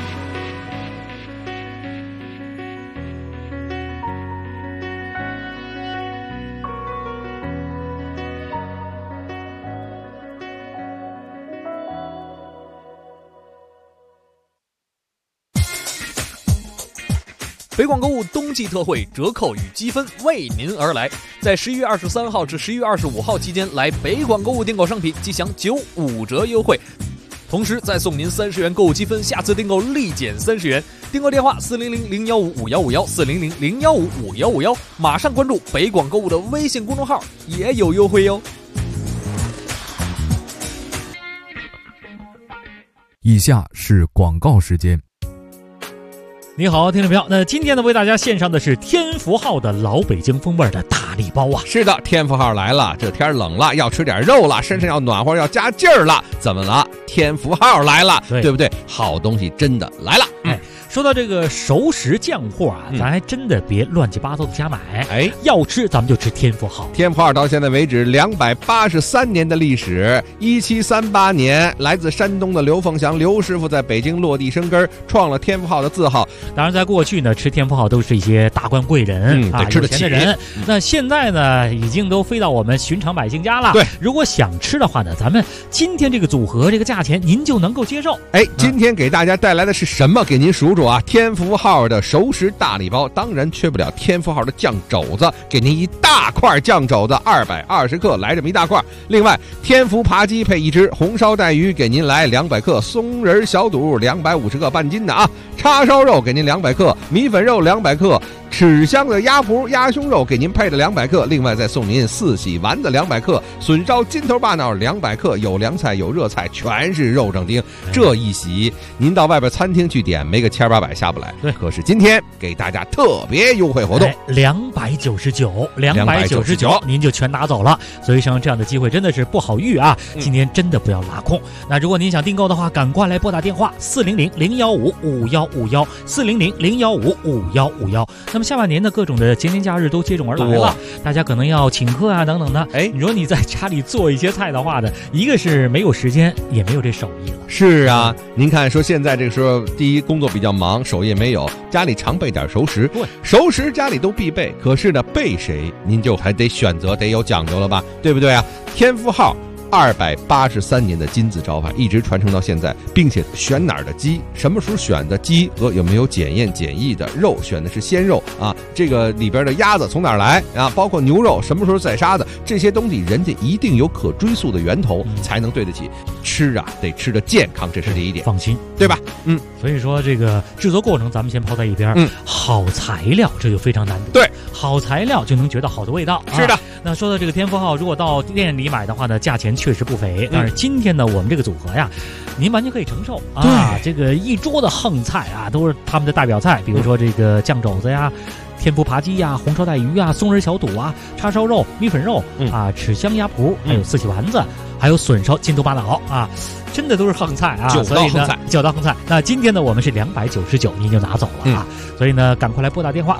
北广购物冬季特惠折扣与积分为您而来，在11月23号至11月25号期间来北广购物订购商品即享95折优惠，同时再送您30元购物积分，下次订购立减30元。订购电话400-015-5151，400-015-5151，马上关注北广购物的微信公众号，也有优惠哟。 以下是广告时间。 你好，听众朋友，那今天呢为大家献上的是天福号的老北京风味的大礼包啊！ 是的，天福号来了，这天冷了，要吃点肉了，身上要暖和，要加劲儿了，怎么了？天福号来了，对不对？好东西真的来了。 说到这个熟食酱货啊，咱还真的别乱七八糟的瞎买。要吃咱们就吃天福号。 天福号到现在为止283年的历史。1738年，来自山东的刘凤祥刘师傅在北京落地生根，创了天福号的字号。 当然，在过去呢，吃天福号都是一些大官贵人吃得起有钱的人。那现在呢，已经都飞到我们寻常百姓家了。 对， 如果想吃的话呢，咱们今天这个组合这个价钱您就能够接受。 今天给大家带来的是什么？给您数数啊！天福号的熟食大礼包，当然缺不了天福号的酱肘子，给您一大块酱肘子220克，来这么一大块。另外，天福扒鸡配一只，红烧带鱼给您来200克，松仁小肚250克，半斤的啊。叉烧肉给您200克，米粉肉200克，豉香的鸭脯、鸭胸肉给您配的200克，另外再送您4喜丸子200克，笋烧金头巴脑200克，有凉菜有热菜，全是肉正丁。这一喜，您到外边餐厅去点，没个1800下不来。 对， 可是今天给大家特别优惠活动 ，299，您就全拿走了。所以像这样的机会真的是不好遇啊！今天真的不要拉空。那如果您想订购的话，赶快来拨打电话400-015-5151，400-015-5151。那么下半年的各种的节年假日都接踵而来了，大家可能要请客啊等等的。你说你在家里做一些菜的话呢，一个是没有时间，也没有这手艺了。 是啊，您看说现在这个时候，第一工作比较忙，手艺没有，家里常备点熟食。 对， 熟食家里都必备，可是呢，备谁您就还得选择，得有讲究了吧，对不对啊？天福号283年的金字招牌一直传承到现在，并且选哪儿的鸡，什么时候选的鸡和有没有检验检疫的肉，选的是鲜肉啊，这个里边的鸭子从哪儿来啊，包括牛肉什么时候宰杀的，这些东西人家一定有可追溯的源头，才能对得起。吃啊得吃的健康，这是第一点， 放心， 对吧？ 所以说这个制作过程咱们先抛在一边。好材料这就非常难得。 对， 好材料就能觉得好的味道。 是的。 那说到这个天福号，如果到店里买的话呢，价钱确实不菲。但是今天呢，我们这个组合呀，您完全可以承受啊。这个一桌的横菜啊，都是他们的代表菜，比如说这个酱肘子呀、天福扒鸡呀、红烧带鱼啊、松仁小肚啊、叉烧肉、米粉肉啊、豉香鸭脯，还有4喜丸子，还有笋烧金头巴脑啊。真的都是横菜啊， 九道横菜。 那今天呢，我们是299，您就拿走了啊。所以呢，赶快来拨打电话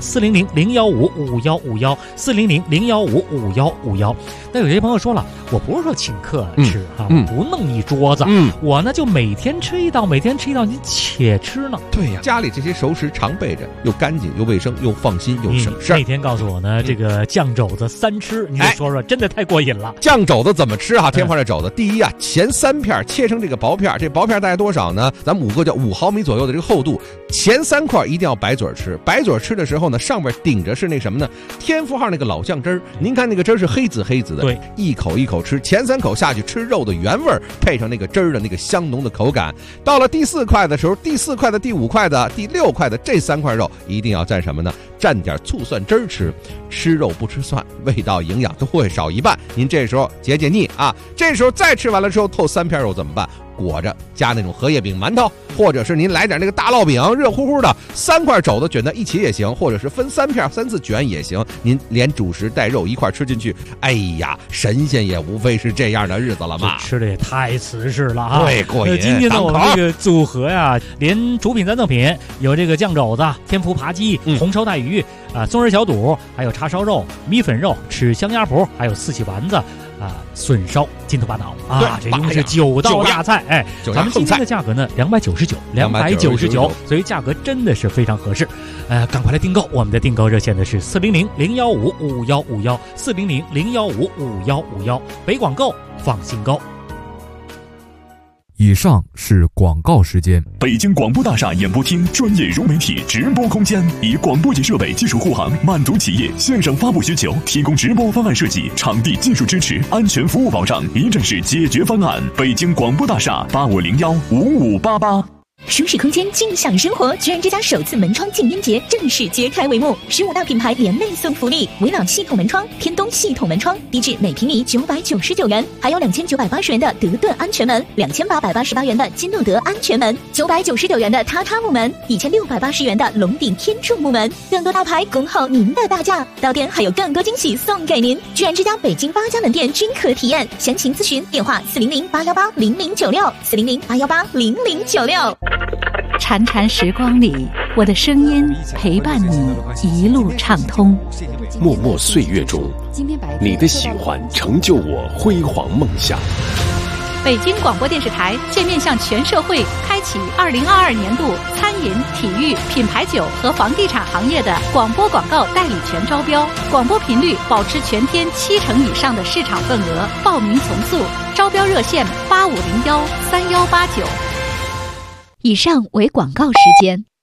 400-015-5151，400-015-5151。那有些朋友说了，我不是说请客吃啊，不弄一桌子，我呢就每天吃一道，你且吃呢。 对呀，家里这些熟食常备着，又干净又卫生又放心又省事。 那天告诉我呢，这个酱肘子3吃，你就说说，真的太过瘾了。 酱肘子怎么吃啊？天福号的肘子，第一啊，前3片切成这个薄片，这薄片大概多少呢？咱们5个叫5毫米左右的这个厚度，前3块一定要白嘴吃。白嘴吃的时候呢，上边顶着是那什么呢？天福号那个老酱汁儿，您看那个汁儿是黑紫的， 对， 一口一口吃，前3口下去吃肉的原味儿，配上那个汁儿的那个香浓的口感。到了第4块的时候，第4块的、第5块的、第6块的这3块肉一定要蘸什么呢？蘸点醋蒜汁儿吃。吃肉不吃蒜，味道营养都会少一半。您这时候解腻啊，这时候再吃完了之后透3片肉怎么办？裹着加那种荷叶饼馒头，或者是您来点那个大烙饼，热乎乎的，3块肘子卷在一起也行，或者是分3片3次卷也行。您连主食带肉一块吃进去，哎呀，神仙也无非是这样的日子了嘛。 吃的也太瓷实了啊！ 对，过瘾。 今天呢，我们这个组合呀，连主品3赠品，有这个酱肘子、天福扒鸡、红烧带鱼啊、松仁小肚，还有叉烧肉、米粉肉、豉香鸭脯，还有4喜丸子。笋烧金头巴脑啊，这一共是9道大菜。咱们今天的价格呢299，所以价格真的是非常合适。赶快来订购，我们的订购热线呢是400-015-5151，400-015-5151，北广购放心购。 以上是广告时间。 北京广播大厦演播厅专业融媒体直播空间，以广播级设备技术护航，满足企业线上发布需求，提供直播方案设计、场地技术支持、安全服务保障，一站式解决方案。北京广播大厦85015588。 舒适空间，尽享生活。居然之家首次门窗静音节正式揭开帷幕，15大品牌联袂送福利：维朗系统门窗、天东系统门窗，低至每平米999元，还有2980元的德顿安全门，2888元的金诺德安全门，999元的榻榻木门，1680元的龙顶天柱木门，更多大牌恭候您的大驾。到店还有更多惊喜送给您。居然之家北京8家门店均可体验，详情咨询电话400-818-0096，400-818-0096。 潺潺时光里，我的声音陪伴你一路畅通。 默默岁月中，你的喜欢成就我辉煌梦想。 北京广播电视台现面向全社会开启2022年度餐饮、体育、品牌酒和房地产行业的广播广告代理权招标，广播频率保持全天70%以上的市场份额，报名从速，招标热线85013189。 以上为广告时间。